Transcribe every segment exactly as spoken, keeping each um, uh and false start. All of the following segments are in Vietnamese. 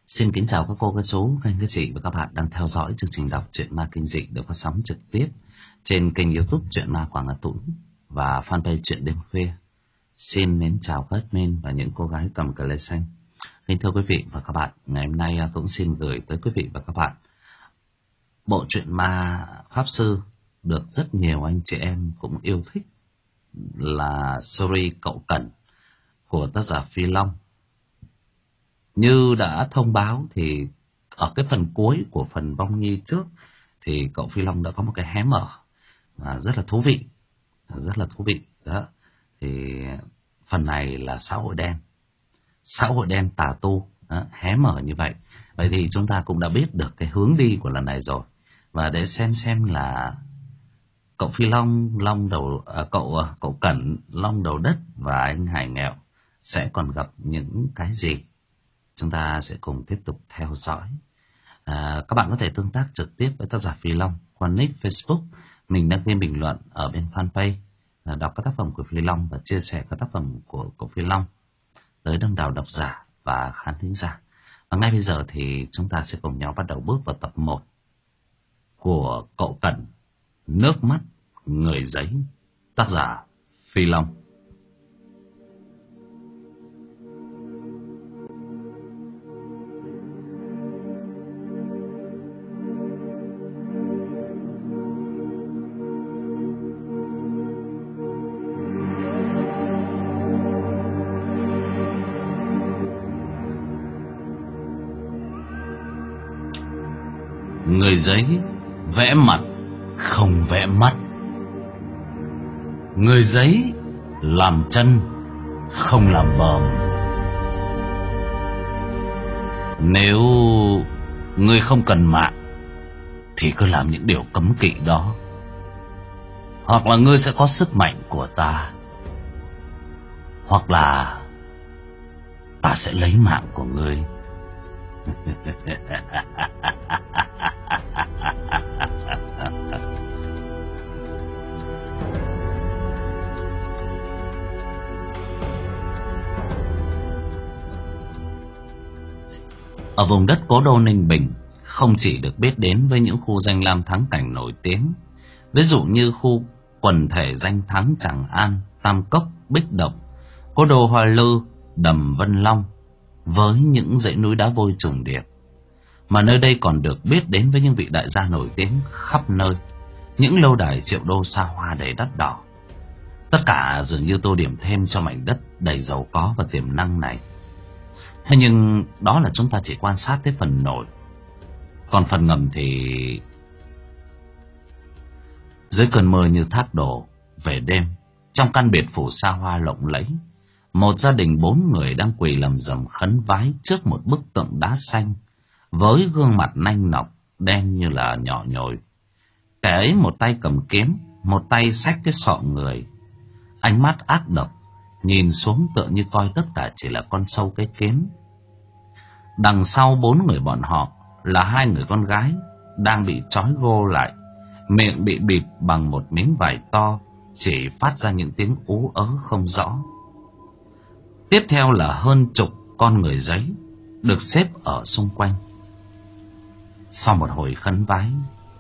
Xin kính chào các cô, các chú, các anh, các chị và các bạn đang theo dõi chương trình đọc truyện ma kinh dị được phát sóng trực tiếp trên kênh YouTube Truyện Ma Quảng Hà Tũng và fanpage Truyện Đêm Khuya. Xin mến chào các admin và những cô gái cầm cờ lê xanh. Kính thưa quý vị và các bạn, ngày hôm nay Tũng xin gửi tới quý vị và các bạn bộ truyện ma Pháp Sư được rất nhiều anh chị em cũng yêu thích, là series Cậu Cẩn của tác giả Phi Long. Như đã thông báo thì ở cái phần cuối của phần Vong Nhi trước thì cậu Phi Long đã có một cái hé mở mà rất là thú vị, rất là thú vị đó. Thì phần này là xã hội đen, xã hội đen tà tu đó, hé mở như vậy. Vậy thì chúng ta cũng đã biết được cái hướng đi của lần này rồi. Và để xem xem là cậu Phi Long, Long đầu à, cậu cậu Cẩn, Long đầu đất và anh Hải Nghèo sẽ còn gặp những cái gì, chúng ta sẽ cùng tiếp tục theo dõi. À, các bạn có thể tương tác trực tiếp với tác giả Phi Long qua nick Facebook. Mình đăng ký bình luận ở bên fanpage, à, đọc các tác phẩm của Phi Long và chia sẻ các tác phẩm của của Phi Long tới đông đảo độc giả và khán thính giả. Và ngay bây giờ thì chúng ta sẽ cùng nhau bắt đầu bước vào tập một của Cậu Cẩn, Nước Mắt Người Giấy, tác giả Phi Long. Người giấy vẽ mặt không vẽ mắt, người giấy làm chân không làm bờm. Nếu ngươi không cần mạng thì cứ làm những điều cấm kỵ đó, hoặc là ngươi sẽ có sức mạnh của ta, hoặc là ta sẽ lấy mạng của ngươi. Ở vùng đất cố đô Ninh Bình không chỉ được biết đến với những khu danh lam thắng cảnh nổi tiếng, ví dụ như khu quần thể danh thắng Tràng An, Tam Cốc, Bích Độc, cố đô Hoa Lư, đầm Vân Long với những dãy núi đá vôi trùng điệp, mà nơi đây còn được biết đến với những vị đại gia nổi tiếng khắp nơi, những lâu đài triệu đô xa hoa đầy đắt đỏ. Tất cả dường như tô điểm thêm cho mảnh đất đầy giàu có và tiềm năng này. Thế nhưng đó là chúng ta chỉ quan sát tới phần nổi, còn phần ngầm thì dưới cơn mưa như thác đổ về đêm, trong căn biệt phủ xa hoa lộng lẫy, một gia đình bốn người đang quỳ lầm rầm khấn vái trước một bức tượng đá xanh với gương mặt nanh nọc đen như là nhỏ nhồi. Kẻ ấy một tay cầm kiếm, một tay xách cái sọ người, ánh mắt ác độc, nhìn xuống tựa như coi tất cả chỉ là con sâu cái kiến. Đằng sau bốn người bọn họ là hai người con gái đang bị trói gô lại, miệng bị bịt bằng một miếng vải to, chỉ phát ra những tiếng ú ớ không rõ. Tiếp theo là hơn chục con người giấy được xếp ở xung quanh. Sau một hồi khấn vái,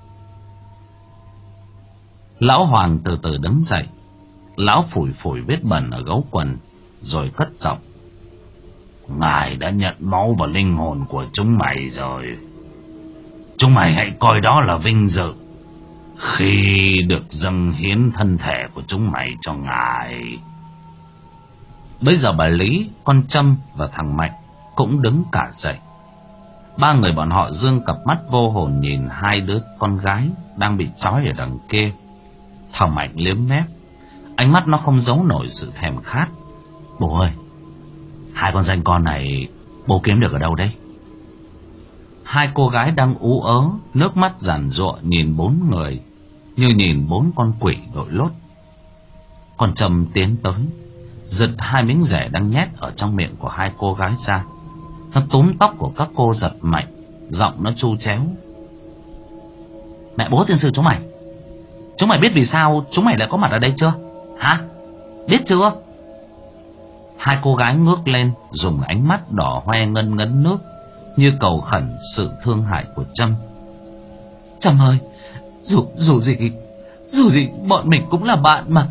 lão Hoàng từ từ đứng dậy. Lão phủi phủi vết bẩn ở gấu quần rồi cất giọng: Ngài đã nhận máu và linh hồn của chúng mày rồi. Chúng mày hãy coi đó là vinh dự khi được dâng hiến thân thể của chúng mày cho Ngài. Bây giờ bà Lý, con Trâm và thằng Mạnh cũng đứng cả dậy. Ba người bọn họ dương cặp mắt vô hồn nhìn hai đứa con gái đang bị trói ở đằng kia. Thằng Mạnh liếm mép, ánh mắt nó không giấu nổi sự thèm khát. Bố ơi, hai con danh con này bố kiếm được ở đâu đấy? Hai cô gái đang ú ớ, nước mắt giàn giụa nhìn bốn người như nhìn bốn con quỷ đội lốt. Con Trâm tiến tới, giật hai miếng rẻ đang nhét ở trong miệng của hai cô gái ra. Nó túm tóc của các cô giật mạnh, giọng nó chu chéo: Mẹ bố tiên sư chúng mày, chúng mày biết vì sao chúng mày lại có mặt ở đây chưa? Hả? Biết chưa? Hai cô gái ngước lên, dùng ánh mắt đỏ hoe ngân ngấn nước như cầu khẩn sự thương hại của Trâm. Trâm ơi, dù, dù gì, dù gì bọn mình cũng là bạn mà.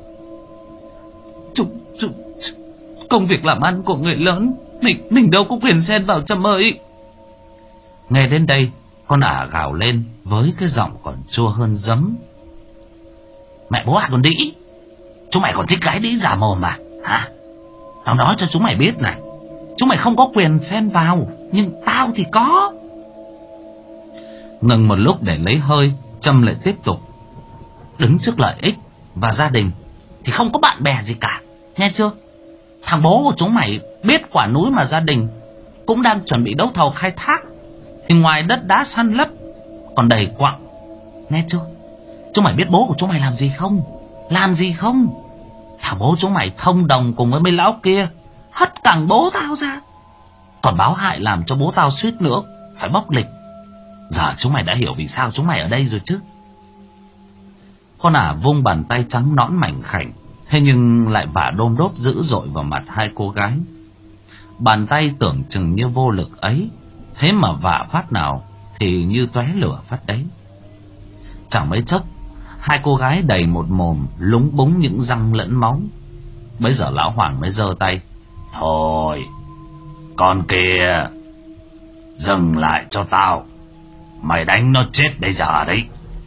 Chúng, chúng, công việc làm ăn của người lớn, mình, mình đâu có quyền xen vào Trâm ơi. Nghe đến đây, con ả gào lên với cái giọng còn chua hơn giấm. Mẹ bố à con đĩ, chúng mày còn thích gái đĩ giả mồm mà, hả? Tao nói cho chúng mày biết này, chúng mày không có quyền xen vào, nhưng tao thì có. Ngừng một lúc để lấy hơi, Trâm lại tiếp tục. Đứng trước lợi ích và gia đình thì không có bạn bè gì cả, nghe chưa? Thằng bố của chúng mày biết quả núi mà gia đình cũng đang chuẩn bị đấu thầu khai thác thì ngoài đất đá săn lấp còn đầy quặng, nghe chưa? Chúng mày biết bố của chúng mày làm gì không? Làm gì không? Thằng bố chúng mày thông đồng cùng với mấy lão kia hất cẳng bố tao ra, còn báo hại làm cho bố tao suýt nữa phải bóc lịch. Giờ chúng mày đã hiểu vì sao chúng mày ở đây rồi chứ? Con ả vung bàn tay trắng nõn mảnh khảnh, thế nhưng lại vả đôm đốp dữ dội vào mặt hai cô gái. Bàn tay tưởng chừng như vô lực ấy, thế mà vả phát nào thì như tóe lửa phát đấy. Chẳng mấy chốc, hai cô gái đầy một mồm lúng búng những răng lẫn máu. Bấy giờ lão Hoàng mới giơ tay. Thôi, con kia, dừng lại cho tao. Mày đánh nó chết bây giờ đấy.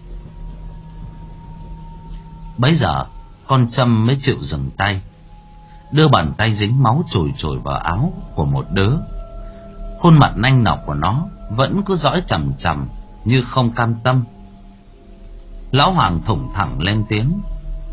Bấy giờ, con Trâm mới chịu dừng tay, đưa bàn tay dính máu chùi chùi vào áo của một đứa. Khuôn mặt nanh nọc của nó vẫn cứ dõi chằm chằm như không cam tâm. Lão Hoàng thủng thẳng lên tiếng.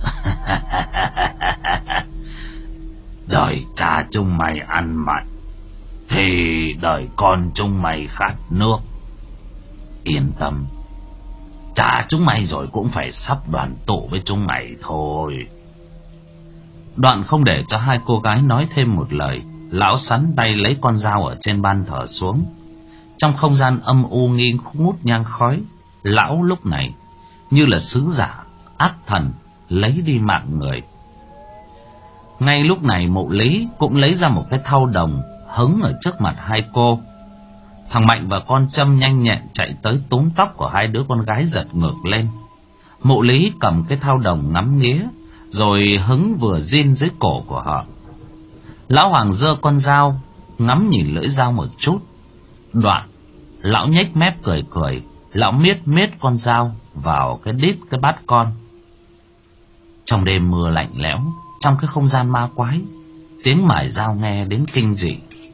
Đời cha chúng mày ăn mặn thì đời con chúng mày khát nước. Yên tâm, cha chúng mày rồi cũng phải sắp đoàn tụ với chúng mày thôi. Đoạn không để cho hai cô gái nói thêm một lời, lão sắn tay lấy con dao ở trên ban thờ xuống. Trong không gian âm u nghi ngút nhang khói, lão lúc này như là sứ giả ác thần lấy đi mạng người. Ngay lúc này Mụ Lý cũng lấy ra một cái thau đồng hứng ở trước mặt hai cô. Thằng Mạnh và con Trâm nhanh nhẹn chạy tới túm tóc của hai đứa con gái giật ngược lên. Mụ Lý cầm cái thau đồng ngắm nghía, rồi hứng vừa rin dưới cổ của họ. Lão Hoàng giơ con dao ngắm nhìn lưỡi dao một chút, đoạn lão nhếch mép cười cười, lão miết miết con dao vào cái đít cái bát con. Trong đêm mưa lạnh lẽo, trong cái không gian ma quái, tiếng mài dao nghe đến kinh dị.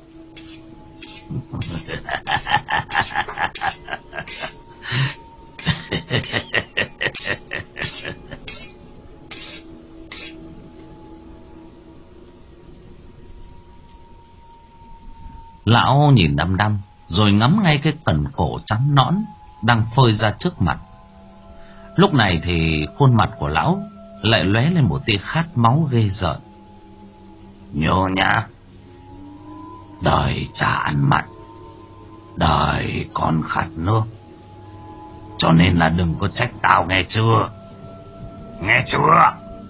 Lão nhìn đăm đăm, rồi ngắm ngay cái cần cổ trắng nõn đang phơi ra trước mặt. Lúc này thì khuôn mặt của lão lại lóe lên một tia khát máu ghê rợn. Nhớ nhá, đời cha ăn mặn, đời con khát nước, cho nên là đừng có trách tao, nghe chưa? Nghe chưa?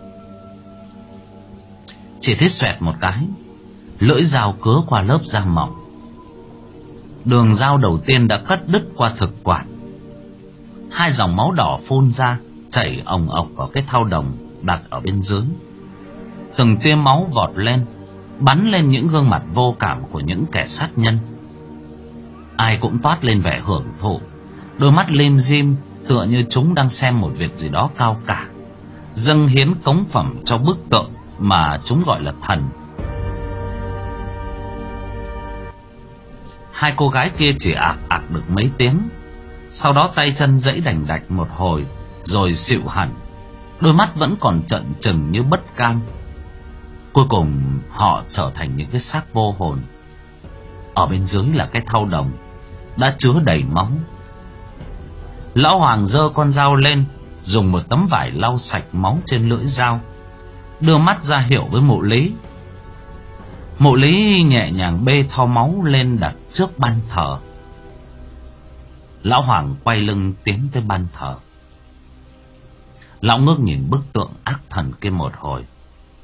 Chỉ thấy xoẹt một cái, lưỡi dao cứa qua lớp da mỏng. Đường dao đầu tiên đã cắt đứt qua thực quản. Hai dòng máu đỏ phun ra, chảy ồng ộc vào cái thau đồng đặt ở bên dưới. Từng tia máu vọt lên, bắn lên những gương mặt vô cảm của những kẻ sát nhân. Ai cũng toát lên vẻ hưởng thụ, đôi mắt lim dim tựa như chúng đang xem một việc gì đó cao cả, dâng hiến cống phẩm cho bức tượng mà chúng gọi là thần. Hai cô gái kia chỉ ạc ạc được mấy tiếng, sau đó tay chân giãy đành đạch một hồi, rồi xịu hẳn, đôi mắt vẫn còn trợn trừng như bất cam. Cuối cùng họ trở thành những cái xác vô hồn. Ở bên dưới là cái thau đồng đã chứa đầy máu. Lão Hoàng giơ con dao lên, dùng một tấm vải lau sạch máu trên lưỡi dao, đưa mắt ra hiệu với Mụ Lý. Mụ Lý nhẹ nhàng bê thau máu lên đặt trước ban thờ. Lão Hoàng quay lưng tiến tới ban thờ. Lão ngước nhìn bức tượng ác thần kia một hồi,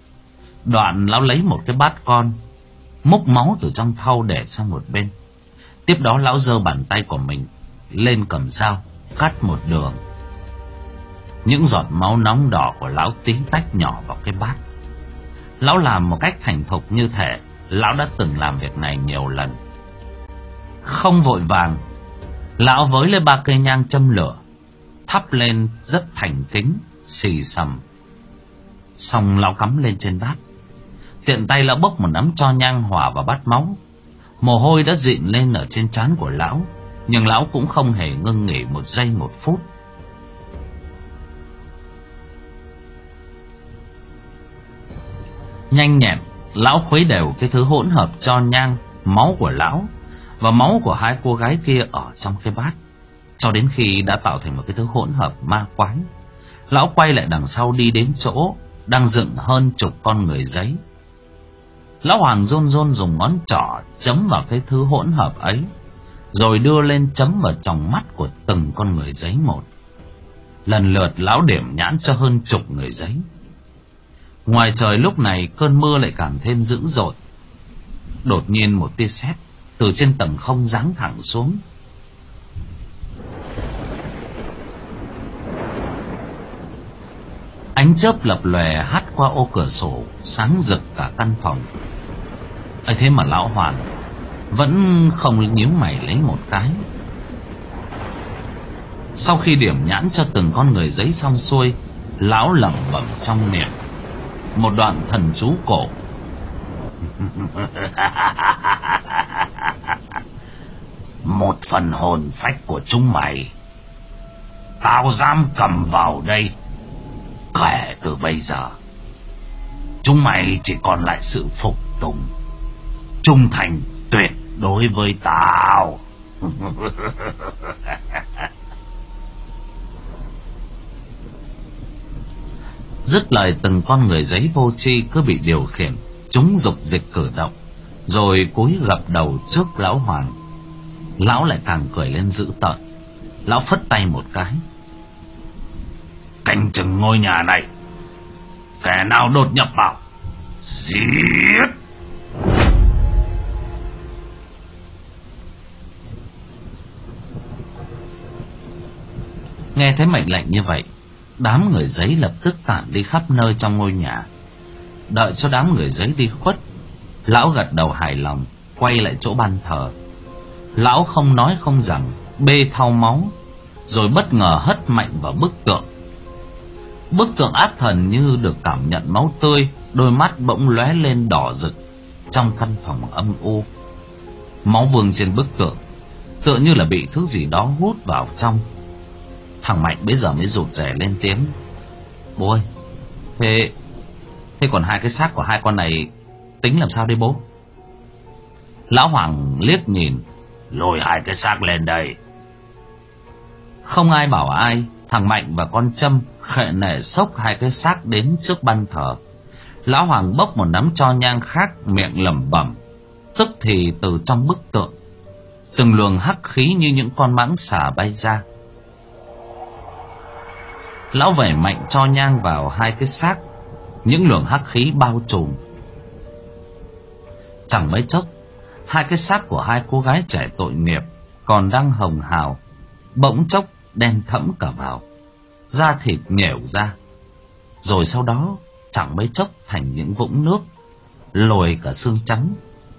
đoạn lão lấy một cái bát con, múc máu từ trong thau để sang một bên, Tiếp đó lão giơ bàn tay của mình lên cầm dao, cắt một đường. Những giọt máu nóng đỏ của lão tí tách nhỏ vào cái bát. Lão làm một cách thành thục như thể lão đã từng làm việc này nhiều lần. Không vội vàng, lão với lấy ba cây nhang châm lửa, thắp lên rất thành kính, xì xầm. Xong lão cắm lên trên bát. Tiện tay lão bốc một nắm tro nhang hòa vào bát máu. Mồ hôi đã dịn lên ở trên trán của lão, nhưng lão cũng không hề ngưng nghỉ một giây một phút. Nhanh nhẹn, lão khuấy đều cái thứ hỗn hợp tro nhang, máu của lão và máu của hai cô gái kia ở trong cái bát, cho đến khi đã tạo thành một cái thứ hỗn hợp ma quái. Lão quay lại đằng sau đi đến chỗ đang dựng hơn chục con người giấy. Lão Hoàng run run dùng ngón trỏ chấm vào cái thứ hỗn hợp ấy, rồi đưa lên chấm vào tròng mắt của từng con người giấy một. Lần lượt lão điểm nhãn cho hơn chục người giấy. Ngoài trời lúc này cơn mưa lại càng thêm dữ dội. Đột nhiên một tia sét từ trên tầng không giáng thẳng xuống. Ánh chớp lập lòe hắt qua ô cửa sổ, sáng rực cả căn phòng. ấy thế mà lão Hoàng vẫn không nhíu mày lấy một cái. Sau khi điểm nhãn cho từng con người giấy xong xuôi, lão lẩm bẩm trong miệng một đoạn thần chú cổ. Một phần hồn phách của chúng mày tao dám cầm vào đây. Kể từ bây giờ chúng mày chỉ còn lại sự phục tùng, trung thành tuyệt đối với tao. Dứt lời, từng con người giấy vô tri cứ bị điều khiển, chúng dục dịch cử động, rồi cúi gập đầu trước lão Hoàng. Lão lại càng cười lên dữ tợn. Lão phất tay một cái. Canh chừng ngôi nhà này, kẻ nào đột nhập vào, giết. Nghe thấy mệnh lệnh như vậy, đám người giấy lập tức tản đi khắp nơi trong ngôi nhà. Đợi cho đám người giấy đi khuất, lão gật đầu hài lòng, quay lại chỗ ban thờ. Lão không nói không rằng, bê thau máu, rồi bất ngờ hất mạnh vào bức tượng. Bức tượng ác thần như được cảm nhận máu tươi, đôi mắt bỗng lóe lên đỏ rực trong căn phòng âm u. Máu vương trên bức tượng tựa như là bị thứ gì đó hút vào trong. Thằng Mạnh bây giờ mới rụt rè lên tiếng. Bố ơi, thế thế còn hai cái xác của hai con này tính làm sao đây bố? Lão Hoàng liếc nhìn. Lôi hai cái xác lên đây. Không ai bảo ai, thằng Mạnh và con Trâm khệ nệ xốc hai cái xác đến trước ban thờ. Lão Hoàng bốc một nắm tro nhang khác, miệng lẩm bẩm. Tức thì từ trong bức tượng, từng luồng hắc khí như những con mãng xà bay ra. Lão vẩy mạnh tro nhang vào hai cái xác, những luồng hắc khí bao trùm. Chẳng mấy chốc, hai cái xác của hai cô gái trẻ tội nghiệp còn đang hồng hào bỗng chốc đen thẫm cả vào, da thịt nhễu ra, rồi sau đó chẳng mấy chốc thành những vũng nước lồi cả xương trắng.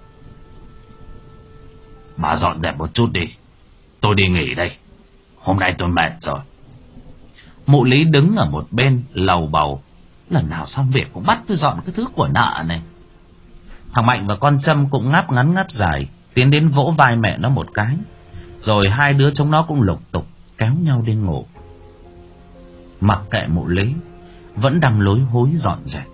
Bà dọn dẹp một chút đi, tôi đi nghỉ đây, hôm nay tôi mệt rồi. Mụ Lý đứng ở một bên lầu bầu. Lần nào xong việc cũng bắt tôi dọn cái thứ của nợ này. Thằng Mạnh và con Trâm cũng ngáp ngắn ngáp dài, tiến đến vỗ vai mẹ nó một cái, rồi hai đứa chúng nó cũng lục tục kéo nhau đi ngủ. Mặc kệ mụ Lý vẫn đang lối hối dọn dẹp.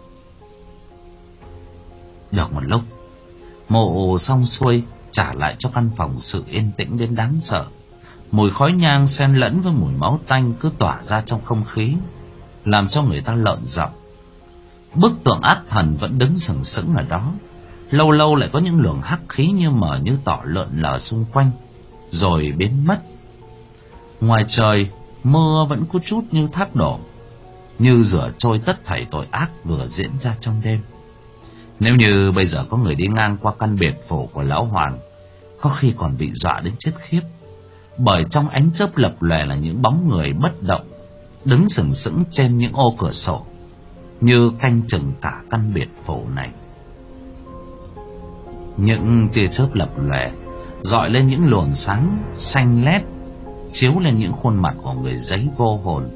Được một lúc, mụ xong xuôi trả lại cho căn phòng sự yên tĩnh đến đáng sợ. Mùi khói nhang xen lẫn với mùi máu tanh cứ tỏa ra trong không khí, làm cho người ta lợn giọng. Bức tượng ác thần vẫn đứng sừng sững ở đó. Lâu lâu lại có những luồng hắc khí như mờ như tỏ lượn lờ xung quanh, rồi biến mất. Ngoài trời, mưa vẫn có chút như thác đổ, như rửa trôi tất thảy tội ác vừa diễn ra trong đêm. Nếu như bây giờ có người đi ngang qua căn biệt phủ của lão Hoàng, có khi còn bị dọa đến chết khiếp. Bởi trong ánh chớp lập lòe là những bóng người bất động, đứng sừng sững trên những ô cửa sổ, như canh chừng cả căn biệt phủ này. Những tia chớp lập lòe dọi lên những luồng sáng xanh lét, chiếu lên những khuôn mặt của người giấy vô hồn.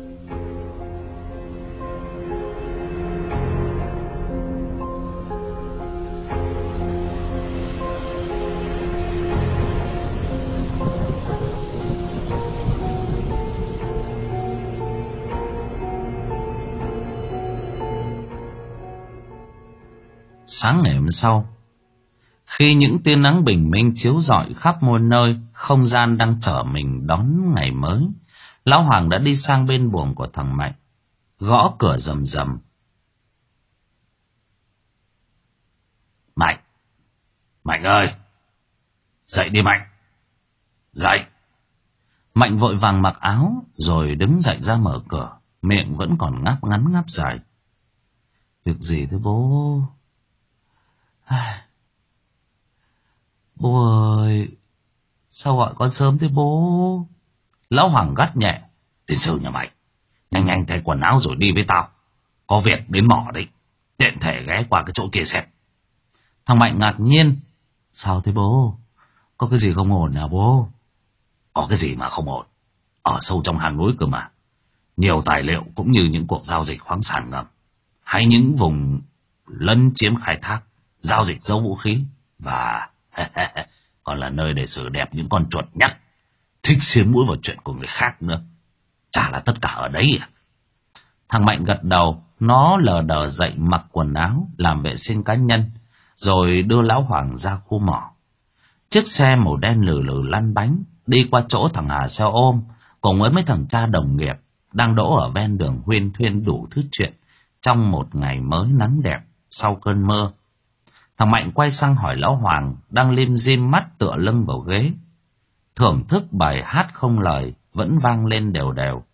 Sáng ngày hôm sau, khi những tia nắng bình minh chiếu rọi khắp muôn nơi, không gian đang chở mình đón ngày mới, Lão Hoàng đã đi sang bên buồng của thằng Mạnh, gõ cửa rầm rầm. Mạnh, Mạnh ơi, dậy đi Mạnh, dậy. Mạnh vội vàng mặc áo rồi đứng dậy ra mở cửa, miệng vẫn còn ngáp ngắn ngáp dài. Việc gì thế bố? Bố ơi, sao gọi con sớm thế bố? Lão Hoàng gắt nhẹ. Tiền sư nhà mày, nhanh nhanh thay quần áo rồi đi với tao. Có việc đến mỏ đấy, tiện thể ghé qua cái chỗ kia xem. Thằng Mạnh ngạc nhiên. Sao thế bố? Có cái gì không ổn à bố? Có cái gì mà không ổn? Ở sâu trong hang núi cơ mà. Nhiều tài liệu cũng như những cuộc giao dịch khoáng sản ngầm, hay những vùng lấn chiếm khai thác, giao dịch giấu vũ khí, và còn là nơi để xử đẹp những con chuột nhắt thích xiên mũi vào chuyện của người khác nữa. Chả là tất cả ở đấy à? Thằng Mạnh gật đầu. Nó lờ đờ dậy mặc quần áo, làm vệ sinh cá nhân, rồi đưa Lão Hoàng ra khu mỏ. Chiếc xe màu đen lừ lừ lăn bánh đi qua chỗ thằng Hà xe ôm cùng với mấy thằng cha đồng nghiệp đang đỗ ở ven đường huyên thuyên đủ thứ chuyện trong một ngày mới nắng đẹp sau cơn mưa. Thằng Mạnh quay sang hỏi Lão Hoàng đang lim dim mắt tựa lưng vào ghế, thưởng thức bài hát không lời vẫn vang lên đều đều.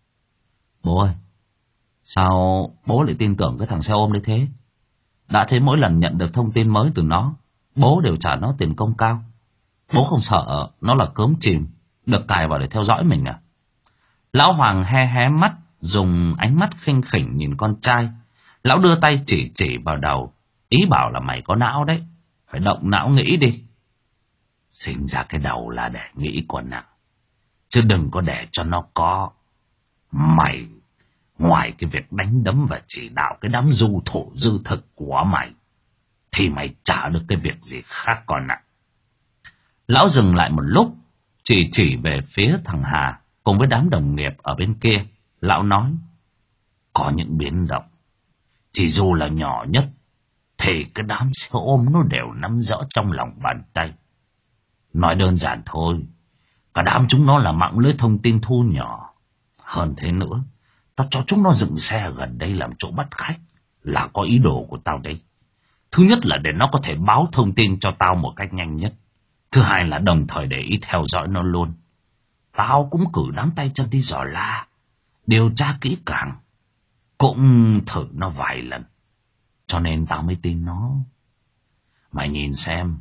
Bố ơi, sao bố lại tin tưởng cái thằng xe ôm đấy thế? Đã thấy mỗi lần nhận được thông tin mới từ nó, bố đều trả nó tiền công cao. Bố không sợ nó là cớm chìm được cài vào để theo dõi mình à? Lão Hoàng he hé mắt, dùng ánh mắt khinh khỉnh nhìn con trai. Lão đưa tay chỉ chỉ vào đầu, ý bảo là mày có não đấy, phải động não nghĩ đi. Sinh ra cái đầu là để nghĩ còn nặng, chứ đừng có để cho nó có. Mày, ngoài cái việc đánh đấm và chỉ đạo cái đám du thủ dư thực của mày, thì mày chả được cái việc gì khác con ạ. Lão dừng lại một lúc, chỉ chỉ về phía thằng Hà cùng với đám đồng nghiệp ở bên kia. Lão nói, có những biến động, chỉ dù là nhỏ nhất, thì cái đám xe ôm nó đều nắm rõ trong lòng bàn tay. Nói đơn giản thôi, cả đám chúng nó là mạng lưới thông tin thu nhỏ. Hơn thế nữa, tao cho chúng nó dựng xe gần đây làm chỗ bắt khách là có ý đồ của tao đấy. Thứ nhất là để nó có thể báo thông tin cho tao một cách nhanh nhất. Thứ hai là đồng thời để ý theo dõi nó luôn. Tao cũng cử đám tay chân đi dò la, điều tra kỹ càng, cũng thử nó vài lần, cho nên tao mới tin nó. Mày nhìn xem,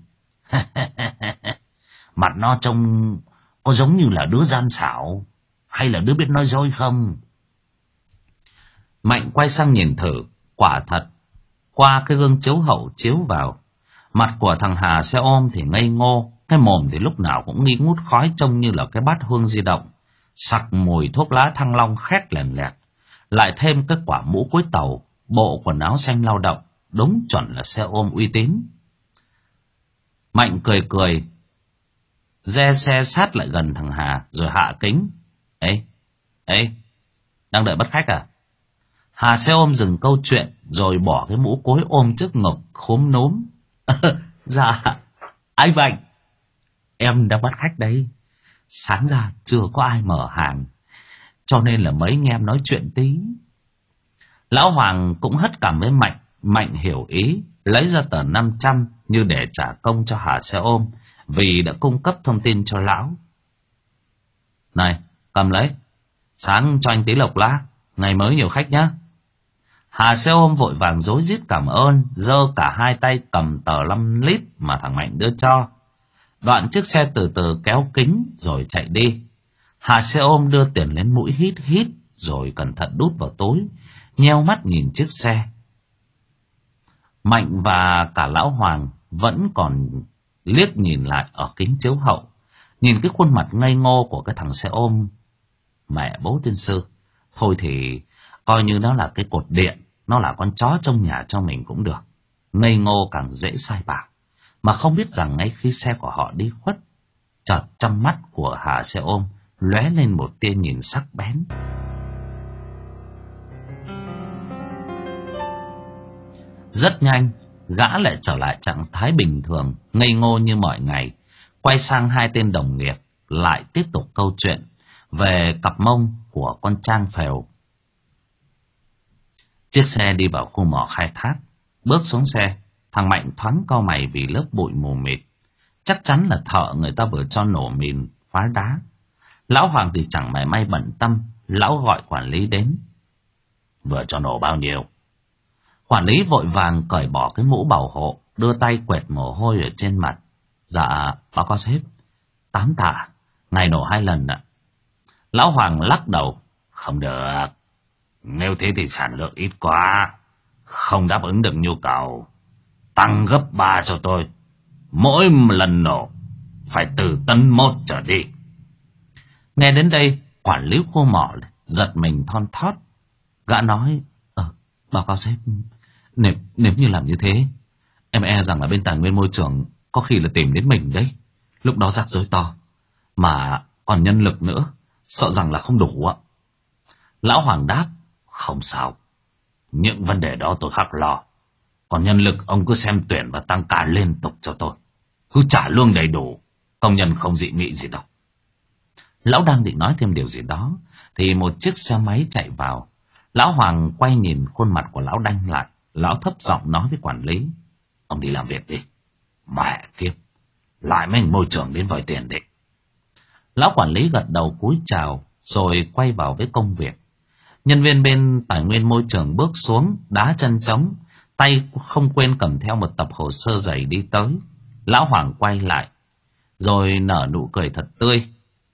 mặt nó trông có giống như là đứa gian xảo hay là đứa biết nói dối không? Mạnh quay sang nhìn thử, quả thật, qua cái gương chiếu hậu chiếu vào, mặt của thằng Hà xe ôm thì ngây ngô, cái mồm thì lúc nào cũng nghi ngút khói, trông như là cái bát hương di động, sặc mùi thuốc lá Thăng Long khét lèn lẹt. Lại thêm cái quả mũ cuối tàu, bộ quần áo xanh lao động, đúng chuẩn là xe ôm uy tín. Mạnh cười cười, re xe sát lại gần thằng Hà rồi hạ kính. Ê, ê, đang đợi bắt khách à? Hà xe ôm dừng câu chuyện rồi bỏ cái mũ cối ôm trước ngực khúm núm. Dạ, anh Mạnh, em đang bắt khách đấy. Sáng ra chưa có ai mở hàng, cho nên là mấy anh em nói chuyện tí. Lão Hoàng cũng hất cằm với Mạnh. Mạnh hiểu ý, lấy ra tờ năm trăm như để trả công cho Hà xe ôm, vì đã cung cấp thông tin cho lão. Này, cầm lấy, sáng cho anh tí lộc lá, ngày mới nhiều khách nhá. Hà xe ôm vội vàng rối rít cảm ơn, giơ cả hai tay cầm tờ năm lít mà thằng Mạnh đưa cho. Đoạn chiếc xe từ từ kéo kính rồi chạy đi. Hà xe ôm đưa tiền lên mũi hít hít rồi cẩn thận đút vào túi, nheo mắt nhìn chiếc xe. Mạnh và cả lão Hoàng vẫn còn liếc nhìn lại ở kính chiếu hậu, nhìn cái khuôn mặt ngây ngô của cái thằng xe ôm mẹ bố tiên sư. Thôi thì coi như nó là cái cột điện, nó là con chó trong nhà cho mình cũng được. Ngây ngô càng dễ sai bảo. Mà không biết rằng ngay khi xe của họ đi khuất, chợt trong mắt của Hà xe ôm lóe lên một tia nhìn sắc bén. Rất nhanh, gã lại trở lại trạng thái bình thường, ngây ngô như mọi ngày. Quay sang hai tên đồng nghiệp, lại tiếp tục câu chuyện về cặp mông của con Trang phèo. Chiếc xe đi vào khu mỏ khai thác. Bước xuống xe, thằng Mạnh thoáng cau mày vì lớp bụi mù mịt. Chắc chắn là thợ người ta vừa cho nổ mìn phá đá. Lão Hoàng thì chẳng mảy may bận tâm. Lão gọi quản lý đến. Vừa cho nổ bao nhiêu? Quản lý vội vàng cởi bỏ cái mũ bảo hộ, đưa tay quẹt mồ hôi ở trên mặt. Dạ, báo cáo sếp, tám tạ, ngày nổ hai lần ạ. Lão Hoàng lắc đầu. Không được, nếu thế thì sản lượng ít quá, không đáp ứng được nhu cầu. Tăng gấp ba cho tôi, mỗi lần nổ phải từ tấn một trở đi. Nghe đến đây, quản lý khu mỏ giật mình thon thót. Gã nói, Ờ, báo cáo sếp, nếu, nếu như làm như thế, em e rằng là bên tài nguyên môi trường có khi là tìm đến mình đấy. Lúc đó rắc rối to, mà còn nhân lực nữa, sợ rằng là không đủ ạ. Lão Hoàng đáp, không sao, những vấn đề đó tôi khắc lo. Còn nhân lực ông cứ xem tuyển và tăng ca liên tục cho tôi, cứ trả lương đầy đủ, công nhân không dị nghị gì đâu. Lão đang định nói thêm điều gì đó thì một chiếc xe máy chạy vào. Lão Hoàng quay nhìn khuôn mặt của lão Đanh lại. Lão thấp giọng nói với quản lý, ông đi làm việc đi. Mẹ kiếp, lại mấy môi trường đến vòi tiền đi. Lão quản lý gật đầu cúi chào rồi quay vào với công việc. Nhân viên bên tài nguyên môi trường bước xuống, đá chân trống, tay không quên cầm theo một tập hồ sơ dày đi tới. Lão Hoàng quay lại rồi nở nụ cười thật tươi.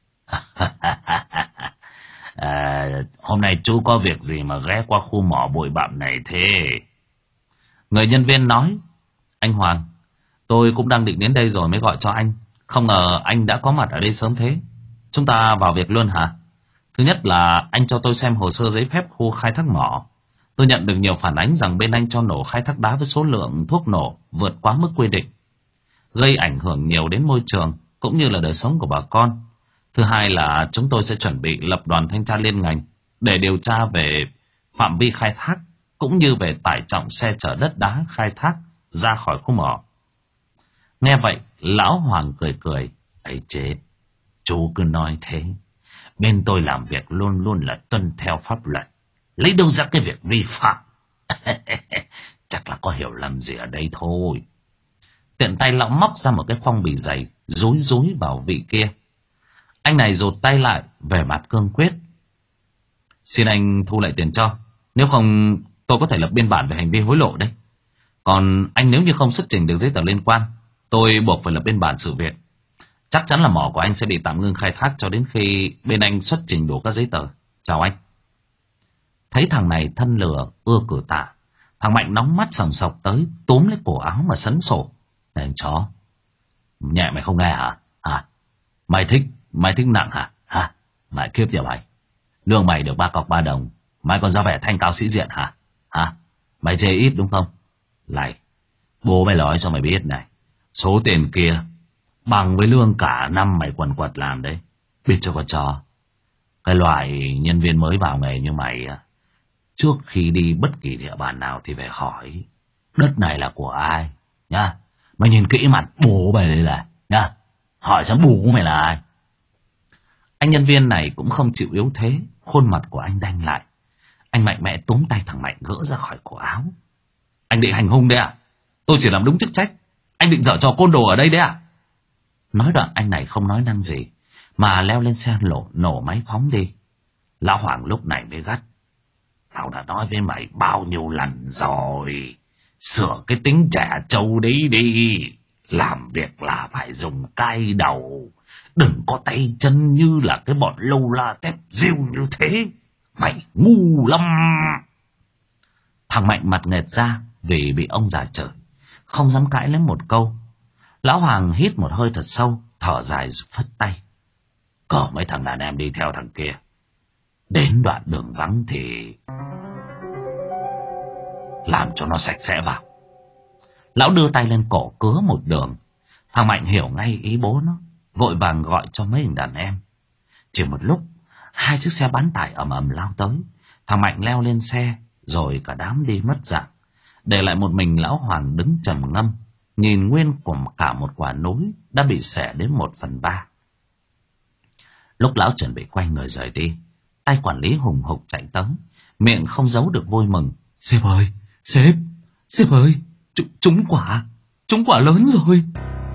À, hôm nay chú có việc gì mà ghé qua khu mỏ bụi bặm này thế? Người nhân viên nói, anh Hoàng, tôi cũng đang định đến đây rồi mới gọi cho anh. Không ngờ anh đã có mặt ở đây sớm thế. Chúng ta vào việc luôn hả? Thứ nhất là anh cho tôi xem hồ sơ giấy phép khu khai thác mỏ. Tôi nhận được nhiều phản ánh rằng bên anh cho nổ khai thác đá với số lượng thuốc nổ vượt quá mức quy định, gây ảnh hưởng nhiều đến môi trường cũng như là đời sống của bà con. Thứ hai là chúng tôi sẽ chuẩn bị lập đoàn thanh tra liên ngành để điều tra về phạm vi khai thác cũng như về tải trọng xe chở đất đá khai thác ra khỏi khu mỏ. Nghe vậy, lão Hoàng cười cười. Ấy chết, chú cứ nói thế. Bên tôi làm việc luôn luôn là tuân theo pháp luật, lấy đâu ra cái việc vi phạm. Chắc là có hiểu lầm gì ở đây thôi. Tiện tay lão móc ra một cái phong bì dày, rúi rúi vào vị kia. Anh này rụt tay lại, vẻ mặt cương quyết. Xin anh thu lại tiền cho, nếu không tôi có thể lập biên bản về hành vi hối lộ đấy. Còn anh nếu như không xuất trình được giấy tờ liên quan, tôi buộc phải lập biên bản sự việc. Chắc chắn là mỏ của anh sẽ bị tạm ngưng khai thác cho đến khi bên anh xuất trình đủ các giấy tờ. Chào anh. Thấy thằng này thân lừa ưa cử tả, thằng Mạnh nóng mắt sòng sọc tới, túm lấy cổ áo mà sấn sổ. Này anh chó, nhẹ mày không nghe hả? Hả? Mày thích, mày thích nặng hả? Hả? Mày kiếp nhà mày. Lương mày được ba cọc ba đồng, mày còn ra vẻ thanh cao sĩ diện hả? Hả? Mày chê ít đúng không? Này, bố mày nói cho mày biết này, số tiền kia bằng với lương cả năm mày quần quật làm đấy. Biết cho con chó, cái loại nhân viên mới vào nghề như mày, trước khi đi bất kỳ địa bàn nào thì phải hỏi đất này là của ai nhá. Mày nhìn kỹ mặt bố mày đây này nhá, hỏi xem bố mày là ai. Anh nhân viên này cũng không chịu yếu thế, khuôn mặt của anh đanh lại. Anh mạnh mẽ túm tay thằng Mạnh gỡ ra khỏi cổ áo. Anh định hành hung đấy à? Tôi chỉ làm đúng chức trách. Anh định dở trò côn đồ ở đây đấy à? Nói đoạn anh này không nói năng gì, mà leo lên xe lộ nổ máy phóng đi. Lão Hoàng lúc này mới gắt. Tao đã nói với mày bao nhiêu lần rồi, sửa cái tính trẻ trâu đấy đi. Làm việc là phải dùng cay đầu, đừng có tay chân như là cái bọn lâu la tép diêu như thế. Mày ngu lắm. Thằng Mạnh mặt nghệt ra vì bị ông già chửi, không dám cãi lấy một câu. Lão Hoàng hít một hơi thật sâu, thở dài rồi phất tay. Cỡ mấy thằng đàn em đi theo thằng kia. Đến đoạn đường vắng thì làm cho nó sạch sẽ vào. Lão đưa tay lên cổ cứa một đường. Thằng Mạnh hiểu ngay ý bố nó, vội vàng gọi cho mấy thằng đàn em. Chỉ một lúc, hai chiếc xe bán tải ầm ầm lao tới. Thằng Mạnh leo lên xe, rồi cả đám đi mất dạng, để lại một mình lão Hoàng đứng trầm ngâm, nhìn nguyên của cả một quả núi đã bị xẻ đến một phần ba. Lúc lão chuẩn bị quay người rời đi, tay quản lý hùng hục chạy tới, miệng không giấu được vui mừng. Sếp ơi, sếp, sếp ơi, chúng, trúng quả, trúng quả lớn rồi.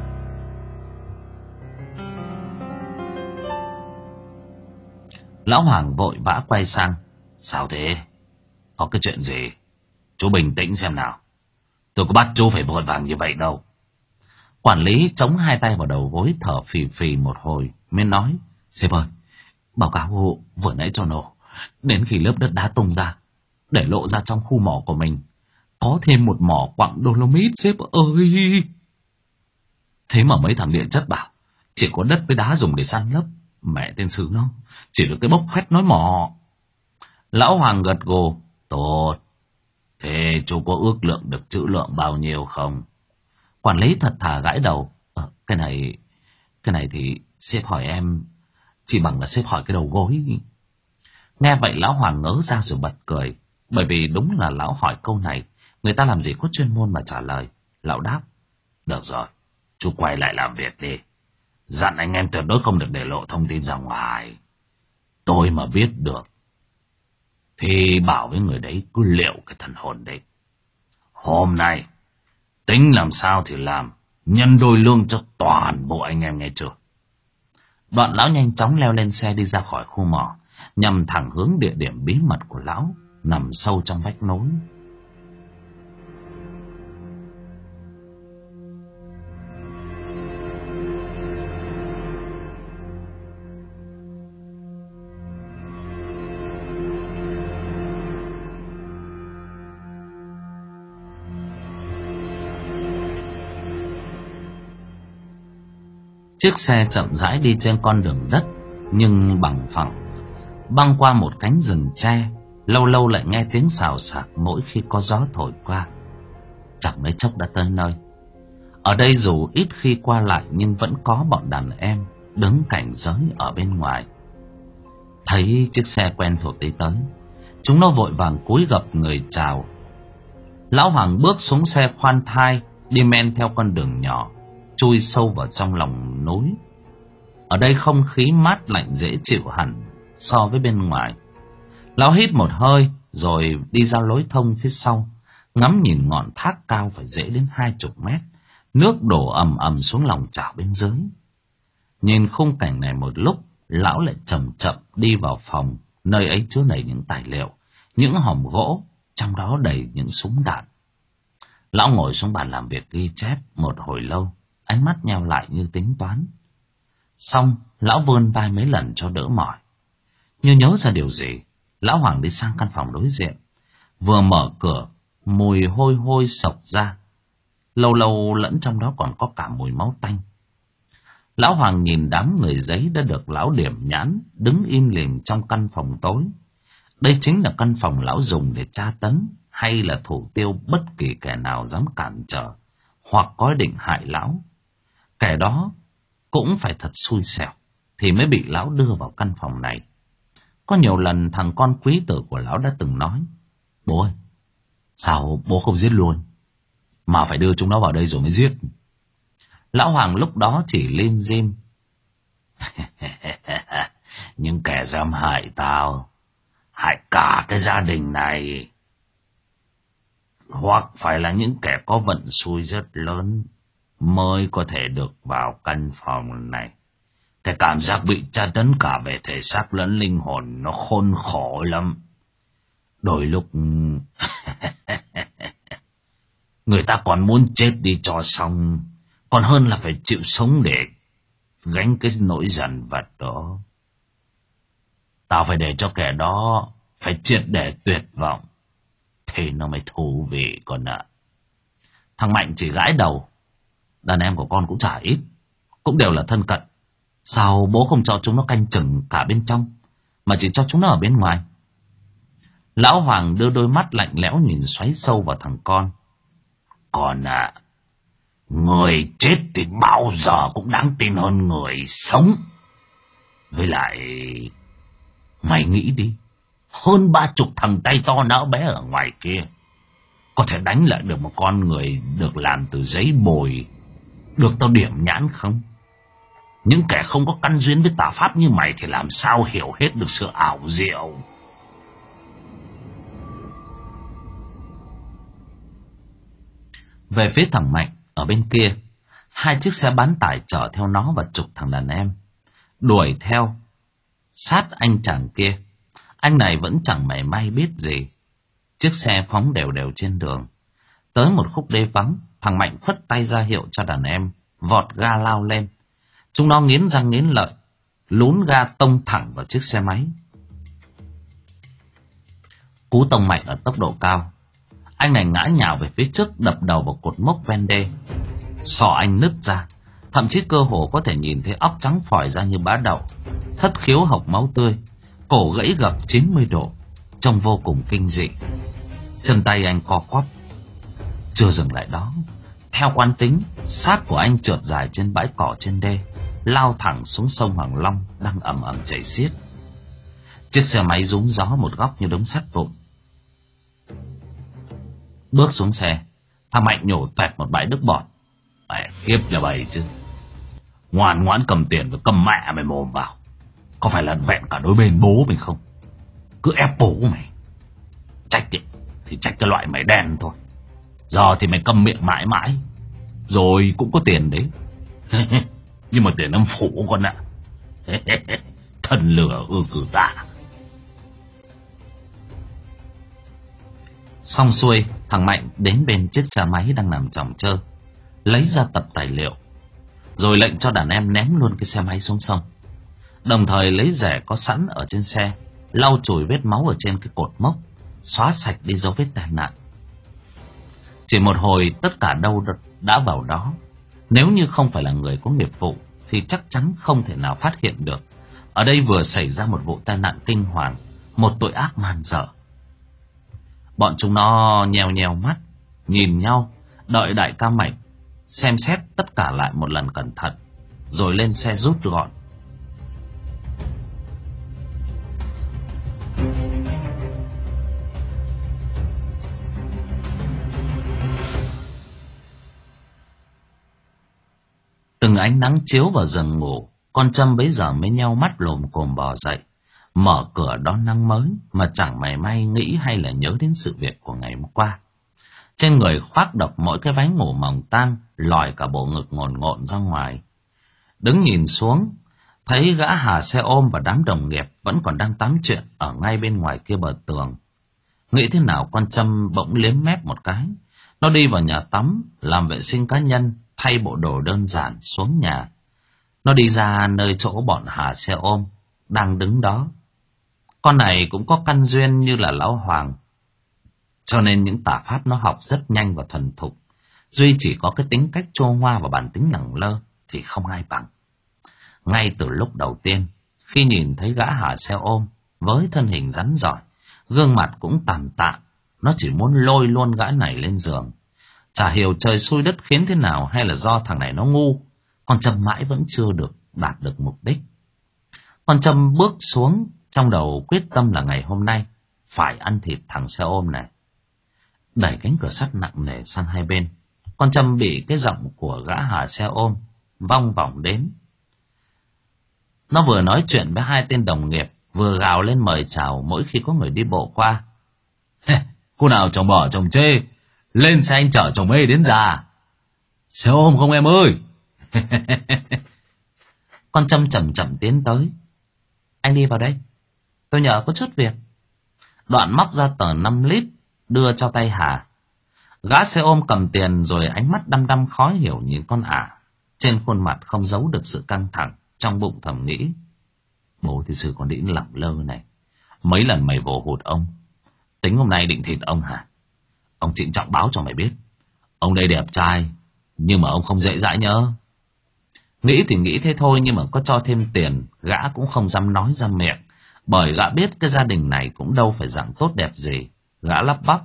Lão Hoàng vội vã quay sang. Sao thế? Có cái chuyện gì? Chú bình tĩnh xem nào. Tôi có bắt chú phải vội vàng như vậy đâu. Quản lý chống hai tay vào đầu gối, thở phì phì một hồi mới nói. Sếp ơi, báo cáo vừa nãy cho nổ, đến khi lớp đất đá tung ra, để lộ ra trong khu mỏ của mình có thêm một mỏ quặng Dolomit, sếp ơi. Thế mà mấy thằng điện chất bảo chỉ có đất với đá dùng để săn lấp. Mẹ tên sư nó, chỉ được cái bốc phét nói mỏ. Lão Hoàng gật gù. Tốt. Thế chú có ước lượng được trữ lượng bao nhiêu không? Quản lý thật thà gãi đầu. Ờ, cái này, cái này thì sếp hỏi em chỉ bằng là sếp hỏi cái đầu gối. Nghe vậy lão Hoàng ngớ ra rồi bật cười. Bởi vì đúng là lão hỏi câu này, người ta làm gì có chuyên môn mà trả lời. Lão đáp. Được rồi, chú quay lại làm việc đi. Dặn anh em tuyệt đối không được để lộ thông tin ra ngoài. Tôi mà biết được thì bảo với người đấy cứ liệu cái thần hồn đấy. Hôm nay tính làm sao thì làm, nhân đôi lương cho toàn bộ anh em nghe chưa? Đoạn lão nhanh chóng leo lên xe đi ra khỏi khu mỏ, nhằm thẳng hướng địa điểm bí mật của lão, nằm sâu trong vách núi. Chiếc xe chậm rãi đi trên con đường đất nhưng bằng phẳng, băng qua một cánh rừng tre, lâu lâu lại nghe tiếng xào xạc mỗi khi có gió thổi qua. Chẳng mấy chốc đã tới nơi. Ở đây dù ít khi qua lại nhưng vẫn có bọn đàn em đứng cảnh giới ở bên ngoài. Thấy chiếc xe quen thuộc đi tới, chúng nó vội vàng cúi gập người chào. Lão Hoàng bước xuống xe khoan thai, đi men theo con đường nhỏ, chui sâu vào trong lòng núi. Ở đây không khí mát lạnh dễ chịu hẳn so với bên ngoài. Lão hít một hơi rồi đi ra lối thông phía sau, ngắm nhìn ngọn thác cao phải dễ đến hai chục mét, nước đổ ầm ầm xuống lòng chảo bên dưới. Nhìn khung cảnh này một lúc, lão lại chậm chậm đi vào phòng, nơi ấy chứa đầy những tài liệu, những hòm gỗ, trong đó đầy những súng đạn. Lão ngồi xuống bàn làm việc ghi chép một hồi lâu, ánh mắt nheo lại như tính toán. Xong, lão vươn vai mấy lần cho đỡ mỏi. Như nhớ ra điều gì, lão Hoàng đi sang căn phòng đối diện. Vừa mở cửa, mùi hôi hôi sộc ra. Lâu lâu lẫn trong đó còn có cả mùi máu tanh. Lão Hoàng nhìn đám người giấy đã được lão điểm nhãn, đứng im lìm trong căn phòng tối. Đây chính là căn phòng lão dùng để tra tấn, hay là thủ tiêu bất kỳ kẻ nào dám cản trở, hoặc có ý định hại lão. Kẻ đó cũng phải thật xui xẻo thì mới bị lão đưa vào căn phòng này. Có nhiều lần thằng con quý tử của lão đã từng nói: Bố ơi, sao bố không giết luôn, mà phải đưa chúng nó vào đây rồi mới giết? Lão Hoàng lúc đó chỉ lim dim. Nhưng kẻ dám hại tao, hại cả cái gia đình này, hoặc phải là những kẻ có vận xui rất lớn mới có thể được vào căn phòng này. Cái cảm giác bị tra tấn cả về thể xác lẫn linh hồn nó khốn khổ lắm. Đôi lúc người ta còn muốn chết đi cho xong, còn hơn là phải chịu sống để gánh cái nỗi dằn vặt đó. Tao phải để cho kẻ đó phải triệt để tuyệt vọng, thì nó mới thú vị con ạ. Thằng Mạnh chỉ gãi đầu. Đàn em của con cũng chả ít, cũng đều là thân cận. Sao bố không cho chúng nó canh chừng cả bên trong, mà chỉ cho chúng nó ở bên ngoài? Lão Hoàng đưa đôi mắt lạnh lẽo nhìn xoáy sâu vào thằng con. Con ạ, à, người chết thì bao giờ cũng đáng tin hơn người sống. Với lại, mày nghĩ đi, hơn ba chục thằng tay to não bé ở ngoài kia có thể đánh lại được một con người được làm từ giấy bồi, được tao điểm nhãn không? Những kẻ không có căn duyên với tà pháp như mày thì làm sao hiểu hết được sự ảo diệu. Về phía thằng Mạnh, ở bên kia, hai chiếc xe bán tải chở theo nó và chục thằng đàn em, đuổi theo, sát anh chàng kia. Anh này vẫn chẳng mảy may biết gì. Chiếc xe phóng đều đều trên đường. Tới một khúc đê vắng, thằng Mạnh phất tay ra hiệu cho đàn em, vọt ga lao lên. Chúng nó nghiến răng nghiến lợi, lún ga tông thẳng vào chiếc xe máy. Cú tông mạnh ở tốc độ cao, anh này ngã nhào về phía trước, đập đầu vào cột mốc ven đê. Sọ anh nứt ra, thậm chí cơ hồ có thể nhìn thấy óc trắng phỏi ra như bã đậu, thất khiếu hộc máu tươi, cổ gãy gập chín mươi độ, trông vô cùng kinh dị. Chân tay anh co quắp. Chưa dừng lại đó, theo quán tính, xác của anh trượt dài trên bãi cỏ trên đê, lao thẳng xuống sông Hoàng Long đang ầm ầm chảy xiết. Chiếc xe máy rúm gió một góc như đống sắt vụn. Bước xuống xe, thằng Mạnh nhổ toẹt một bãi nước bọt. Mẹ kiếp là bầy chứ. Ngoan ngoãn cầm tiền và cầm mẹ mày mồm vào. Có phải là vẹn cả đôi bên bố mình không? Cứ ép bố mày. Trách ý, thì trách cái loại mày đen thôi. Giờ thì mày câm miệng mãi mãi, rồi cũng có tiền đấy. Nhưng mà tiền âm phủ con ạ. Thần lửa ư cử tạ. Xong xuôi, thằng Mạnh đến bên chiếc xe máy đang nằm chỏng chơ, lấy ra tập tài liệu, rồi lệnh cho đàn em ném luôn cái xe máy xuống sông. Đồng thời lấy rẻ có sẵn ở trên xe, lau chùi vết máu ở trên cái cột mốc, xóa sạch đi dấu vết tai nạn. Chỉ một hồi tất cả đâu đã vào đó. Nếu như không phải là người có nghiệp vụ thì chắc chắn không thể nào phát hiện được ở đây vừa xảy ra một vụ tai nạn kinh hoàng, một tội ác man dợ. Bọn chúng nó nheo nheo mắt, nhìn nhau, đợi đại ca Mạnh xem xét tất cả lại một lần cẩn thận, rồi lên xe rút gọn. Từng ánh nắng chiếu vào giường ngủ, con Trâm bấy giờ mới nheo mắt lồm cồm bò dậy, mở cửa đón nắng mới mà chẳng mảy may nghĩ hay là nhớ đến sự việc của ngày hôm qua. Trên người khoác độc mỗi cái váy ngủ mỏng tang, lòi cả bộ ngực ngồn ngộn ra ngoài. Đứng nhìn xuống, thấy gã Hà xe ôm và đám đồng nghiệp vẫn còn đang tám chuyện ở ngay bên ngoài kia bờ tường. Nghĩ thế nào con Trâm bỗng liếm mép một cái. Nó đi vào nhà tắm, làm vệ sinh cá nhân, thay bộ đồ đơn giản xuống nhà. Nó đi ra nơi chỗ bọn Hà xe ôm đang đứng đó. Con này cũng có căn duyên như là lão Hoàng, cho nên những tà pháp nó học rất nhanh và thuần thục. Duy chỉ có cái tính cách chô ngoa và bản tính lẳng lơ thì không ai bằng. Ngay từ lúc đầu tiên, khi nhìn thấy gã Hà xe ôm với thân hình rắn rỏi, gương mặt cũng tàn tạ, nó chỉ muốn lôi luôn gã này lên giường. Chả hiểu trời xui đất khiến thế nào, hay là do thằng này nó ngu, con Trâm mãi vẫn chưa được đạt được mục đích. Con Trâm bước xuống, trong đầu quyết tâm là ngày hôm nay phải ăn thịt thằng xe ôm này. Đẩy cánh cửa sắt nặng nề sang hai bên, con Trâm bị cái giọng của gã Hà xe ôm vong vọng đến. Nó vừa nói chuyện với hai tên đồng nghiệp, vừa gào lên mời chào mỗi khi có người đi bộ qua. Cô nào chồng bỏ chồng chê, lên xe anh chở chồng mê đến già. Xe ôm không em ơi. Con Trâm chậm chậm tiến tới. Anh đi vào đây, tôi nhờ có chút việc. Đoạn móc ra tờ năm lít đưa cho tay Hà. Gã xe ôm cầm tiền rồi ánh mắt đăm đăm khó hiểu nhìn con ả. Trên khuôn mặt không giấu được sự căng thẳng, trong bụng thầm nghĩ. Bố thì sư còn đĩ lẳng lơ này. Mấy lần mày vồ hụt ông, tính hôm nay định thịt ông hả? Ông trịnh trọng báo cho mày biết, ông đây đẹp trai, nhưng mà ông không dễ dãi nhớ. Nghĩ thì nghĩ thế thôi, nhưng mà có cho thêm tiền, gã cũng không dám nói ra miệng. Bởi gã biết cái gia đình này cũng đâu phải dạng tốt đẹp gì. Gã lắp bắp.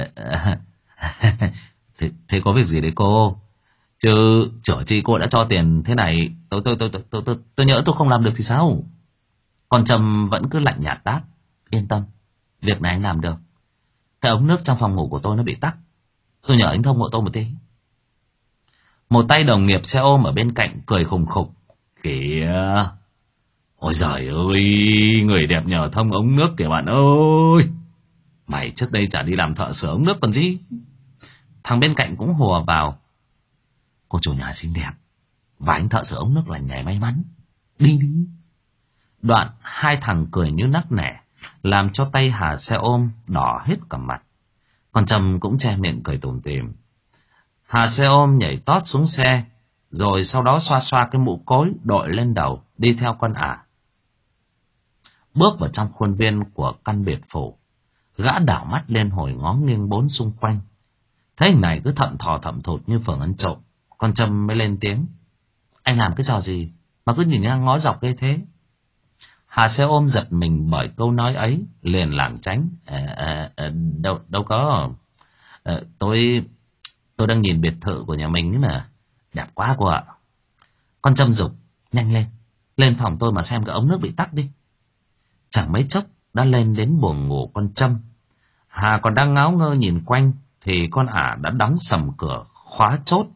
thế, thế có việc gì đấy cô? Chứ chở chi cô đã cho tiền thế này, tôi tôi tôi tôi tôi tôi, tôi nhỡ tôi không làm được thì sao? Con Trâm vẫn cứ lạnh nhạt đáp. Yên tâm, việc này anh làm được. Cái ống nước trong phòng ngủ của tôi nó bị tắc, tôi nhờ anh thông hộ tôi một tí. Một tay đồng nghiệp xe ôm ở bên cạnh cười khùng khục. Kìa, ôi giời ơi, người đẹp nhờ thông ống nước kìa bạn ơi. Mày trước đây chả đi làm thợ sửa ống nước còn gì. Thằng bên cạnh cũng hùa vào. Cô chủ nhà xinh đẹp và anh thợ sửa ống nước lành nghề may mắn. Đi đi. Đoạn hai thằng cười như nắc nẻ, làm cho tay Hà xe ôm đỏ hết cả mặt. Con Trâm cũng che miệng cười tủm tỉm. Hà xe ôm nhảy tót xuống xe, rồi sau đó xoa xoa cái mũ cối đội lên đầu, đi theo con ả. Bước vào trong khuôn viên của căn biệt phủ, gã đảo mắt lên hồi ngó nghiêng bốn xung quanh. Thấy hình này cứ thậm thò thậm thụt như phường ăn trộm, con Trâm mới lên tiếng. Anh làm cái trò gì mà cứ nhìn ngang ngó dọc ghê thế? Hà xe ôm giật mình bởi câu nói ấy, liền lảng tránh. À, à, à, đâu đâu có. À, tôi tôi đang nhìn biệt thự của nhà mình ấy mà, đẹp quá cô ạ. Con Trâm giục. Nhanh lên, lên phòng tôi mà xem cái ống nước bị tắc đi. Chẳng mấy chốc đã lên đến buồng ngủ con Trâm. Hà còn đang ngáo ngơ nhìn quanh thì con ả đã đóng sầm cửa khóa chốt.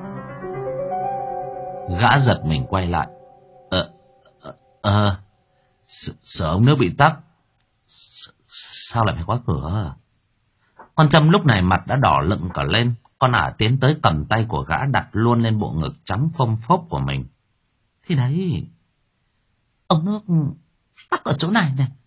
Gã giật mình quay lại. Ờ ờ, ờ Sợ ống nước bị tắc, sao lại phải khóa cửa? Con Trâm lúc này mặt đã đỏ lựng cả lên. Con ả tiến tới cầm tay của gã đặt luôn lên bộ ngực trắng phông phốc của mình. Thì đấy, ống nước tắc ở chỗ này này.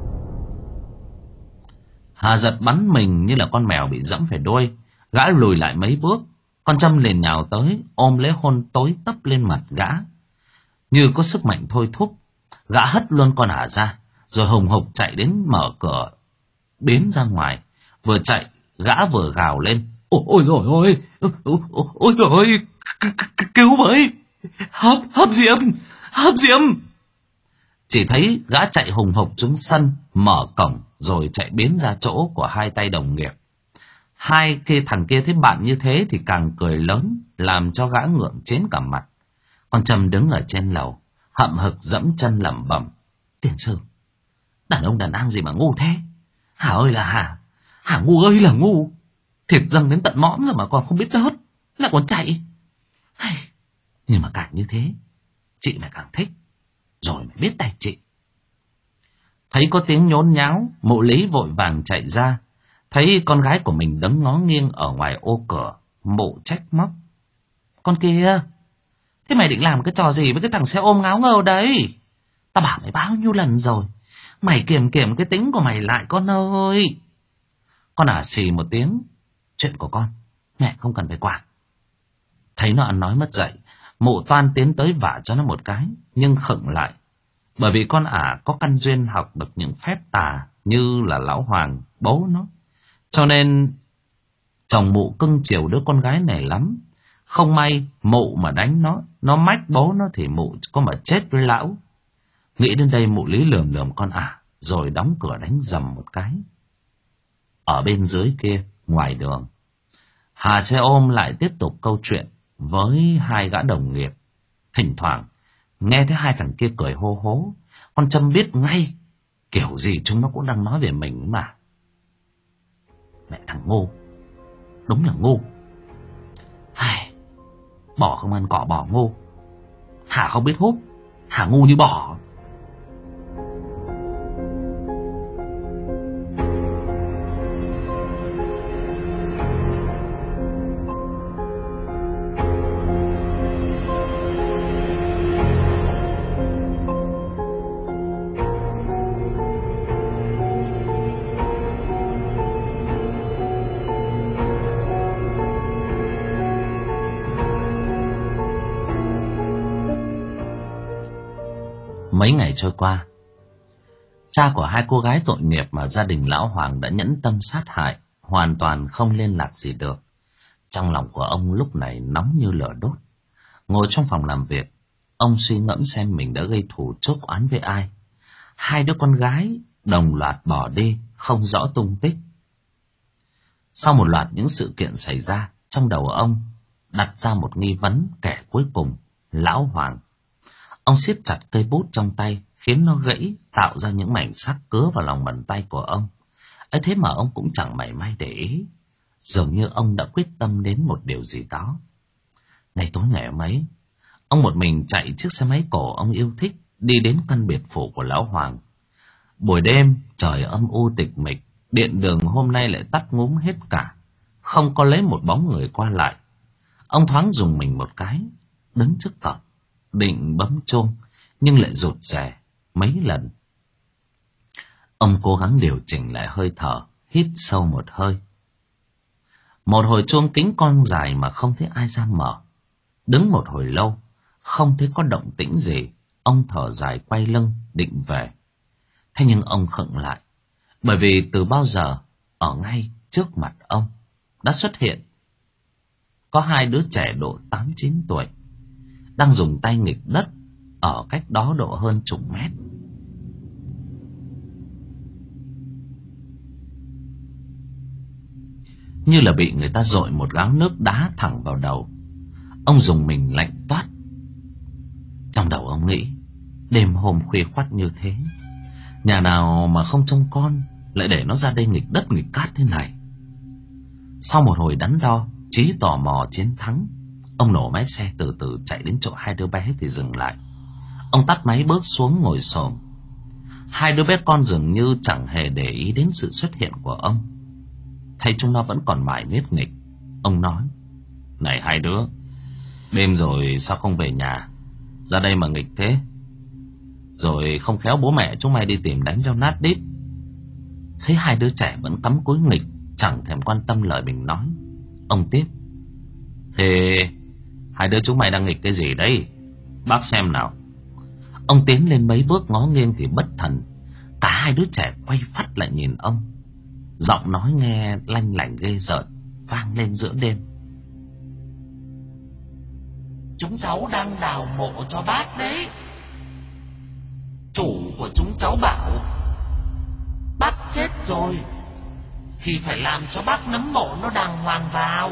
Hà giật bắn mình như là con mèo bị dẫm phải đuôi. Gã lùi lại mấy bước. Con Trâm liền nhào tới, ôm lấy hôn tối tấp lên mặt gã. Như có sức mạnh thôi thúc, gã hất luôn con ả ra, rồi hùng hục chạy đến mở cửa biến ra ngoài. Vừa chạy, gã vừa gào lên. Ôi ôi ôi ôi, ôi ôi ôi, cứu với, hấp hấp diệm, hấp diệm. Chỉ thấy gã chạy hùng hục xuống sân, mở cổng, rồi chạy biến ra chỗ của hai tay đồng nghiệp. Hai khi thằng kia thấy bạn như thế thì càng cười lớn, làm cho gã ngượng chến cả mặt. Con Trâm đứng ở trên lầu, hậm hực dẫm chân lẩm bẩm. Tiền sư, đàn ông đàn an gì mà ngu thế? Hà ơi là Hà, Hà ngu ơi là ngu. Thịt dâng đến tận mõm rồi mà còn không biết đớt, lại còn chạy. Nhưng mà càng như thế, chị lại càng thích, rồi mới biết tay chị. Thấy có tiếng nhốn nháo, mụ Lý vội vàng chạy ra. Thấy con gái của mình đứng ngó nghiêng ở ngoài ô cửa, mụ trách móc. Con kia, thế mày định làm cái trò gì với cái thằng xe ôm ngáo ngơ đấy? Tao bảo mày bao nhiêu lần rồi, mày kiềm kiềm cái tính của mày lại con ơi. Con ả xì một tiếng. Chuyện của con, mẹ không cần phải quản. Thấy nó ăn nói mất dạy, mụ toan tiến tới vả cho nó một cái, nhưng khựng lại. Bởi vì con ả có căn duyên học được những phép tà như là lão Hoàng, bố nó. Cho nên chồng mụ cưng chiều đứa con gái này lắm. Không may mụ mà đánh nó, nó mách bố nó thì mụ có mà chết với lão. Nghĩ đến đây mụ Lý lườm lườm con ả, rồi đóng cửa đánh dầm một cái. Ở bên dưới kia, ngoài đường, Hà xe ôm lại tiếp tục câu chuyện với hai gã đồng nghiệp. Thỉnh thoảng nghe thấy hai thằng kia cười hô hố, con Trâm biết ngay kiểu gì chúng nó cũng đang nói về mình mà. Mẹ thằng ngu, đúng là ngu. Hai, bò không ăn cỏ bò ngu. Hà không biết hút, Hà ngu như bò. Mấy ngày trôi qua, cha của hai cô gái tội nghiệp mà gia đình lão Hoàng đã nhẫn tâm sát hại hoàn toàn không liên lạc gì được. Trong lòng của ông lúc này nóng như lửa đốt. Ngồi trong phòng làm việc, ông suy ngẫm xem mình đã gây thù chuốc oán với ai. Hai đứa con gái đồng loạt bỏ đi, không rõ tung tích. Sau một loạt những sự kiện xảy ra, trong đầu ông đặt ra một nghi vấn kẻ cuối cùng, lão Hoàng. Ông siết chặt cây bút trong tay, khiến nó gãy, tạo ra những mảnh sắc cứa vào lòng bàn tay của ông. ấy thế mà ông cũng chẳng mảy may để ý. Dường như ông đã quyết tâm đến một điều gì đó. Ngày tối ngày hôm ấy, ông một mình chạy chiếc xe máy cổ ông yêu thích, đi đến căn biệt phủ của lão Hoàng. Buổi đêm, trời âm u tịch mịch, điện đường hôm nay lại tắt ngúm hết cả, không có lấy một bóng người qua lại. Ông thoáng dùng mình một cái, đứng trước cổng, định bấm chuông, nhưng lại rụt rè mấy lần. Ông cố gắng điều chỉnh lại hơi thở, hít sâu một hơi. Một hồi chuông kính con dài mà không thấy ai ra mở. Đứng một hồi lâu, không thấy có động tĩnh gì, ông thở dài quay lưng, định về. Thế nhưng ông khựng lại, bởi vì từ bao giờ, ở ngay trước mặt ông, đã xuất hiện có hai đứa trẻ độ tám chín tuổi, đang dùng tay nghịch đất, ở cách đó độ hơn chục mét. Như là bị người ta dội một gáo nước đá thẳng vào đầu. Ông dùng mình lạnh toát. Trong đầu ông nghĩ, đêm hôm khuya khoắt như thế, nhà nào mà không trông con lại để nó ra đây nghịch đất nghịch cát thế này. Sau một hồi đắn đo, trí tò mò chiến thắng, ông nổ máy xe từ từ chạy đến chỗ hai đứa bé thì dừng lại. Ông tắt máy bước xuống ngồi xổm. Hai đứa bé con dường như chẳng hề để ý đến sự xuất hiện của ông. Thấy chúng nó vẫn còn mải miết nghịch, ông nói: "Này hai đứa, đêm rồi sao không về nhà, ra đây mà nghịch thế? Rồi không khéo bố mẹ chúng mày đi tìm đánh cho nát đít." Thấy hai đứa trẻ vẫn cắm cúi nghịch, chẳng thèm quan tâm lời mình nói, ông tiếp: "Thế hai đứa chúng mày đang nghịch cái gì đấy? Bác xem nào." Ông tiến lên mấy bước ngó nghiêng thì bất thần, cả hai đứa trẻ quay phắt lại nhìn ông. Giọng nói nghe lanh lảnh ghê rợn vang lên giữa đêm: "Chúng cháu đang đào mộ cho bác đấy. Chủ của chúng cháu bảo bác chết rồi thì phải làm cho bác nấm mộ nó đàng hoàng vào."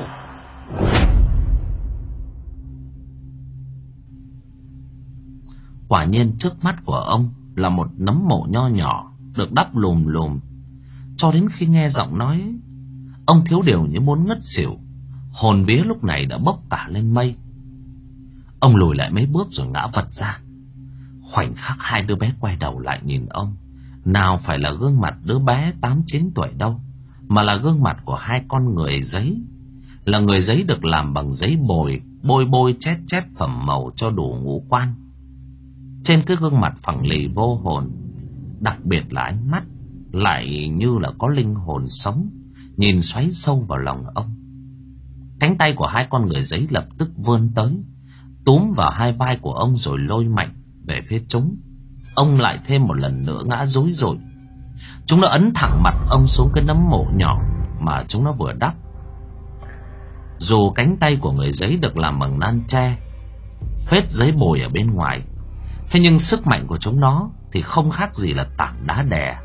Quả nhiên trước mắt của ông là một nấm mộ nho nhỏ, được đắp lùm lùm. Cho đến khi nghe giọng nói, ông thiếu điều như muốn ngất xỉu, hồn vía lúc này đã bốc cả lên mây. Ông lùi lại mấy bước rồi ngã vật ra. Khoảnh khắc hai đứa bé quay đầu lại nhìn ông, nào phải là gương mặt đứa bé tám chín tuổi đâu, mà là gương mặt của hai con người giấy. Là người giấy được làm bằng giấy bồi, bôi bôi chét chét phẩm màu cho đủ ngũ quan. Trên cái gương mặt phẳng lì vô hồn, đặc biệt là ánh mắt lại như là có linh hồn sống, nhìn xoáy sâu vào lòng ông. Cánh tay của hai con người giấy lập tức vươn tới, túm vào hai vai của ông rồi lôi mạnh về phía chúng. Ông lại thêm một lần nữa ngã rúi rụi. Chúng nó ấn thẳng mặt ông xuống cái nấm mộ nhỏ mà chúng nó vừa đắp. Dù cánh tay của người giấy được làm bằng nan tre, phết giấy bồi ở bên ngoài, thế nhưng sức mạnh của chúng nó thì không khác gì là tảng đá đè.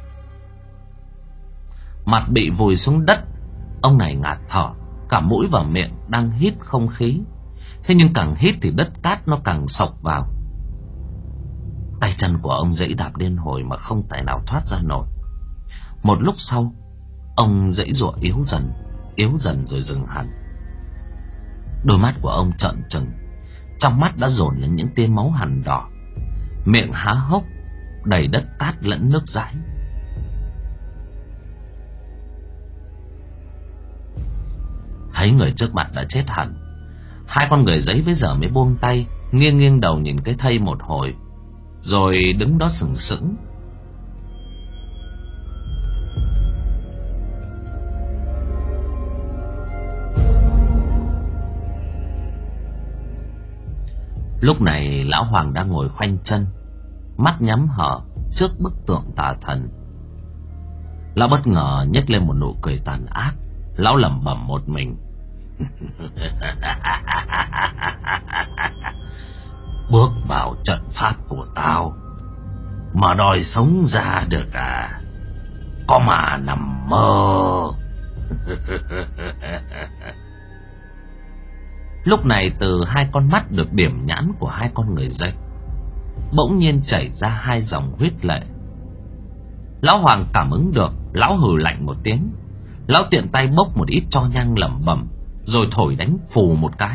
Mặt bị vùi xuống đất, ông này ngạt thở, cả mũi và miệng đang hít không khí. Thế nhưng càng hít thì đất cát nó càng xộc vào. Tay chân của ông giãy đạp liên hồi mà không tài nào thoát ra nổi. Một lúc sau, ông giãy giụa yếu dần, yếu dần rồi dừng hẳn. Đôi mắt của ông trợn trừng, trong mắt đã dồn lên những tia máu hằn đỏ. Miệng há hốc, đầy đất cát lẫn nước dãi. Thấy người trước mặt đã chết hẳn, hai con người giấy bây giờ mới buông tay, nghiêng nghiêng đầu nhìn cái thây một hồi, rồi đứng đó sừng sững. Lúc này lão Hoàng đang ngồi khoanh chân, mắt nhắm hở trước bức tượng tà thần. Lão bất ngờ nhếch lên một nụ cười tàn ác. Lão lẩm bẩm một mình. Bước vào trận pháp của tao mà đòi sống ra được à? Có mà nằm mơ. Lúc này từ hai con mắt được điểm nhãn của hai con người Giấy bỗng nhiên chảy ra hai dòng huyết lệ. Lão Hoàng cảm ứng được, lão hừ lạnh một tiếng. Lão tiện tay bốc một ít tro nhang lẩm bẩm, rồi thổi đánh phù một cái.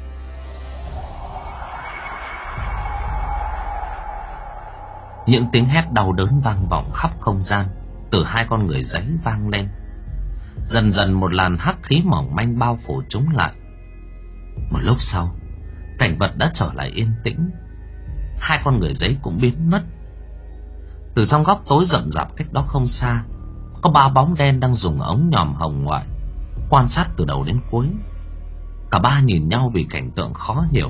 Những tiếng hét đau đớn vang vọng khắp không gian từ hai con người Giấy vang lên. Dần dần một làn hắc khí mỏng manh bao phủ chúng lại. Một lúc sau, cảnh vật đã trở lại yên tĩnh. Hai con người Giấy cũng biến mất. Từ trong góc tối rậm rạp cách đó không xa, có ba bóng đen đang dùng ống nhòm hồng ngoại quan sát từ đầu đến cuối. Cả ba nhìn nhau vì cảnh tượng khó hiểu.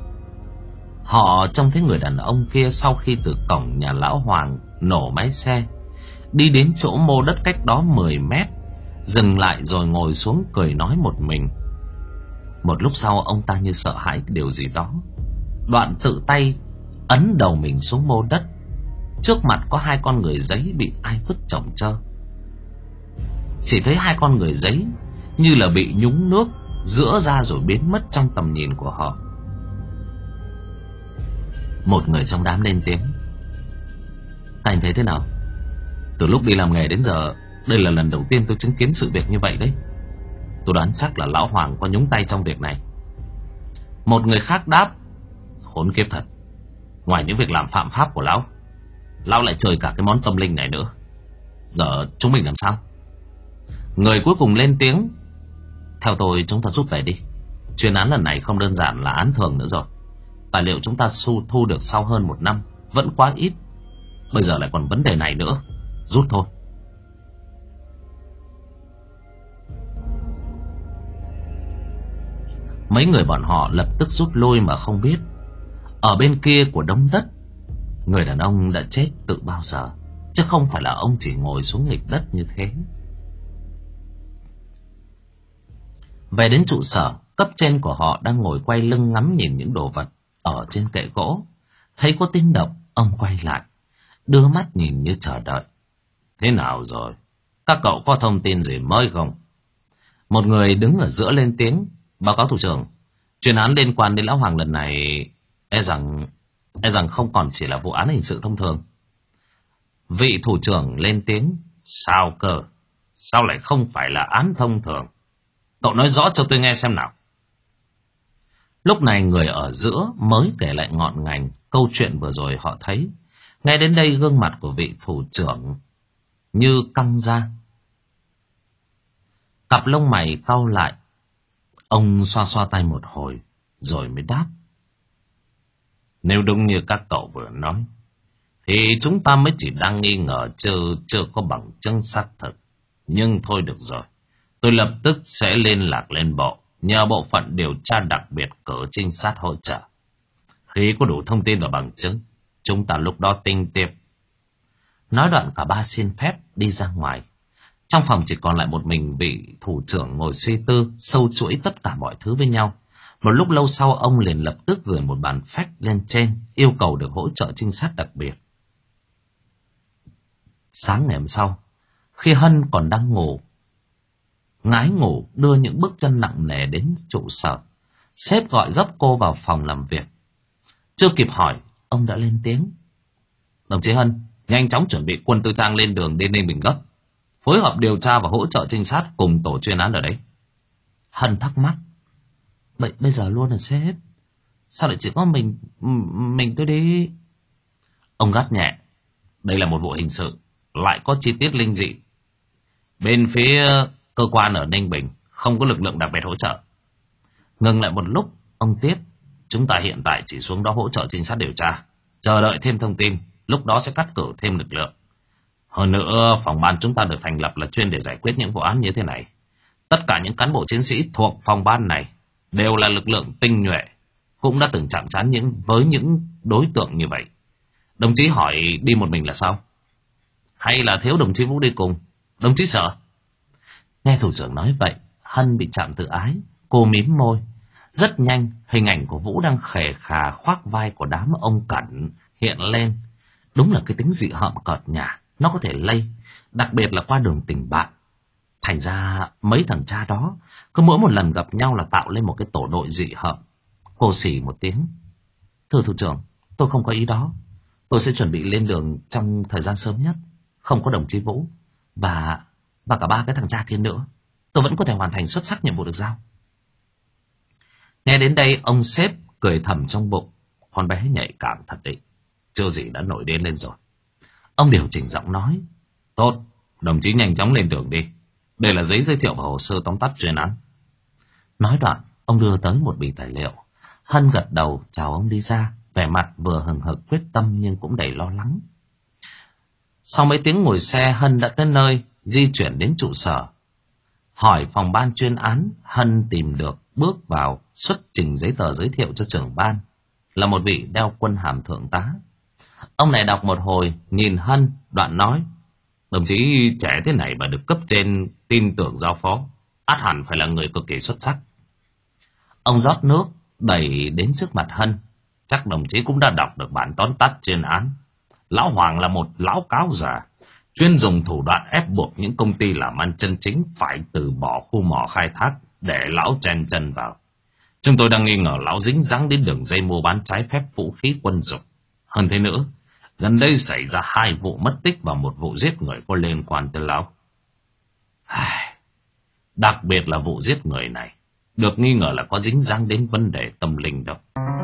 Họ trông thấy người đàn ông kia sau khi từ cổng nhà lão Hoàng nổ máy xe, đi đến chỗ mô đất cách đó mười mét, dừng lại rồi ngồi xuống cười nói một mình. Một lúc sau ông ta như sợ hãi điều gì đó, đoạn tự tay ấn đầu mình xuống mô đất. Trước mặt có hai con người Giấy bị ai vứt chồng chơ. Chỉ thấy hai con người Giấy như là bị nhúng nước rữa ra rồi biến mất trong tầm nhìn của họ. Một người trong đám lên tiếng: "Các anh thấy thế nào? Từ lúc đi làm nghề đến giờ, đây là lần đầu tiên tôi chứng kiến sự việc như vậy đấy. Tôi đoán chắc là lão Hoàng có nhúng tay trong việc này." Một người khác đáp: "Khốn kiếp thật, ngoài những việc làm phạm pháp của lão, lão lại chơi cả cái món tâm linh này nữa. Giờ chúng mình làm sao?" Người cuối cùng lên tiếng: "Theo tôi chúng ta rút về đi. Chuyên án lần này không đơn giản là án thường nữa rồi. Tài liệu chúng ta thu, thu được sau hơn một năm vẫn quá ít. Bây giờ lại còn vấn đề này nữa. Rút thôi." Mấy người bọn họ lập tức rút lui mà không biết, ở bên kia của đống đất, người đàn ông đã chết từ bao giờ, chứ không phải là ông chỉ ngồi xuống nghịch đất như thế. Về đến trụ sở, cấp trên của họ đang ngồi quay lưng ngắm nhìn những đồ vật ở trên kệ gỗ. Thấy có tiếng động, ông quay lại, đưa mắt nhìn như chờ đợi. "Thế nào rồi? Các cậu có thông tin gì mới không?" Một người đứng ở giữa lên tiếng: "Báo cáo thủ trưởng, chuyên án liên quan đến lão Hoàng lần này e rằng e rằng không còn chỉ là vụ án hình sự thông thường." Vị thủ trưởng lên tiếng: "Sao cơ? Sao lại không phải là án thông thường? Cậu nói rõ cho tôi nghe xem nào." Lúc này người ở giữa mới kể lại ngọn ngành câu chuyện vừa rồi họ thấy. Nghe đến đây gương mặt của vị thủ trưởng như căng ra, cặp lông mày cau lại. Ông xoa xoa tay một hồi rồi mới đáp: "Nếu đúng như các cậu vừa nói thì chúng ta mới chỉ đang nghi ngờ, chứ chưa có bằng chứng xác thực. Nhưng thôi được rồi, tôi lập tức sẽ liên lạc lên bộ, nhờ bộ phận điều tra đặc biệt cử trinh sát hỗ trợ. Khi có đủ thông tin và bằng chứng, chúng ta lúc đó tính tiếp." Nói đoạn cả ba xin phép đi ra ngoài. Trong phòng chỉ còn lại một mình vị thủ trưởng ngồi suy tư, sâu chuỗi tất cả mọi thứ với nhau. Một lúc lâu sau, ông liền lập tức gửi một bản fax lên trên, yêu cầu được hỗ trợ trinh sát đặc biệt. Sáng ngày hôm sau, khi Hân còn đang ngủ, ngái ngủ đưa những bước chân nặng nề đến trụ sở, sếp gọi gấp cô vào phòng làm việc. Chưa kịp hỏi, ông đã lên tiếng: "Đồng chí Hân, nhanh chóng chuẩn bị quân tư trang lên đường đến Ninh Bình gấp, phối hợp điều tra và hỗ trợ trinh sát cùng tổ chuyên án ở đấy." Hân thắc mắc: Bây, bây giờ luôn là sếp? Sao lại chỉ có mình mình tôi đi? Ông gắt nhẹ: "Đây là một vụ hình sự, lại có chi tiết linh dị. Bên phía cơ quan ở Ninh Bình không có lực lượng đặc biệt hỗ trợ." Ngừng lại một lúc, ông tiếp: "Chúng ta hiện tại chỉ xuống đó hỗ trợ trinh sát điều tra, chờ đợi thêm thông tin, lúc đó sẽ cắt cử thêm lực lượng. Hơn nữa, phòng ban chúng ta được thành lập là chuyên để giải quyết những vụ án như thế này. Tất cả những cán bộ chiến sĩ thuộc phòng ban này đều là lực lượng tinh nhuệ, cũng đã từng chạm trán những với những đối tượng như vậy. Đồng chí hỏi đi một mình là sao? Hay là thiếu đồng chí Vũ đi cùng? Đồng chí sợ? Nghe thủ trưởng nói vậy, Hân bị chạm tự ái. Cô mím môi. Rất nhanh, hình ảnh của Vũ đang khề khà khoác vai của đám ông Cẩn hiện lên. Đúng là cái tính dị hợm cợt nhả, nó có thể lây, đặc biệt là qua đường tình bạn. Thành ra mấy thằng cha đó, cứ mỗi một lần gặp nhau là tạo lên một cái tổ đội dị hợm. Cô xỉ một tiếng. Thưa thủ trưởng, tôi không có ý đó. Tôi sẽ chuẩn bị lên đường trong thời gian sớm nhất. Không có đồng chí Vũ và và cả ba cái thằng cha kia nữa, tôi vẫn có thể hoàn thành xuất sắc nhiệm vụ được giao. Nghe đến đây, ông sếp cười thầm trong bụng. Con bé nhạy cảm thật đấy, chưa gì đã nổi điên lên rồi. Ông điều chỉnh giọng nói. Tốt, đồng chí nhanh chóng lên đường đi. Đây là giấy giới thiệu và hồ sơ tóm tắt chuyên án. Nói đoạn, ông đưa tới một bì tài liệu. Hân gật đầu chào ông đi ra, vẻ mặt vừa hừng hực quyết tâm nhưng cũng đầy lo lắng. Sau mấy tiếng ngồi xe, Hân đã tới nơi, di chuyển đến trụ sở. Hỏi phòng ban chuyên án, Hân tìm được, bước vào, xuất trình giấy tờ giới thiệu cho trưởng ban, là một vị đeo quân hàm thượng tá. Ông này đọc một hồi, nhìn Hân, đoạn nói. Đồng chí trẻ thế này mà được cấp trên tin tưởng giao phó, ắt hẳn phải là người cực kỳ xuất sắc. Ông rót nước, đẩy đến trước mặt Hân. Chắc đồng chí cũng đã đọc được bản tóm tắt chuyên án. Lão Hoàng là một lão cáo già, chuyên dùng thủ đoạn ép buộc những công ty làm ăn chân chính phải từ bỏ khu mỏ khai thác để lão chen chân vào. Chúng tôi đang nghi ngờ lão dính dáng đến đường dây mua bán trái phép vũ khí quân dụng. Hơn thế nữa, gần đây xảy ra hai vụ mất tích và một vụ giết người có liên quan tới lão. Đặc biệt là vụ giết người này, được nghi ngờ là có dính dáng đến vấn đề tâm linh đâu.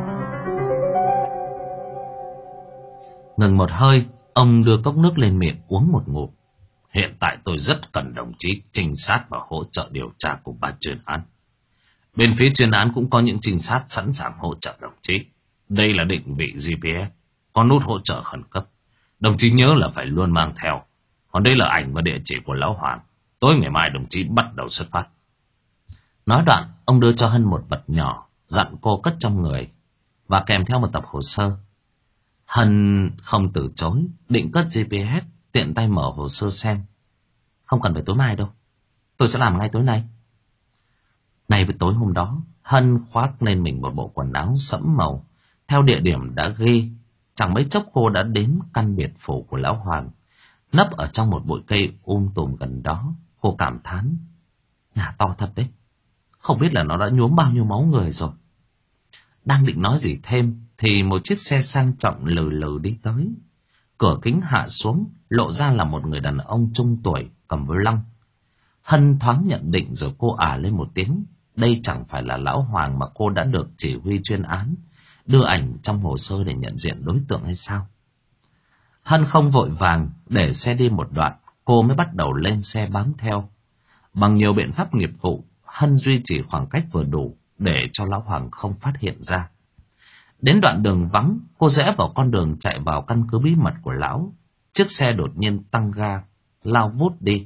Ngừng một hơi, ông đưa cốc nước lên miệng uống một ngụm. Hiện tại tôi rất cần đồng chí trinh sát và hỗ trợ điều tra của ban chuyên án. Bên phía chuyên án cũng có những trinh sát sẵn sàng hỗ trợ đồng chí. Đây là định vị giê pê ét, có nút hỗ trợ khẩn cấp. Đồng chí nhớ là phải luôn mang theo. Còn đây là ảnh và địa chỉ của lão Hoàng. Tối ngày mai đồng chí bắt đầu xuất phát. Nói đoạn, ông đưa cho Hân một vật nhỏ, dặn cô cất trong người, và kèm theo một tập hồ sơ. Hân không từ chối, định cất giê pê ét, tiện tay mở hồ sơ xem. Không cần phải tối mai đâu, tôi sẽ làm ngay tối nay. Này với tối hôm đó, Hân khoác lên mình một bộ quần áo sẫm màu. Theo địa điểm đã ghi, chẳng mấy chốc cô đã đến căn biệt phủ của lão Hoàng. Nấp ở trong một bụi cây um tùm gần đó, cô cảm thán. Nhà to thật đấy, không biết là nó đã nhuốm bao nhiêu máu người rồi. Đang định nói gì thêm, thì một chiếc xe sang trọng lừ lừ đi tới. Cửa kính hạ xuống, lộ ra là một người đàn ông trung tuổi, cầm vô lăng. Hân thoáng nhận định rồi cô ả lên một tiếng. Đây chẳng phải là lão Hoàng mà cô đã được chỉ huy chuyên án, đưa ảnh trong hồ sơ để nhận diện đối tượng hay sao? Hân không vội vàng, để xe đi một đoạn, cô mới bắt đầu lên xe bám theo. Bằng nhiều biện pháp nghiệp vụ, Hân duy trì khoảng cách vừa đủ để cho lão Hoàng không phát hiện ra. Đến đoạn đường vắng, cô rẽ vào con đường chạy vào căn cứ bí mật của lão. Chiếc xe đột nhiên tăng ga, lao vút đi.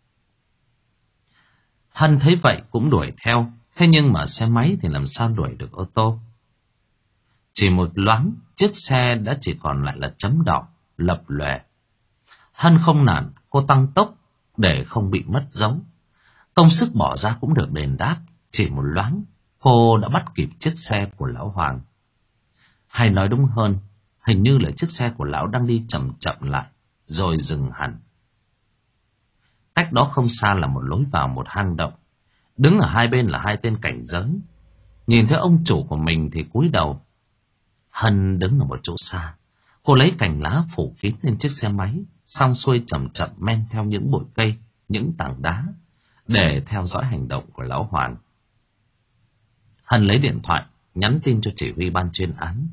Hân thấy vậy cũng đuổi theo, thế nhưng mà xe máy thì làm sao đuổi được ô tô. Chỉ một loáng, chiếc xe đã chỉ còn lại là chấm đỏ, lập lòe. Hân không nản, cô tăng tốc để không bị mất dấu. Công sức bỏ ra cũng được đền đáp, chỉ một loáng, cô đã bắt kịp chiếc xe của lão Hoàng. Hay nói đúng hơn, hình như là chiếc xe của lão đang đi chậm chậm lại, rồi dừng hẳn. Cách đó không xa là một lối vào một hang động. Đứng ở hai bên là hai tên cảnh giới. Nhìn thấy ông chủ của mình thì cúi đầu. Hân đứng ở một chỗ xa. Cô lấy cành lá phủ kín lên chiếc xe máy, xong xuôi chậm chậm men theo những bụi cây, những tảng đá, để theo dõi hành động của lão Hoàng. Hân lấy điện thoại, nhắn tin cho chỉ huy ban chuyên án.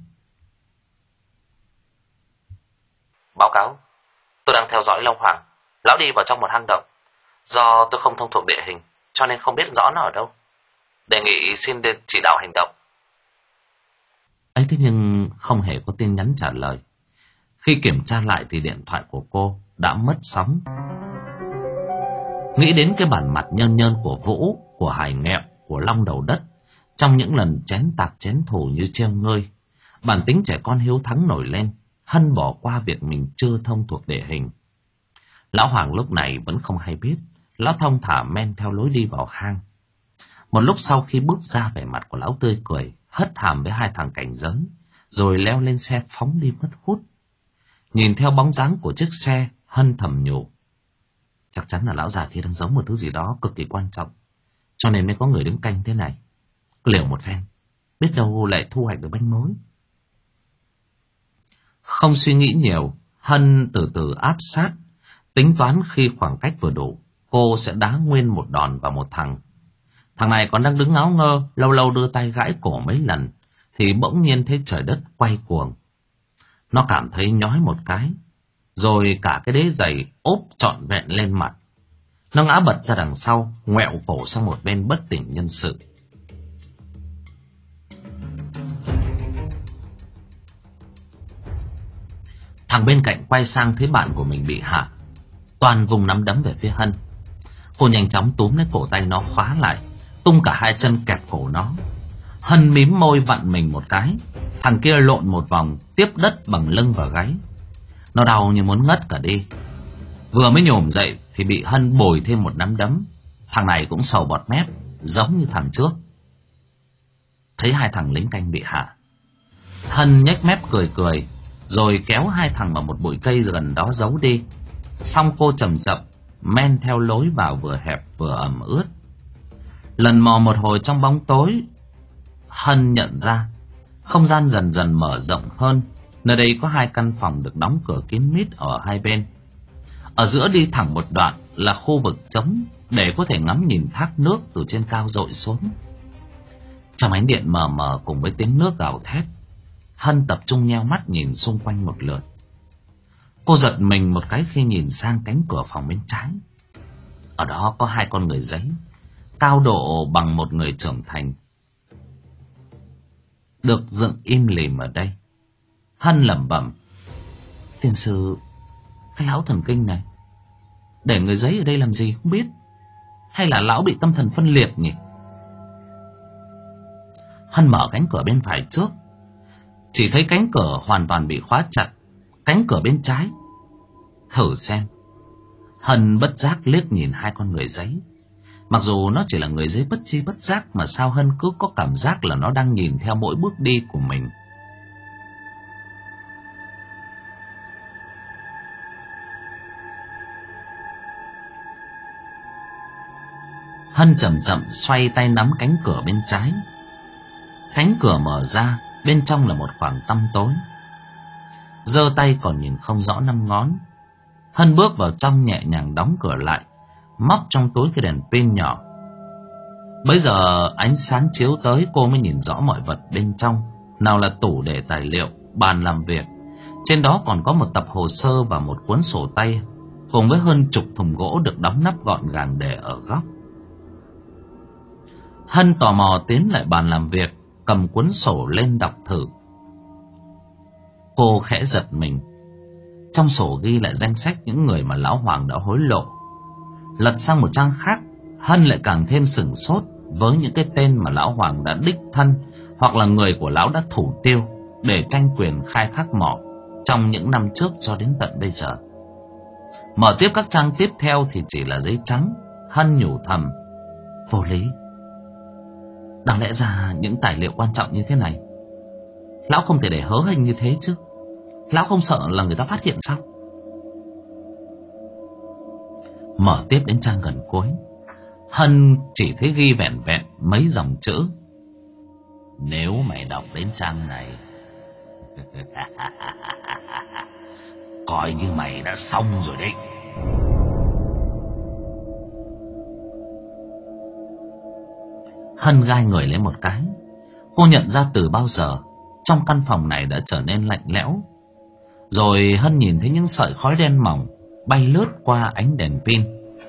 Báo cáo, tôi đang theo dõi Long Hoàng. Lão đi vào trong một hang động. Do tôi không thông thuộc địa hình, cho nên không biết rõ nó ở đâu. Đề nghị xin đến chỉ đạo hành động. Ấy thế nhưng không hề có tin nhắn trả lời. Khi kiểm tra lại thì điện thoại của cô đã mất sóng. Nghĩ đến cái bản mặt nhơn nhơn của Vũ, của Hải Nghẹo, của Long Đầu Đất, trong những lần chén tạc chén thủ như treo ngơi, bản tính trẻ con hiếu thắng nổi lên. Hân bỏ qua việc mình chưa thông thuộc địa hình. Lão Hoàng lúc này vẫn không hay biết. Lão thong thả men theo lối đi vào hang. Một lúc sau khi bước ra, vẻ mặt của lão tươi cười, hất hàm với hai thằng cảnh giới, rồi leo lên xe phóng đi mất hút. Nhìn theo bóng dáng của chiếc xe, Hân thầm nhủ. Chắc chắn là lão già kia đang giấu một thứ gì đó cực kỳ quan trọng, cho nên mới có người đứng canh thế này. Liều một phen, biết đâu lại thu hoạch được manh mối. Không suy nghĩ nhiều, Hân từ từ áp sát, tính toán khi khoảng cách vừa đủ, cô sẽ đá nguyên một đòn vào một thằng. Thằng này còn đang đứng ngáo ngơ, lâu lâu đưa tay gãi cổ mấy lần, thì bỗng nhiên thấy trời đất quay cuồng. Nó cảm thấy nhói một cái, rồi cả cái đế giày ốp trọn vẹn lên mặt. Nó ngã bật ra đằng sau, ngoẹo cổ sang một bên bất tỉnh nhân sự. Thằng bên cạnh quay sang thấy bạn của mình bị hạ, toàn vùng nắm đấm về phía Hân. Cô nhanh chóng túm lấy cổ tay nó khóa lại, tung cả hai chân kẹp cổ nó. Hân mím môi vặn mình một cái, thằng kia lộn một vòng, tiếp đất bằng lưng và gáy. Nó đau như muốn ngất cả đi. Vừa mới nhổm dậy thì bị Hân bồi thêm một nắm đấm. Thằng này cũng sầu bọt mép, giống như thằng trước. Thấy hai thằng lính canh bị hạ, Hân nhếch mép cười cười, rồi kéo hai thằng vào một bụi cây gần đó giấu đi. Xong cô chậm chậm men theo lối vào vừa hẹp vừa ẩm ướt. Lần mò một hồi trong bóng tối, Hân nhận ra không gian dần dần mở rộng hơn. Nơi đây có hai căn phòng được đóng cửa kín mít ở hai bên. Ở giữa đi thẳng một đoạn là khu vực trống để có thể ngắm nhìn thác nước từ trên cao dội xuống. Trong ánh điện mờ mờ cùng với tiếng nước gào thét, Hân tập trung nheo mắt nhìn xung quanh một lượt. Cô giật mình một cái khi nhìn sang cánh cửa phòng bên trái. Ở đó có hai con người giấy, cao độ bằng một người trưởng thành, được dựng im lìm ở đây. Hân lẩm bẩm, tiền sư, cái lão thần kinh này để người giấy ở đây làm gì không biết, hay là lão bị tâm thần phân liệt nhỉ? Hân mở cánh cửa bên phải trước, chỉ thấy cánh cửa hoàn toàn bị khóa chặt. Cánh cửa bên trái, thử xem. Hân bất giác liếc nhìn hai con người giấy. Mặc dù nó chỉ là người giấy bất chi bất giác, mà sao Hân cứ có cảm giác là nó đang nhìn theo mỗi bước đi của mình. Hân chậm chậm xoay tay nắm cánh cửa bên trái. Cánh cửa mở ra, bên trong là một khoảng tăm tối. Giơ tay còn nhìn không rõ năm ngón. Hân bước vào trong nhẹ nhàng đóng cửa lại, móc trong túi cái đèn pin nhỏ. Bấy giờ ánh sáng chiếu tới, cô mới nhìn rõ mọi vật bên trong. Nào là tủ để tài liệu, bàn làm việc, trên đó còn có một tập hồ sơ và một cuốn sổ tay, cùng với hơn chục thùng gỗ được đóng nắp gọn gàng để ở góc. Hân tò mò tiến lại bàn làm việc, cầm cuốn sổ lên đọc thử. Cô khẽ giật mình. Trong sổ ghi lại danh sách những người mà lão Hoàng đã hối lộ. Lật sang một trang khác, Hân lại càng thêm sửng sốt với những cái tên mà lão Hoàng đã đích thân hoặc là người của lão đã thủ tiêu để tranh quyền khai thác mỏ trong những năm trước cho đến tận bây giờ. Mở tiếp các trang tiếp theo thì chỉ là giấy trắng. Hân nhủ thầm, vô lý. Đáng lẽ ra những tài liệu quan trọng như thế này lão không thể để hớ hênh như thế chứ. Lão không sợ là người ta phát hiện sao? Mở tiếp đến trang gần cuối, Hân chỉ thấy ghi vẹn vẹn mấy dòng chữ: nếu mày đọc đến trang này coi như mày đã xong rồi đấy. Hân gai người lên một cái. Cô nhận ra từ bao giờ trong căn phòng này đã trở nên lạnh lẽo. Rồi Hân nhìn thấy những sợi khói đen mỏng bay lướt qua ánh đèn pin.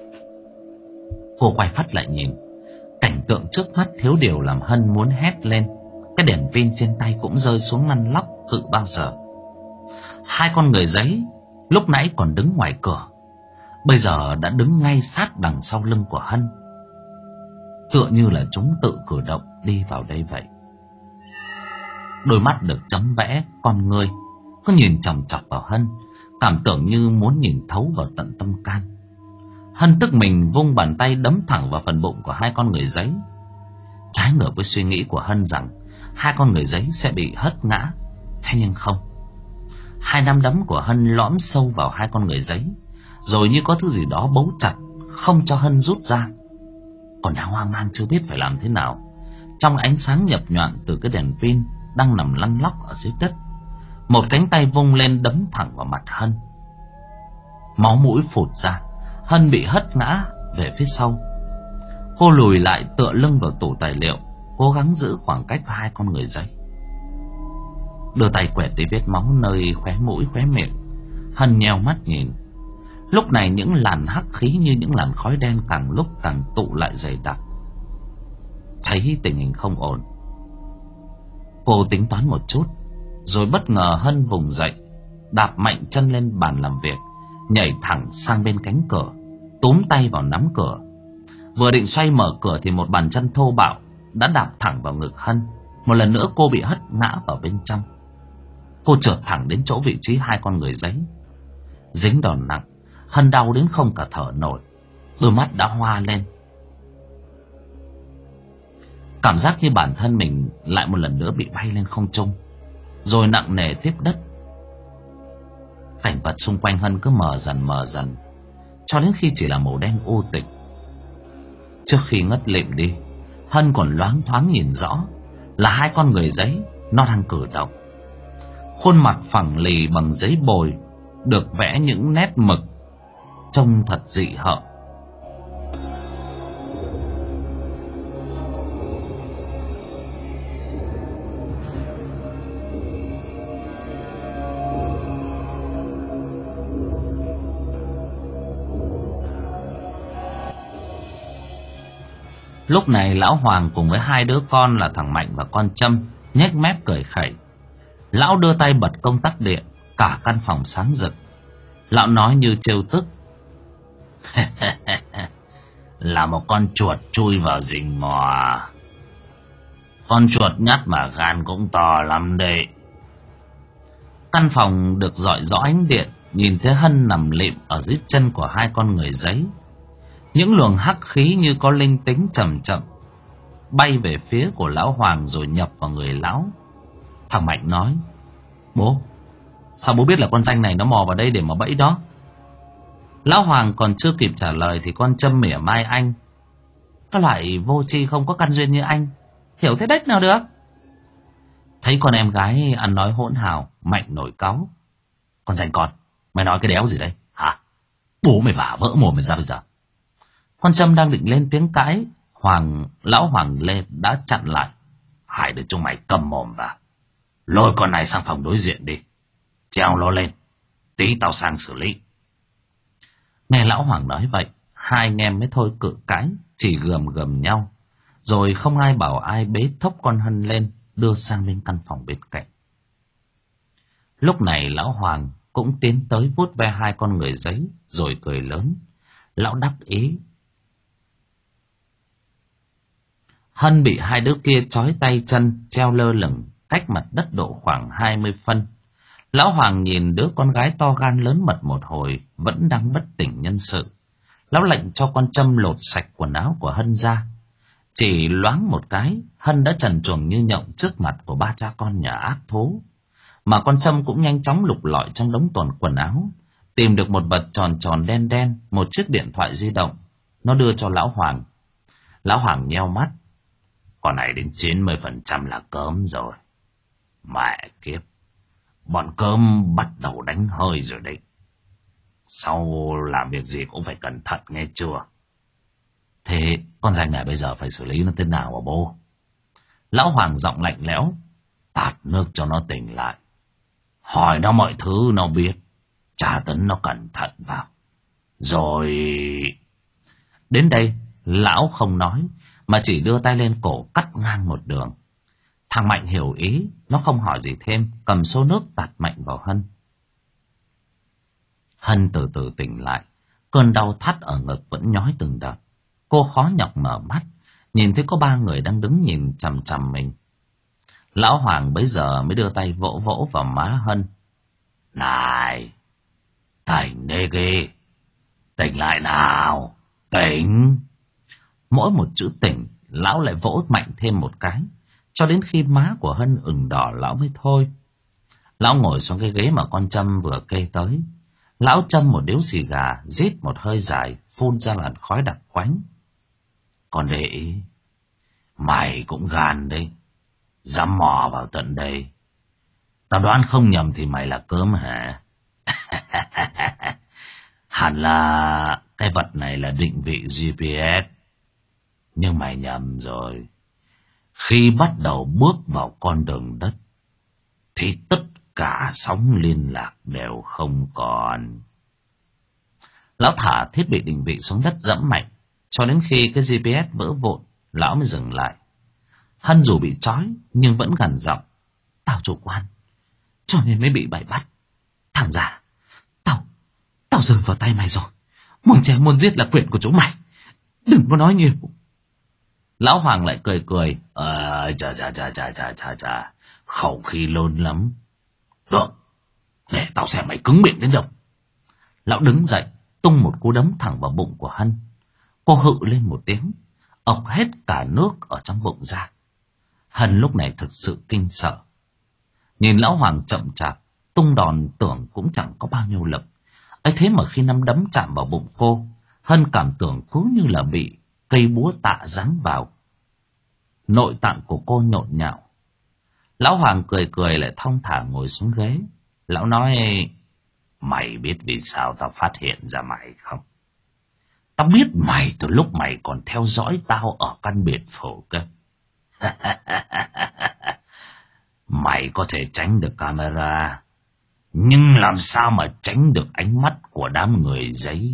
Cô quay phát lại nhìn. Cảnh tượng trước mắt thiếu điều làm Hân muốn hét lên. Cái đèn pin trên tay cũng rơi xuống lăn lóc tự bao giờ. Hai con người giấy lúc nãy còn đứng ngoài cửa, bây giờ đã đứng ngay sát đằng sau lưng của Hân, tựa như là chúng tự cử động đi vào đây vậy. Đôi mắt được chấm vẽ con ngươi cứ nhìn chòng chọc vào Hân, cảm tưởng như muốn nhìn thấu vào tận tâm can. Hân tức mình vung bàn tay đấm thẳng vào phần bụng của hai con người giấy. Trái ngược với suy nghĩ của Hân rằng hai con người giấy sẽ bị hất ngã, thế nhưng không. Hai nắm đấm của Hân lõm sâu vào hai con người giấy, rồi như có thứ gì đó bấu chặt, không cho Hân rút ra. Còn đang hoang mang chưa biết phải làm thế nào, trong ánh sáng nhập nhoạng từ cái đèn pin đang nằm lăn lóc ở dưới đất, một cánh tay vung lên đấm thẳng vào mặt Hân. Máu mũi phụt ra, Hân bị hất ngã về phía sau. Cô lùi lại tựa lưng vào tủ tài liệu, cố gắng giữ khoảng cách với hai con người giấy. Đưa tay quẹt đi vết máu nơi khóe mũi khóe miệng. Hân nheo mắt nhìn. Lúc này những làn hắc khí như những làn khói đen càng lúc càng tụ lại dày đặc. Thấy tình hình không ổn, cô tính toán một chút, rồi bất ngờ Hân vùng dậy, đạp mạnh chân lên bàn làm việc, nhảy thẳng sang bên cánh cửa, túm tay vào nắm cửa. Vừa định xoay mở cửa thì một bàn chân thô bạo đã đạp thẳng vào ngực Hân. Một lần nữa cô bị hất ngã vào bên trong. Cô trượt thẳng đến chỗ vị trí hai con người giấy. Dính đòn nặng, Hân đau đến không cả thở nổi, đôi mắt đã hoa lên. Cảm giác như bản thân mình lại một lần nữa bị bay lên không trung, rồi nặng nề tiếp đất. Cảnh vật xung quanh Hân cứ mờ dần mờ dần, cho đến khi chỉ là màu đen u tịch. Trước khi ngất lịm đi, Hân còn loáng thoáng nhìn rõ là hai con người giấy nó đang cử động. Khuôn mặt phẳng lì bằng giấy bồi, được vẽ những nét mực, trông thật dị hợm. Lúc này lão Hoàng cùng với hai đứa con là thằng Mạnh và con Trâm nhếch mép cười khẩy. Lão đưa tay bật công tắc điện, cả căn phòng sáng rực. Lão nói như trêu tức: là một con chuột chui vào rình mò. Con chuột nhắt mà gan cũng to lắm đấy. Căn phòng được rọi rõ ánh điện, nhìn thấy Hân nằm lịm ở dưới chân của hai con người giấy. Những luồng hắc khí như có linh tính chậm chậm bay về phía của lão Hoàng rồi nhập vào người lão. Thằng Mạnh nói: Bố, sao bố biết là con danh này nó mò vào đây để mà bẫy đó? Lão Hoàng còn chưa kịp trả lời thì con Trâm mỉa mai anh: Cái loại vô tri không có căn duyên như anh, hiểu thế đếch nào được. Thấy con em gái ăn nói hỗn hào, Mạnh nổi cáu: Con danh con, mày nói cái đéo gì đây hả? Bố mày vả vỡ mồm mày ra bây giờ. Con Trâm đang định lên tiếng cãi, Hoàng lão Hoàng Lê đã chặn lại: Hai đứa chúng mày cầm mồm vào, lôi con này sang phòng đối diện đi, treo nó lên, tí tao sang xử lý. Nghe lão Hoàng nói vậy, hai anh em mới thôi cự cãi, chỉ gườm gườm nhau, rồi không ai bảo ai bế thốc con Hân lên, đưa sang bên căn phòng bên cạnh. Lúc này lão Hoàng cũng tiến tới vuốt ve hai con người giấy, rồi cười lớn. Lão đắc ý: Hân bị hai đứa kia trói tay chân, treo lơ lửng cách mặt đất độ khoảng hai mươi phân. Lão Hoàng nhìn đứa con gái to gan lớn mật một hồi, vẫn đang bất tỉnh nhân sự. Lão lệnh cho con Trâm lột sạch quần áo của Hân ra. Chỉ loáng một cái, Hân đã trần truồng như nhộng trước mặt của ba cha con nhà ác thú. Mà con Trâm cũng nhanh chóng lục lọi trong đống toàn quần áo, tìm được một vật tròn tròn đen đen, một chiếc điện thoại di động. Nó đưa cho lão Hoàng. Lão Hoàng nheo mắt: Con này đến chín mươi phần trăm là cớm rồi. Mẹ kiếp, bọn cơm bắt đầu đánh hơi rồi đấy. Sau làm việc gì cũng phải cẩn thận nghe chưa? Thế con danh này bây giờ phải xử lý nó thế nào hả bố? Lão Hoàng giọng lạnh lẽo: Tạt nước cho nó tỉnh lại, hỏi nó mọi thứ nó biết, tra tấn nó cẩn thận vào. Rồi... Đến đây lão không nói, mà chỉ đưa tay lên cổ cắt ngang một đường. Thằng Mạnh hiểu ý, nó không hỏi gì thêm, cầm xô nước tạt mạnh vào Hân. Hân từ từ tỉnh lại, cơn đau thắt ở ngực vẫn nhói từng đợt. Cô khó nhọc mở mắt, nhìn thấy có ba người đang đứng nhìn chằm chằm mình. Lão Hoàng bấy giờ mới đưa tay vỗ vỗ vào má Hân. Này, tỉnh đi kì, tỉnh lại nào, tỉnh. Mỗi một chữ tỉnh, lão lại vỗ mạnh thêm một cái, cho đến khi má của Hân ửng đỏ lão mới thôi. Lão ngồi xuống cái ghế mà con Trâm vừa kê tới. Lão châm một điếu xì gà, rít một hơi dài, phun ra làn khói đặc quánh. Còn để ý, mày cũng gan đấy, dám mò vào tận đây. Tao đoán không nhầm thì mày là cớm hả? Hẳn là cái vật này là định vị giê pê ét. Nhưng mày nhầm rồi. Khi bắt đầu bước vào con đường đất, thì tất cả sóng liên lạc đều không còn. Lão thả thiết bị định vị xuống đất dẫm mạnh, cho đến khi cái giê pê ét vỡ vụn, lão mới dừng lại. Hân dù bị trói, nhưng vẫn gằn giọng. Tao chủ quan, cho nên mới bị bày bắt. Thằng già, tao, tao rơi vào tay mày rồi. Muốn chém muốn giết là quyền của chúng mày. Đừng có nói nhiều. Lão Hoàng lại cười cười. Ờ, chà chà chà chà chà chà chà, khẩu khí lớn lắm. Được, để tao xem mày cứng miệng đến đâu. Lão đứng dậy, tung một cú đấm thẳng vào bụng của Hân. Cô hự lên một tiếng, ọc hết cả nước ở trong bụng ra. Hân lúc này thực sự kinh sợ. Nhìn Lão Hoàng chậm chạp, tung đòn tưởng cũng chẳng có bao nhiêu lực. ấy thế mà khi nắm đấm chạm vào bụng cô, Hân cảm tưởng cứ như là bị cây búa tạ giáng vào. Nội tạng của cô nhộn nhạo. Lão Hoàng cười cười lại thong thả ngồi xuống ghế. Lão nói, mày biết vì sao tao phát hiện ra mày không? Tao biết mày từ lúc mày còn theo dõi tao ở căn biệt phủ cơ. Mày có thể tránh được camera, nhưng làm sao mà tránh được ánh mắt của đám người giấy?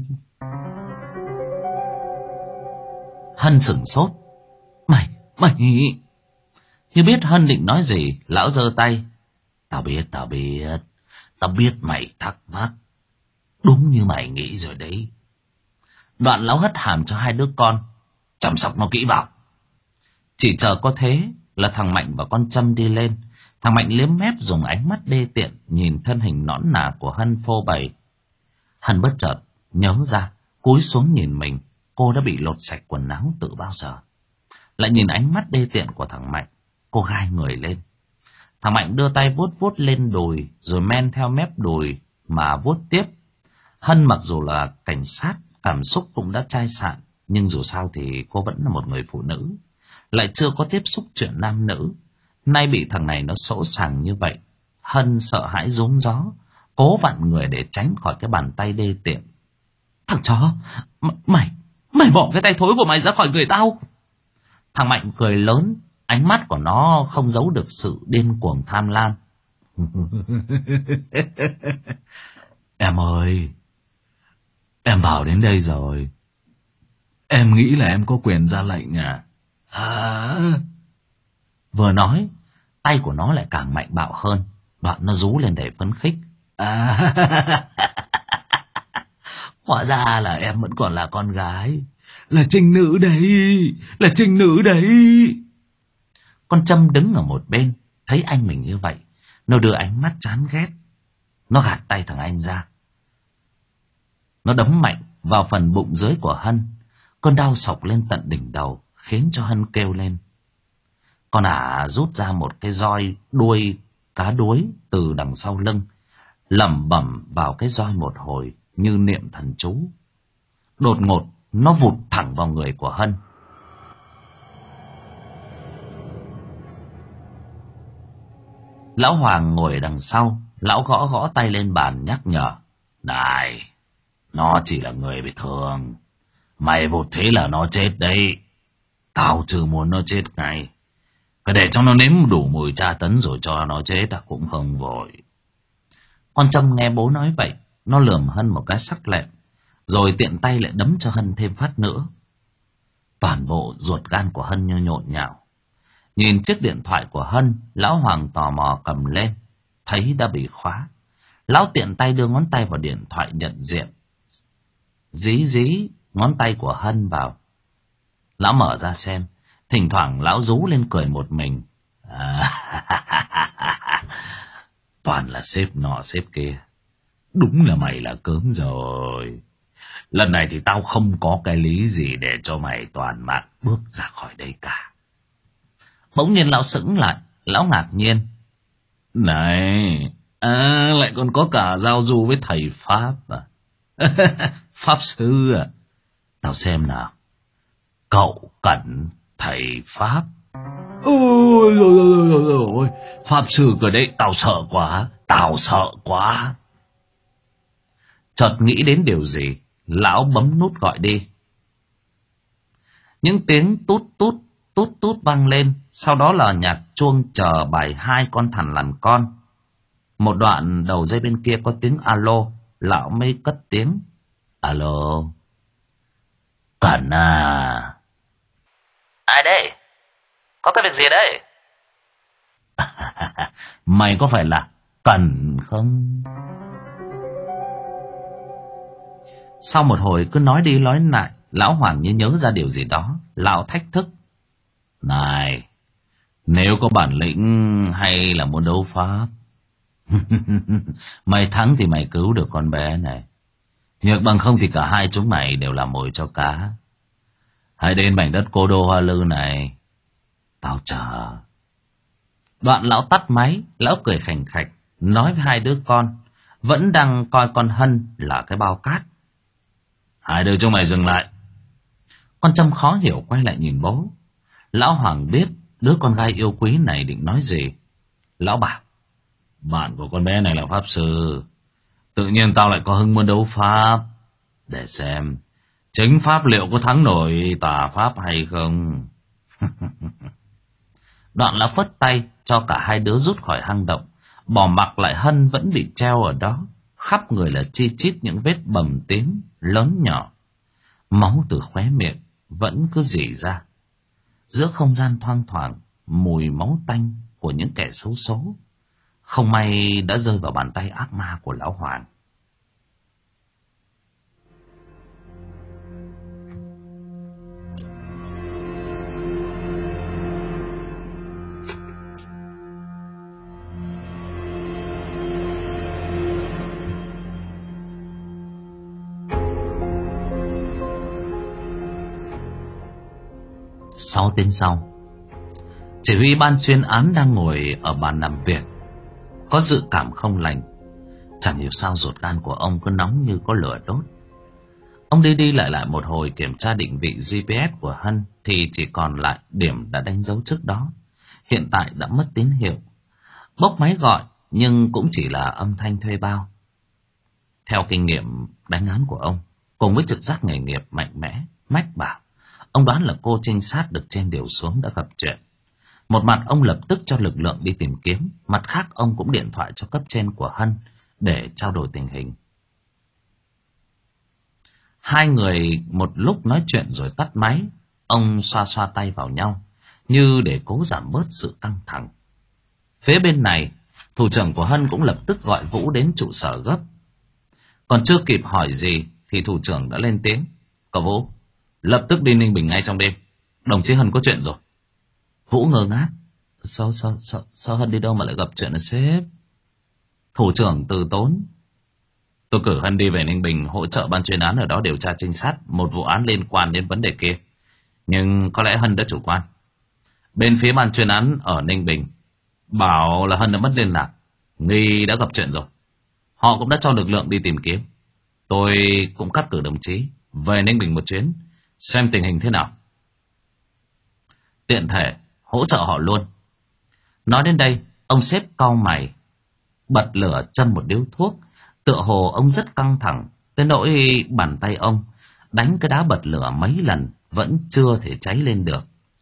Hân sửng sốt. Mày, mày... Như biết Hân định nói gì, lão giơ tay. Tao biết, tao biết. Tao biết mày thắc mắc. Đúng như mày nghĩ rồi đấy. Đoạn lão hất hàm cho hai đứa con. Chăm sóc nó kỹ vào. Chỉ chờ có thế là thằng Mạnh và con Trâm đi lên. Thằng Mạnh liếm mép dùng ánh mắt đê tiện nhìn thân hình nõn nà của Hân phô bày. Hân bất chợt nhớ ra, cúi xuống nhìn mình. Cô đã bị lột sạch quần áo từ bao giờ. Lại nhìn ánh mắt đê tiện của thằng Mạnh, cô gai người lên. Thằng Mạnh đưa tay vuốt vuốt lên đùi, rồi men theo mép đùi mà vuốt tiếp. Hân mặc dù là cảnh sát, cảm xúc cũng đã chai sạn, nhưng dù sao thì cô vẫn là một người phụ nữ, lại chưa có tiếp xúc chuyện nam nữ. Nay bị thằng này nó sỗ sàng như vậy, Hân sợ hãi rúm gió, cố vặn người để tránh khỏi cái bàn tay đê tiện. Thằng chó, mày, mày bỏ cái tay thối của mày ra khỏi người tao. Thằng Mạnh cười lớn, ánh mắt của nó không giấu được sự điên cuồng tham lam. Em ơi, em vào đến đây rồi. Em nghĩ là em có quyền ra lệnh à? À... Vừa nói, tay của nó lại càng mạnh bạo hơn. Đoạn nó rú lên để phấn khích. À... Hóa ra là em vẫn còn là con gái. Là trinh nữ đấy, là trinh nữ đấy. Con Trâm đứng ở một bên, thấy anh mình như vậy, nó đưa ánh mắt chán ghét. Nó gạt tay thằng anh ra. Nó đấm mạnh vào phần bụng dưới của Hân. Cơn đau sộc lên tận đỉnh đầu, khiến cho Hân kêu lên. Con ả rút ra một cái roi đuôi cá đuối từ đằng sau lưng, lẩm bẩm vào cái roi một hồi như niệm thần chú. Đột ngột, nó vụt thẳng vào người của Hân. Lão Hoàng ngồi đằng sau, lão gõ gõ tay lên bàn nhắc nhở. Này, nó chỉ là người bị thương. Mày vụt thế là nó chết đấy. Tao chưa muốn nó chết ngay. Cứ để cho nó nếm đủ mùi tra tấn rồi cho nó chết à, cũng không vội. Con Trâm nghe bố nói vậy, nó lườm Hân một cái sắc lẹm, rồi tiện tay lại đấm cho Hân thêm phát nữa. Toàn bộ ruột gan của Hân như nhộn nhạo. Nhìn chiếc điện thoại của Hân, lão Hoàng tò mò cầm lên, thấy đã bị khóa. Lão tiện tay đưa ngón tay vào điện thoại nhận diện, dí dí ngón tay của Hân vào. Lão mở ra xem, thỉnh thoảng lão rú lên cười một mình. À, toàn là sếp nọ sếp kia. Đúng là mày là cớm rồi. Lần này thì tao không có cái lý gì để cho mày toàn mạng bước ra khỏi đây cả. Bỗng nhiên lão sững lại, lão ngạc nhiên. Này, à, lại còn có cả giao du với thầy Pháp à? Pháp sư à? Tao xem nào. Cậu Cẩn, thầy Pháp. Ôi rồi rồi rồi rồi, Pháp sư cơ đấy, tao sợ quá, tao sợ quá. Chợt nghĩ đến điều gì, lão bấm nút gọi đi. Những tiếng tút tút tút tút vang lên, sau đó là nhạc chuông chờ bài hai con thằn lằn con. Một đoạn đầu dây bên kia có tiếng alo, lão mới cất tiếng. Alo. Cẩn à? Ai đây? Có cái việc gì đấy? Mày có phải là Cẩn không? Sau một hồi cứ nói đi nói lại, lão Hoàng như nhớ ra điều gì đó, lão thách thức. Này, nếu có bản lĩnh hay là muốn đấu pháp, mày thắng thì mày cứu được con bé này. Nhược bằng không thì cả hai chúng mày đều là mồi cho cá. Hãy đến mảnh đất Cố Đô Hoa Lư này, tao chờ. Đoạn lão tắt máy, lão cười khành khạch, nói với hai đứa con, vẫn đang coi con Hân là cái bao cát. Hai đứa chúng mày dừng lại. Con Trâm khó hiểu quay lại nhìn bố. Lão Hoàng biết đứa con gái yêu quý này định nói gì. Lão bảo, bạn của con bé này là pháp sư, tự nhiên tao lại có hứng muốn đấu pháp, để xem chính pháp liệu có thắng nổi tà pháp hay không. Đoạn lão phất tay cho cả hai đứa rút khỏi hang động, bỏ mặc lại Hân vẫn bị treo ở đó, khắp người là chi chít những vết bầm tím lớn nhỏ. Máu từ khóe miệng vẫn cứ rỉ ra. Giữa không gian thoang thoảng mùi máu tanh của những kẻ xấu số, không may đã rơi vào bàn tay ác ma của lão Hoàng. Sáu tiếng sau, chỉ huy ban chuyên án đang ngồi ở bàn làm việc, có dự cảm không lành. Chẳng hiểu sao ruột gan của ông cứ nóng như có lửa đốt. Ông đi đi lại lại một hồi kiểm tra định vị giê pê ét của Hân thì chỉ còn lại điểm đã đánh dấu trước đó. Hiện tại đã mất tín hiệu. Bốc máy gọi nhưng cũng chỉ là âm thanh thuê bao. Theo kinh nghiệm đánh án của ông, cùng với trực giác nghề nghiệp mạnh mẽ, mách bảo, ông đoán là cô trinh sát được trên điều xuống đã gặp chuyện. Một mặt ông lập tức cho lực lượng đi tìm kiếm, mặt khác ông cũng điện thoại cho cấp trên của Hân để trao đổi tình hình. Hai người một lúc nói chuyện rồi tắt máy, ông xoa xoa tay vào nhau, như để cố giảm bớt sự căng thẳng. Phía bên này, thủ trưởng của Hân cũng lập tức gọi Vũ đến trụ sở gấp. Còn chưa kịp hỏi gì thì thủ trưởng đã lên tiếng. Cậu Vũ, lập tức đi Ninh Bình ngay trong đêm. Đồng chí Hân có chuyện rồi. Vũ ngơ ngác. Sao, sao, sao, sao Hân đi đâu mà lại gặp chuyện là sếp? Thủ trưởng từ tốn. Tôi cử Hân đi về Ninh Bình hỗ trợ ban chuyên án ở đó điều tra trinh sát một vụ án liên quan đến vấn đề kia. Nhưng có lẽ Hân đã chủ quan. Bên phía ban chuyên án ở Ninh Bình bảo là Hân đã mất liên lạc, nghi đã gặp chuyện rồi. Họ cũng đã cho lực lượng đi tìm kiếm. Tôi cũng cắt cử đồng chí về Ninh Bình một chuyến, xem tình hình thế nào, tiện thể hỗ trợ họ luôn. Nói đến đây, ông sếp cau mày, bật lửa châm một điếu thuốc. Tựa hồ ông rất căng thẳng, tới nỗi bàn tay ông đánh cái đá bật lửa mấy lần vẫn chưa thể cháy lên được.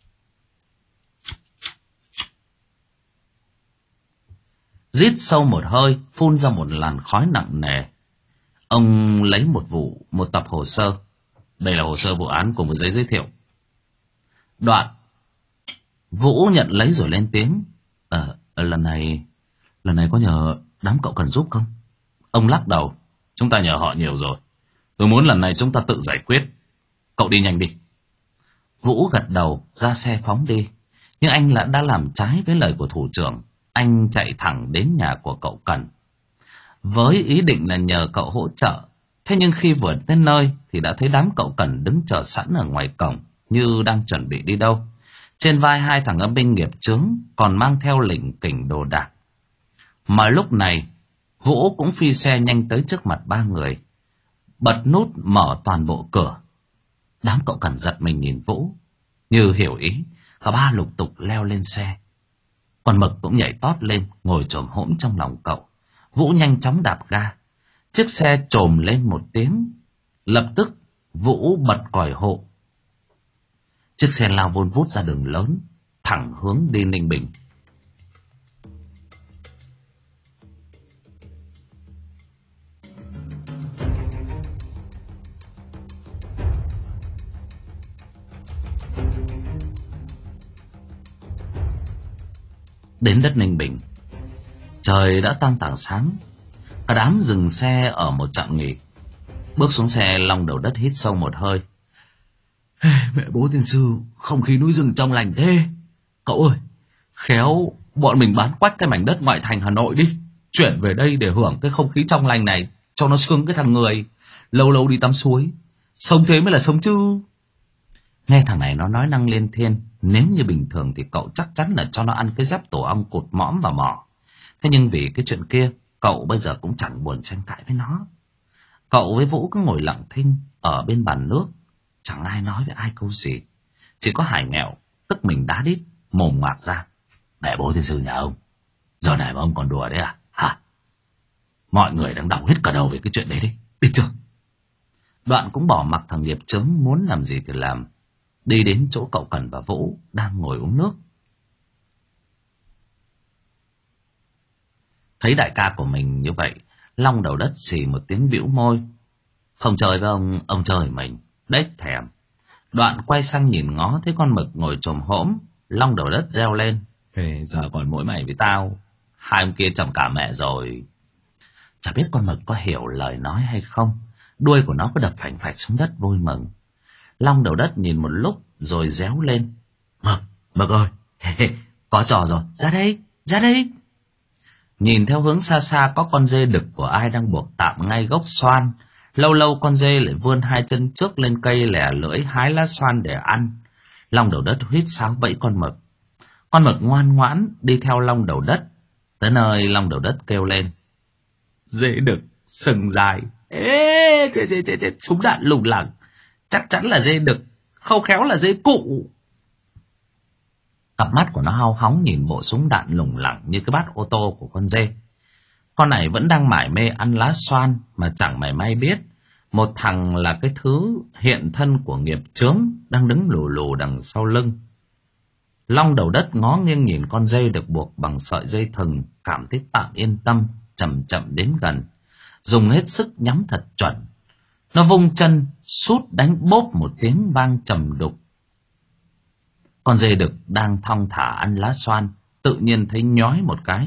Rít sâu một hơi, phun ra một làn khói nặng nề. Ông lấy một vụ, một tập hồ sơ. Đây là hồ sơ vụ án cùng với giấy giới thiệu. Đoạn, Vũ nhận lấy rồi lên tiếng. Ờ, lần này, lần này có nhờ đám cậu cần giúp không? Ông lắc đầu. Chúng ta nhờ họ nhiều rồi. Tôi muốn lần này chúng ta tự giải quyết. Cậu đi nhanh đi. Vũ gật đầu, ra xe phóng đi. Nhưng anh đã, đã làm trái với lời của thủ trưởng. anh chạy thẳng đến nhà của cậu Cẩn, với ý định là nhờ cậu hỗ trợ. Thế nhưng khi vừa đến nơi thì đã thấy đám cậu Cẩn đứng chờ sẵn ở ngoài cổng, như đang chuẩn bị đi đâu. Trên vai hai thằng âm binh nghiệp chướng còn mang theo lỉnh kỉnh đồ đạc. Mà lúc này Vũ cũng phi xe nhanh tới trước mặt ba người, bật nút mở toàn bộ cửa. Đám cậu Cẩn giật mình nhìn Vũ, như hiểu ý, cả ba lục tục leo lên xe. Con Mực cũng nhảy tót lên, ngồi chồm hổm trong lòng cậu. Vũ nhanh chóng đạp ga. Chiếc xe chồm lên một tiếng. Lập tức Vũ bật còi hộ. Chiếc xe lao vun vút ra đường lớn, thẳng hướng đi Ninh Bình. Đến đất Ninh Bình, trời đã tang tảng sáng. Cả đám dừng xe ở một trạm nghỉ. Bước xuống xe, Long Đầu Đất hít sâu một hơi. Mẹ bố tiên sư, không khí núi rừng trong lành thế. Cậu ơi, khéo bọn mình bán quách cái mảnh đất ngoại thành Hà Nội đi, chuyển về đây để hưởng cái không khí trong lành này, cho nó sướng cái thằng người. Lâu lâu đi tắm suối, sống thế mới là sống chứ. Nghe thằng này nó nói năng liên thiên. Nếu như bình thường thì cậu chắc chắn là cho nó ăn cái dép tổ ong cụt mõm và mỏ. Thế nhưng vì cái chuyện kia, cậu bây giờ cũng chẳng buồn tranh cãi với nó. Cậu với Vũ cứ ngồi lặng thinh ở bên bàn nước, chẳng ai nói với ai câu gì. Chỉ có Hải Nghèo tức mình đá đít, mồm ngoạc ra. Mẹ bố tiên sư nhà ông, giờ này mà ông còn đùa đấy à? Hả? Mọi người đang đau hết cả đầu về cái chuyện đấy đấy, biết chưa? Đoạn cũng bỏ mặc thằng nghiệp chướng muốn làm gì thì làm, đi đến chỗ cậu Cẩn và Vũ đang ngồi uống nước. Thấy đại ca của mình như vậy, Long Đầu Đất xì một tiếng bĩu môi. Không chơi với ông, ông chơi mình, đếch thèm. Đoạn quay sang nhìn ngó thấy con Mực ngồi chồm hổm. Long Đầu Đất reo lên. Ê, giờ còn mỗi mày với tao, hai ông kia chồng cả mẹ rồi. Chả biết con Mực có hiểu lời nói hay không, đuôi của nó có đập phành phạch xuống đất vui mừng. Long Đầu Đất nhìn một lúc rồi réo lên. Mực, Mực ơi, có trò rồi, ra đây, ra đây. Nhìn theo hướng xa xa có con dê đực của ai đang buộc tạm ngay gốc xoan. Lâu lâu con dê lại vươn hai chân trước lên cây lẻ lưỡi hái lá xoan để ăn. Long Đầu Đất huýt sáo vẫy con Mực. Con Mực ngoan ngoãn đi theo Long Đầu Đất. Tới nơi Long Đầu Đất kêu lên. Dê đực, sừng dài. Ê, chết, chết, chết, chết, súng đạn lủng lẳng. Chắc chắn là dê đực, không khéo là dê cụ. Cặp mắt của nó hao hóng nhìn bộ súng đạn lủng lẳng như cái bát ô tô của con dê. Con này vẫn đang mải mê ăn lá xoan mà chẳng mảy may biết một thằng là cái thứ hiện thân của nghiệp chướng đang đứng lù lù đằng sau lưng. Long Đầu Đất ngó nghiêng nhìn con dê được buộc bằng sợi dây thừng, cảm thấy tạm yên tâm, chậm chậm đến gần, dùng hết sức nhắm thật chuẩn. Nó vung chân sút đánh bốp một tiếng vang trầm đục. Con dê đực đang thong thả ăn lá xoan tự nhiên thấy nhói một cái.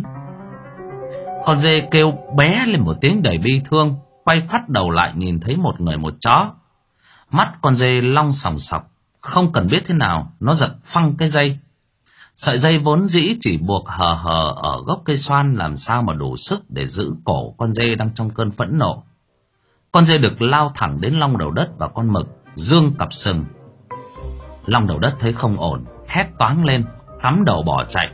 Con dê kêu bé lên một tiếng đầy bi thương, quay phắt đầu lại nhìn thấy một người một chó. Mắt con dê long sòng sọc, không cần biết thế nào nó giật phăng cái dây. Sợi dây vốn dĩ chỉ buộc hờ hờ ở gốc cây xoan, làm sao mà đủ sức để giữ cổ con dê đang trong cơn phẫn nộ. Con dê đực lao thẳng đến Long Đầu Đất và con Mực, giương cặp sừng. Long Đầu Đất thấy không ổn, hét toáng lên, cắm đầu bỏ chạy.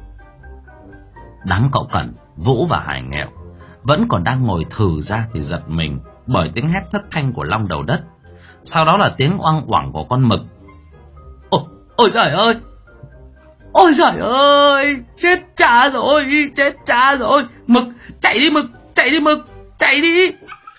Đám cậu Cẩn, Vũ và Hải Nghèo vẫn còn đang ngồi thừ ra thì giật mình bởi tiếng hét thất thanh của Long Đầu Đất. Sau đó là tiếng oang oảng của con Mực. Ôi, ôi giời ơi! Ôi giời ơi! Chết cha rồi! Chết cha rồi! Mực! Chạy đi Mực! Chạy đi Mực! Chạy đi!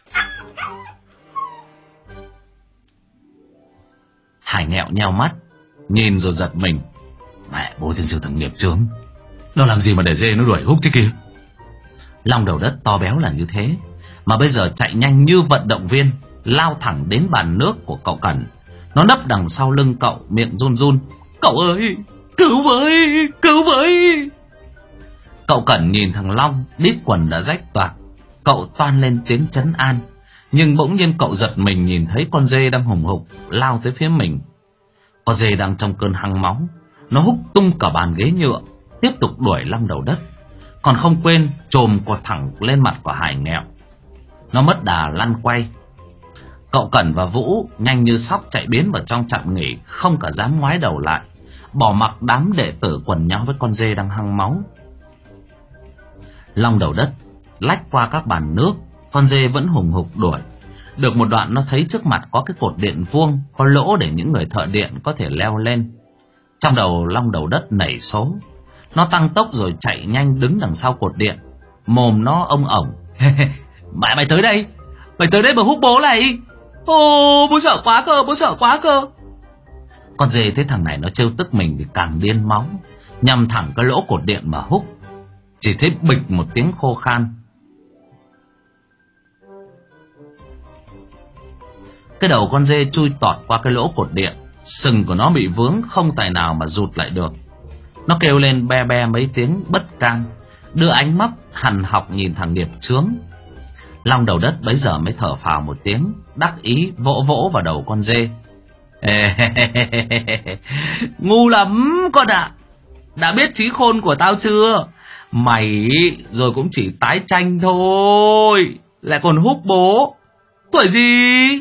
Hải Nghèo nheo mắt, nhìn rồi giật mình. Mẹ bố tiên sư thằng nghiệp chướng, nó làm gì mà để dê nó đuổi húc thế kia? Long Đầu Đất to béo là như thế, mà bây giờ chạy nhanh như vận động viên, lao thẳng đến bàn nước của cậu Cẩn. Nó nấp đằng sau lưng cậu, miệng run run. Cậu ơi! Cứu với! Cứu với! Cậu Cẩn nhìn thằng Long, đít quần đã rách toạc. Cậu toan lên tiếng trấn an, nhưng bỗng nhiên cậu giật mình nhìn thấy con dê đang hùng hục lao tới phía mình. Con dê đang trong cơn hăng máu, nó húc tung cả bàn ghế nhựa, tiếp tục đuổi Long Đầu Đất. còn không quên chồm cột thẳng lên mặt của Hải Nghẹo. Nó mất đà lăn quay. Cậu Cẩn và Vũ nhanh như sóc chạy biến vào trong trạm nghỉ, không cả dám ngoái đầu lại, bỏ mặc đám đệ tử quần nhau với con dê đang hăng máu. Long Đầu Đất lách qua các bàn nước, con dê vẫn hùng hục đuổi. Được một đoạn nó thấy trước mặt có cái cột điện vuông, có lỗ để những người thợ điện có thể leo lên. Trong đầu Long Đầu Đất nảy số, nó tăng tốc rồi chạy nhanh đứng đằng sau cột điện, mồm nó ông ổng. Mẹ mày tới đây, mày tới đây mà húc bố này. Ô, bố sợ quá cơ, bố sợ quá cơ. Con dê thấy thằng này nó trêu tức mình thì càng điên máu, nhằm thẳng cái lỗ cột điện mà húc. Chỉ thấy bịch một tiếng khô khan. Cái đầu con dê chui tọt qua cái lỗ cột điện, sừng của nó bị vướng không tài nào mà rụt lại được. Nó kêu lên be be mấy tiếng bất can, đưa ánh mắt hằn học nhìn thằng nghiệp chướng. Long Đầu Đất bấy giờ mới thở phào một tiếng, đắc ý vỗ vỗ vào đầu con dê. Ngu lắm con ạ, à. Đã biết trí khôn của tao chưa? Mày rồi cũng chỉ tái tranh thôi, lại còn húc bố. Tuổi gì?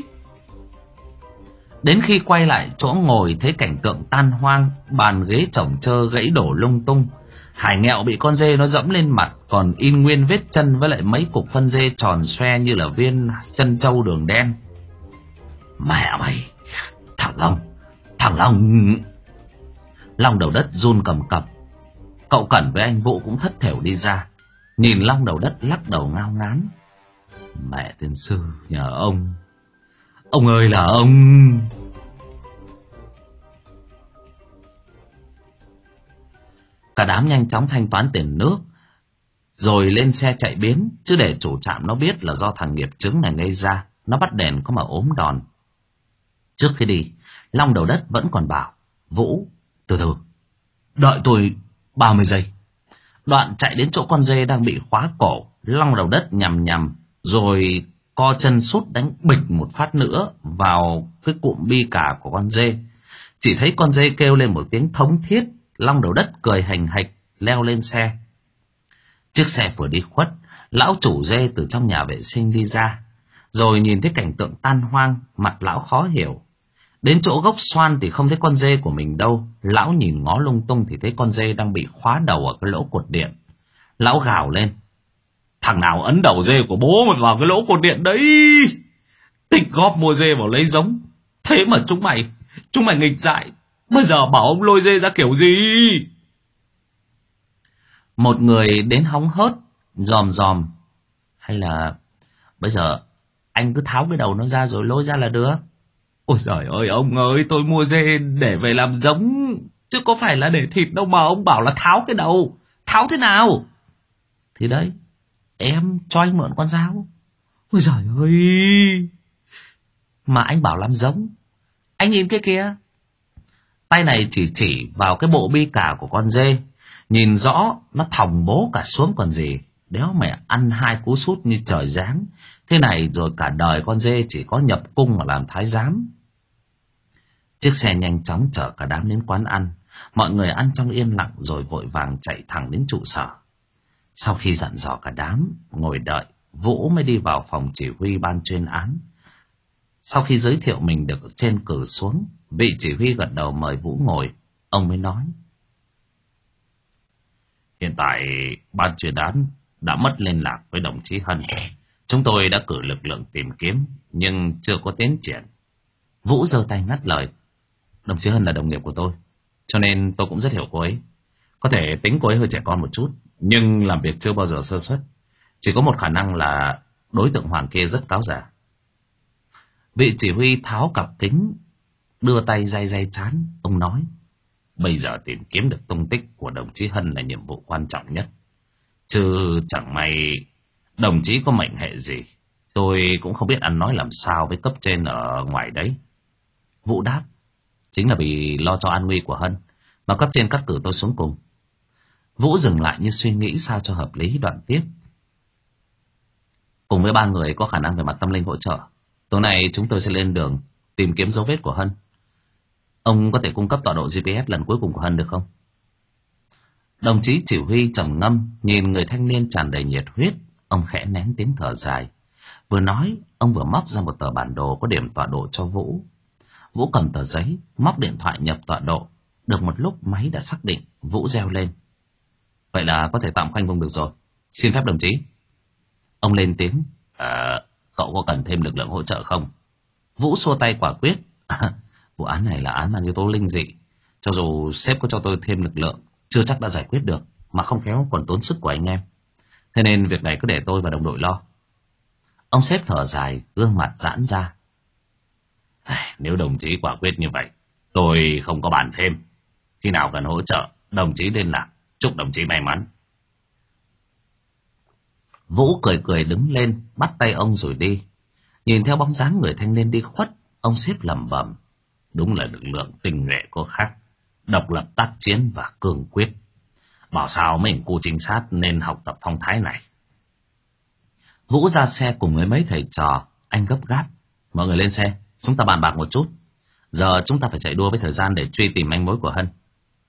Đến khi quay lại chỗ ngồi thấy cảnh tượng tan hoang, bàn ghế chồng chơ gãy đổ lung tung. Hải Nghẹo bị con dê nó dẫm lên mặt, còn in nguyên vết chân với lại mấy cục phân dê tròn xoe như là viên chân trâu đường đen. Mẹ mày, thằng Long, thằng Long. Long Đầu Đất run cầm cập. Cậu Cẩn với anh Vũ cũng thất thểu đi ra, nhìn Long Đầu Đất lắc đầu ngao ngán. Mẹ tiên sư nhà ông, ông ơi là ông. Cả đám nhanh chóng thanh toán tiền nước, rồi lên xe chạy biến, chứ để chủ trạm nó biết là do thằng nghiệp chứng này gây ra, nó bắt đèn có mà ốm đòn. Trước khi đi, Long Đầu Đất vẫn còn bảo Vũ, từ từ, đợi tôi ba mươi giây. Đoạn chạy đến chỗ con dê đang bị khóa cổ, Long Đầu Đất nhằm nhằm, rồi co chân sút đánh bịch một phát nữa vào cái cụm bi cả của con dê. Chỉ thấy con dê kêu lên một tiếng thống thiết. Long Đầu Đất cười hành hạch leo lên xe. Chiếc xe vừa đi khuất, lão chủ dê từ trong nhà vệ sinh đi ra, rồi nhìn thấy cảnh tượng tan hoang, mặt lão khó hiểu. Đến chỗ gốc xoan thì không thấy con dê của mình đâu. Lão nhìn ngó lung tung thì thấy con dê đang bị khóa đầu ở cái lỗ cột điện. Lão gào lên: Thằng nào ấn đầu dê của bố mà vào cái lỗ cột điện đấy? Tích góp mua dê vào lấy giống, thế mà chúng mày Chúng mày nghịch dại, bây giờ bảo ông lôi dê ra kiểu gì? Một người đến hóng hớt dòm dòm: Hay là bây giờ anh cứ tháo cái đầu nó ra rồi lôi ra là được. Ôi giời ơi ông ơi, tôi mua dê để về làm giống, chứ có phải là để thịt đâu mà ông bảo là tháo cái đầu. Tháo thế nào? Thì đấy, em cho anh mượn con dao. Ôi giời ơi, mà anh bảo làm giống. Anh nhìn cái kia, tay này chỉ chỉ vào cái bộ bi cả của con dê. Nhìn rõ nó thòng bố cả xuống còn gì. Đéo mẹ ăn hai cú sút như trời giáng. Thế này rồi cả đời con dê chỉ có nhập cung mà làm thái giám. Chiếc xe nhanh chóng chở cả đám đến quán ăn. Mọi người ăn trong yên lặng rồi vội vàng chạy thẳng đến trụ sở. Sau khi dặn dò cả đám ngồi đợi, Vũ mới đi vào phòng chỉ huy ban chuyên án. Sau khi giới thiệu mình được trên cử xuống, vị chỉ huy gật đầu mời Vũ ngồi. Ông mới nói: Hiện tại ban chuyên án đã mất liên lạc với đồng chí Hân. Chúng tôi đã cử lực lượng tìm kiếm nhưng chưa có tiến triển. Vũ giơ tay ngắt lời: Đồng chí Hân là đồng nghiệp của tôi, cho nên tôi cũng rất hiểu cô ấy. Có thể tính cô ấy hơi trẻ con một chút, nhưng làm việc chưa bao giờ sơ suất. Chỉ có một khả năng là đối tượng Hoàng kia rất cáo giả. Vị chỉ huy tháo cặp kính, đưa tay day day trán. Ông nói: Bây giờ tìm kiếm được tung tích của đồng chí Hân là nhiệm vụ quan trọng nhất. Chứ chẳng may đồng chí có mệnh hệ gì, tôi cũng không biết ăn nói làm sao với cấp trên ở ngoài đấy. Vũ đáp: Chính là vì lo cho an nguy của Hân mà cấp trên cắt cử tôi xuống cùng. Vũ dừng lại như suy nghĩ sao cho hợp lý, đoạn tiếp: Cùng với ba người có khả năng về mặt tâm linh hỗ trợ, tối nay chúng tôi sẽ lên đường tìm kiếm dấu vết của Hân. Ông có thể cung cấp tọa độ giê pê ét lần cuối cùng của Hân được không? Đồng chí chỉ huy trầm ngâm, nhìn người thanh niên tràn đầy nhiệt huyết, ông khẽ nén tiếng thở dài. Vừa nói, ông vừa móc ra một tờ bản đồ có điểm tọa độ cho Vũ. Vũ cầm tờ giấy, móc điện thoại nhập tọa độ. Được một lúc máy đã xác định, Vũ reo lên. Vậy là có thể tạm khoanh vùng được rồi. Xin phép đồng chí. Ông lên tiếng. À, cậu có cần thêm lực lượng hỗ trợ không? Vũ xua tay quả quyết. À, vụ án này là án mang yếu tố linh dị. Cho dù sếp có cho tôi thêm lực lượng, chưa chắc đã giải quyết được, mà không khéo còn tốn sức của anh em. Thế nên việc này cứ để tôi và đồng đội lo. Ông sếp thở dài, gương mặt giãn ra. À, nếu đồng chí quả quyết như vậy, tôi không có bàn thêm. Khi nào cần hỗ trợ, đồng chí liên lạc. Chúc đồng chí may mắn. Vũ cười cười đứng lên, bắt tay ông rồi đi. Nhìn theo bóng dáng người thanh niên đi khuất, ông sếp lẩm bẩm. Đúng là lực lượng tinh nhuệ có khác, độc lập tác chiến và cương quyết. Bảo sao mấy cô trinh sát nên học tập phong thái này. Vũ ra xe cùng với mấy thầy trò, anh gấp gáp. Mọi người lên xe, chúng ta bàn bạc một chút. Giờ chúng ta phải chạy đua với thời gian để truy tìm manh mối của Hân.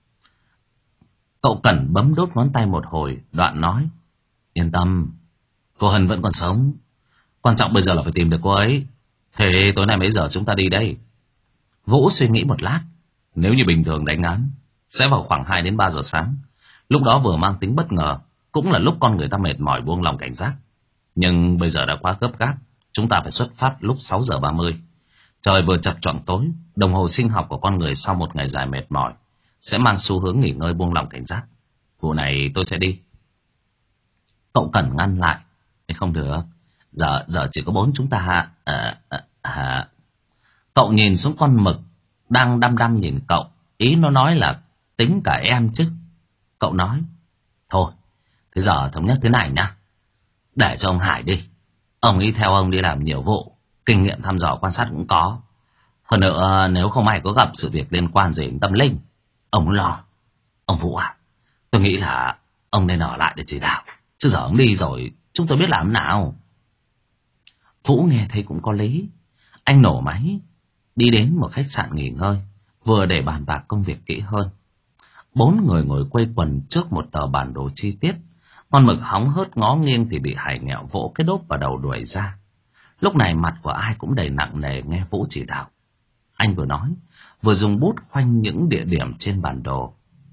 Cậu Cẩn bấm đốt ngón tay một hồi, đoạn nói. Yên tâm, cô Hân vẫn còn sống. Quan trọng bây giờ là phải tìm được cô ấy. Thế tối nay mấy giờ chúng ta đi đây? Vũ suy nghĩ một lát. Nếu như bình thường đánh án, sẽ vào khoảng hai đến ba giờ sáng. Lúc đó vừa mang tính bất ngờ, cũng là lúc con người ta mệt mỏi buông lòng cảnh giác. Nhưng bây giờ đã quá gấp gáp, chúng ta phải xuất phát lúc sáu giờ ba mươi. Trời vừa chập choạng tối, đồng hồ sinh học của con người sau một ngày dài mệt mỏi sẽ mang xu hướng nghỉ ngơi buông lòng cảnh giác. Vụ này tôi sẽ đi. Cậu Cẩn ngăn lại. Không được, giờ giờ chỉ có bốn chúng ta. À, à, à. Cậu nhìn xuống con mực đang đăm đăm nhìn cậu, ý nó nói là tính cả em chứ. Cậu nói, thôi, thế giờ thống nhất thế này nhá. Để cho ông Hải đi. Ông ấy theo ông đi làm nhiều vụ, kinh nghiệm thăm dò quan sát cũng có. Hơn nữa nếu không may có gặp sự việc liên quan gì đến tâm linh, ông lo. Ông Vũ à, tôi nghĩ là ông nên ở lại để chỉ đạo. Chứ giờ ông đi rồi, chúng tôi biết làm thế nào. Vũ nghe thấy cũng có lý. Anh nổ máy, đi đến một khách sạn nghỉ ngơi, vừa để bàn bạc công việc kỹ hơn. Bốn người ngồi quây quần trước một tờ bản đồ chi tiết. Con mực hóng hớt ngó nghiêng thì bị Hải Nghẹo vỗ cái đốp vào đầu đuổi ra. Lúc này mặt của ai cũng đầy nặng nề nghe Vũ chỉ đạo. Anh vừa nói, vừa dùng bút khoanh những địa điểm trên bản đồ.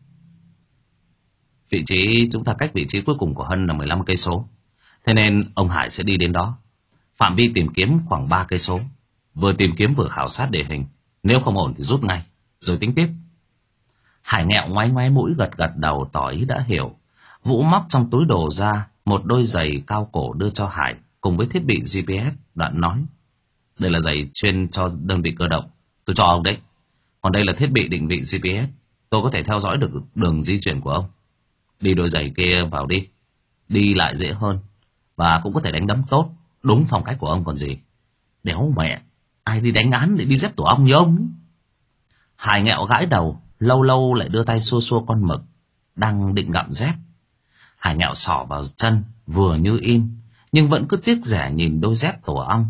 Vị trí chúng ta cách vị trí cuối cùng của Hân là mười lăm cây số. Thế nên ông Hải sẽ đi đến đó. Phạm vi tìm kiếm khoảng ba cây số. Vừa tìm kiếm vừa khảo sát địa hình. Nếu không ổn thì rút ngay, rồi tính tiếp. Hải Nghẹo ngoáy ngoáy mũi gật gật đầu tỏ ý đã hiểu. Vũ móc trong túi đồ ra một đôi giày cao cổ đưa cho Hải cùng với thiết bị giê pê ét, đoạn nói. Đây là giày chuyên cho đơn vị cơ động, tôi cho ông đấy. Còn đây là thiết bị định vị giê pê ét, tôi có thể theo dõi được đường di chuyển của ông. Đi đôi giày kia vào đi, đi lại dễ hơn, và cũng có thể đánh đấm tốt, đúng phong cách của ông còn gì. Đéo mẹ, ai đi đánh án để đi dép tổ ong như ông. Hải Nghẹo gãi đầu, lâu lâu lại đưa tay xua xua con mực đang định gặm dép. Hải Nghẹo xỏ vào chân vừa như in, nhưng vẫn cứ tiếc rẻ nhìn đôi dép tổ ong.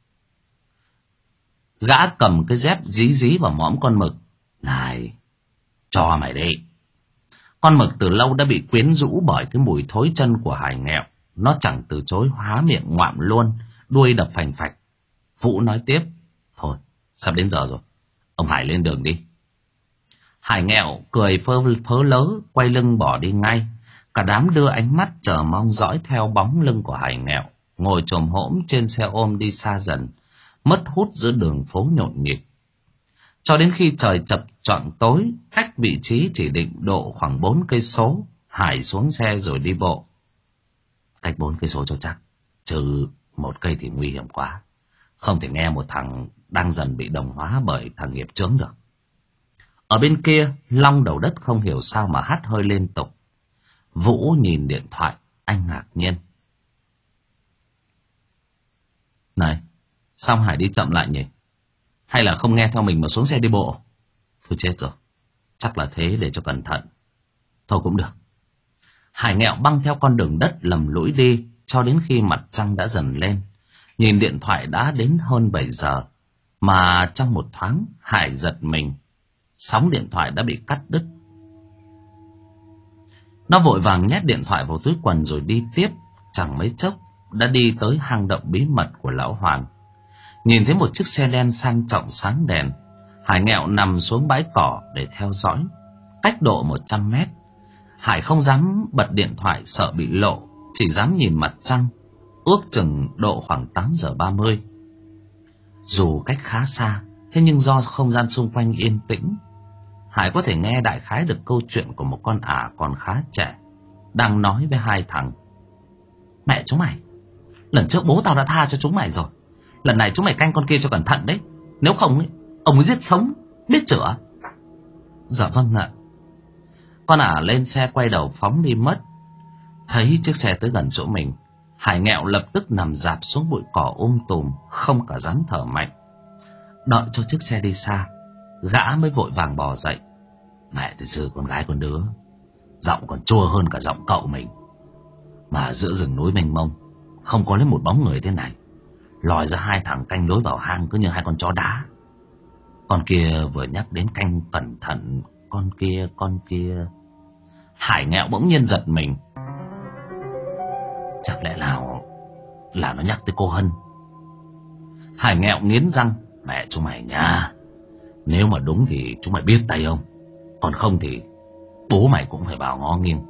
Gã cầm cái dép dí dí vào mõm con mực. Này, cho mày đi. Con mực từ lâu đã bị quyến rũ bởi cái mùi thối chân của Hải Nghẹo. Nó chẳng từ chối, há miệng ngoạm luôn, đuôi đập phành phạch. Vũ nói tiếp. Thôi, sắp đến giờ rồi, ông Hải lên đường đi. Hải Nghẹo cười phơ phớ lớ, quay lưng bỏ đi ngay. Cả đám đưa ánh mắt chờ mong dõi theo bóng lưng của Hải Nghẹo, ngồi chồm hổm trên xe ôm đi xa dần, mất hút giữa đường phố nhộn nhịp. Cho đến khi trời chập choạng tối, cách vị trí chỉ định độ khoảng bốn cây số, Hải xuống xe rồi đi bộ. Cách bốn cây số cho chắc, trừ một cây thì nguy hiểm quá. Không thể nghe một thằng đang dần bị đồng hóa bởi thằng nghiệp chướng được. Ở bên kia, Long đầu đất không hiểu sao mà hắt hơi liên tục. Vũ nhìn điện thoại, anh ngạc nhiên. Này, sao Hải đi chậm lại nhỉ? Hay là không nghe theo mình mà xuống xe đi bộ? Thôi chết rồi, chắc là thế, để cho cẩn thận. Thôi cũng được. Hải Nghẹo băng theo con đường đất lầm lũi đi, cho đến khi mặt trăng đã dần lên. Nhìn điện thoại đã đến hơn bảy giờ, mà trong một thoáng Hải giật mình. Sóng điện thoại đã bị cắt đứt. Nó vội vàng nhét điện thoại vào túi quần rồi đi tiếp. Chẳng mấy chốc đã đi tới hang động bí mật của lão Hoàng. Nhìn thấy một chiếc xe len sang trọng sáng đèn, Hải nghẹo nằm xuống bãi cỏ để theo dõi. Cách độ một trăm mét, Hải không dám bật điện thoại sợ bị lộ, chỉ dám nhìn mặt trăng. Ước chừng độ khoảng tám giờ ba mươi. Dù cách khá xa, thế nhưng do không gian xung quanh yên tĩnh, Hải có thể nghe đại khái được câu chuyện của một con ả còn khá trẻ đang nói với hai thằng. Mẹ chúng mày, lần trước bố tao đã tha cho chúng mày rồi, lần này chúng mày canh con kia cho cẩn thận đấy, nếu không ấy, ông ấy giết sống, biết chữa. Dạ vâng ạ. Con ả lên xe quay đầu phóng đi mất. Thấy chiếc xe tới gần chỗ mình, Hải nghẹo lập tức nằm rạp xuống bụi cỏ um tùm, không cả dám thở mạnh. Đợi cho chiếc xe đi xa, gã mới vội vàng bò dậy. Mẹ thật sự con gái con đứa, giọng còn chua hơn cả giọng cậu mình. Mà giữa rừng núi mênh mông, không có lấy một bóng người thế này, lòi ra hai thằng canh lối vào hang cứ như hai con chó đá. Con kia vừa nhắc đến canh cẩn thận, con kia, con kia. Hải nghẹo bỗng nhiên giật mình. Chắc lẽ nào là nó nhắc tới cô Hân. Hải nghẹo nghiến răng. Mẹ chúng mày nha, nếu mà đúng thì chúng mày biết tay không, còn không thì bố mày cũng phải vào ngó nghiêng.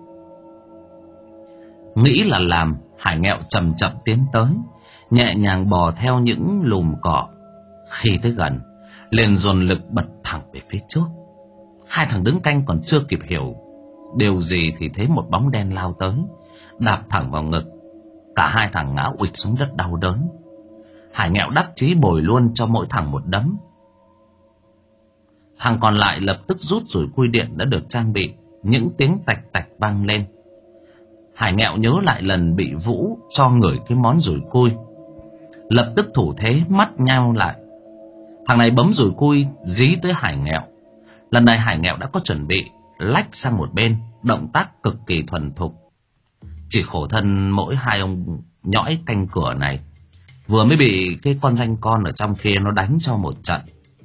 Nghĩ là làm, Hải nghẹo chậm chậm tiến tới, nhẹ nhàng bò theo những lùm cỏ. Khi tới gần, liền dồn lực bật thẳng về phía trước. Hai thằng đứng canh còn chưa kịp hiểu điều gì thì thấy một bóng đen lao tới, đạp thẳng vào ngực. Cả hai thằng ngã uịch xuống đất đau đớn. Hải nghẹo đắc chí bồi luôn cho mỗi thằng một đấm. Thằng còn lại lập tức rút rủi cui điện đã được trang bị. Những tiếng tạch tạch vang lên. Hải nghẹo nhớ lại lần bị Vũ cho ngửi cái món rủi cui, lập tức thủ thế mắt nhao lại. Thằng này bấm rủi cui dí tới Hải nghẹo. Lần này Hải nghẹo đã có chuẩn bị, lách sang một bên, động tác cực kỳ thuần thục. Chỉ khổ thân mỗi hai ông nhõi canh cửa này vừa mới bị cái con danh con ở trong kia nó đánh cho một trận.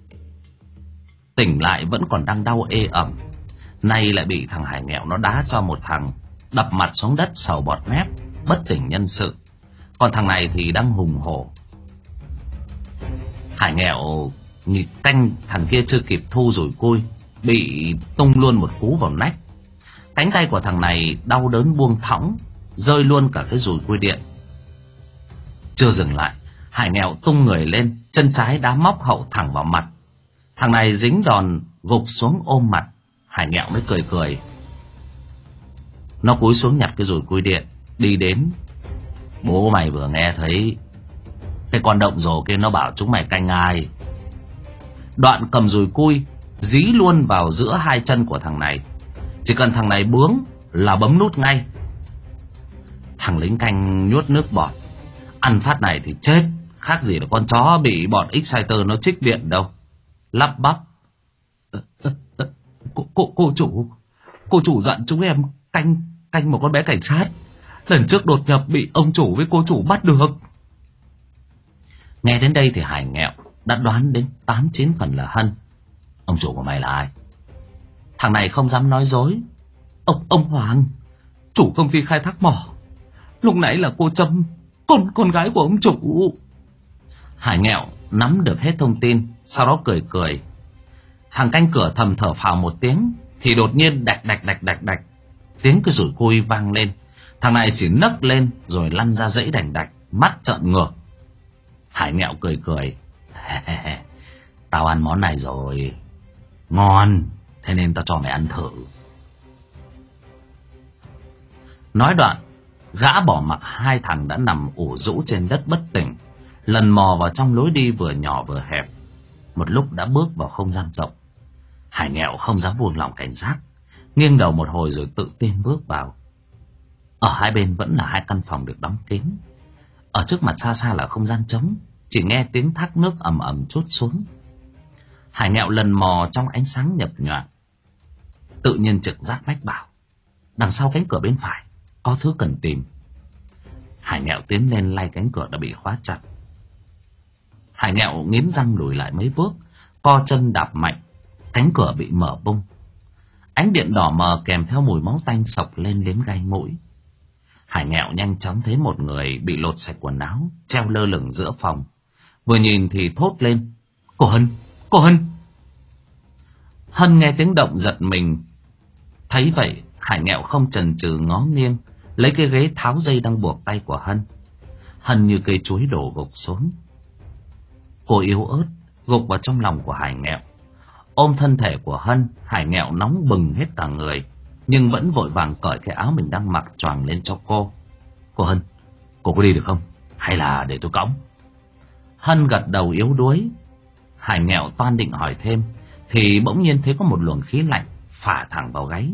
Tỉnh lại vẫn còn đang đau ê ẩm, nay lại bị thằng Hải nghẹo nó đá cho một thằng, đập mặt xuống đất sầu bọt mép, bất tỉnh nhân sự. Còn thằng này thì đang hùng hổ. Hải nghẹo nhịp canh thằng kia chưa kịp thu rủi cui, bị tung luôn một cú vào nách. Cánh tay của thằng này đau đớn buông thõng, rơi luôn cả cái rủi cui điện. Chưa dừng lại, Hải nghẹo tung người lên, chân trái đá móc hậu thẳng vào mặt. Thằng này dính đòn gục xuống ôm mặt. Hải nghẹo mới cười cười. Nó cúi xuống nhặt cái rủi cui điện, đi đến. Bố mày vừa nghe thấy cái con động rồ kia nó bảo chúng mày canh ai. Đoạn cầm rủi cui dí luôn vào giữa hai chân của thằng này. Chỉ cần thằng này bướng là bấm nút ngay. Thằng lính canh nuốt nước bọt. Ăn phát này thì chết, khác gì là con chó bị bọn Exciter nó trích điện đâu. Lắp bắp. Ờ, ờ, ờ, cô, cô, cô chủ, cô chủ dặn chúng em canh canh một con bé cảnh sát. Lần trước đột nhập bị ông chủ với cô chủ bắt được. Nghe đến đây thì Hải nghẹo đã đoán đến tám chín phần là Hân. Ông chủ của mày là ai? Thằng này không dám nói dối. Ông ông Hoàng, chủ công ty khai thác mỏ. Lúc nãy là cô Trâm, con con gái của ông chủ. Hải nghẹo nắm được hết thông tin, sau đó cười cười. Thằng canh cửa thầm thở phào một tiếng, thì đột nhiên đạch đạch đạch đạch đạch, tiếng cái rủi cui vang lên. Thằng này chỉ nấc lên rồi lăn ra dãy đành đạch, mắt trợn ngược. Hải nghẹo cười cười. Tao ăn món này rồi, ngon, thế nên tao cho mày ăn thử. Nói đoạn, gã bỏ mặc hai thằng đã nằm ủ rũ trên đất bất tỉnh, lần mò vào trong lối đi vừa nhỏ vừa hẹp. Một lúc đã bước vào không gian rộng. Hải nghẹo không dám buông lỏng cảnh giác, nghiêng đầu một hồi rồi tự tin bước vào. Ở hai bên vẫn là hai căn phòng được đóng kín. Ở trước mặt xa xa là không gian trống, chỉ nghe tiếng thác nước ầm ầm trút xuống. Hải nghẹo lần mò trong ánh sáng nhập nhoạng, tự nhiên trực giác mách bảo đằng sau cánh cửa bên phải có thứ cần tìm. Hải nghẹo tiến lên lay cánh cửa đã bị khóa chặt. Hải nghẹo nghiến răng lùi lại mấy bước, co chân đạp mạnh, cánh cửa bị mở bung. Ánh điện đỏ mờ kèm theo mùi máu tanh sộc lên đến gai mũi. Hải Nghẹo nhanh chóng thấy một người bị lột sạch quần áo, treo lơ lửng giữa phòng. Vừa nhìn thì thốt lên: Cô Hân! Cô Hân! Hân nghe tiếng động giật mình. Thấy vậy, Hải Nghẹo không chần chừ ngó nghiêng, lấy cái ghế tháo dây đang buộc tay của Hân. Hân như cây chuối đổ gục xuống. Cô yếu ớt gục vào trong lòng của Hải Nghẹo. Ôm thân thể của Hân, Hải Nghẹo nóng bừng hết cả người, nhưng vẫn vội vàng cởi cái áo mình đang mặc choàng lên cho cô. Cô Hân, cô có đi được không? Hay là để tôi cõng? Hân gật đầu yếu đuối. Hải Nghẹo toan định hỏi thêm, thì bỗng nhiên thấy có một luồng khí lạnh phả thẳng vào gáy.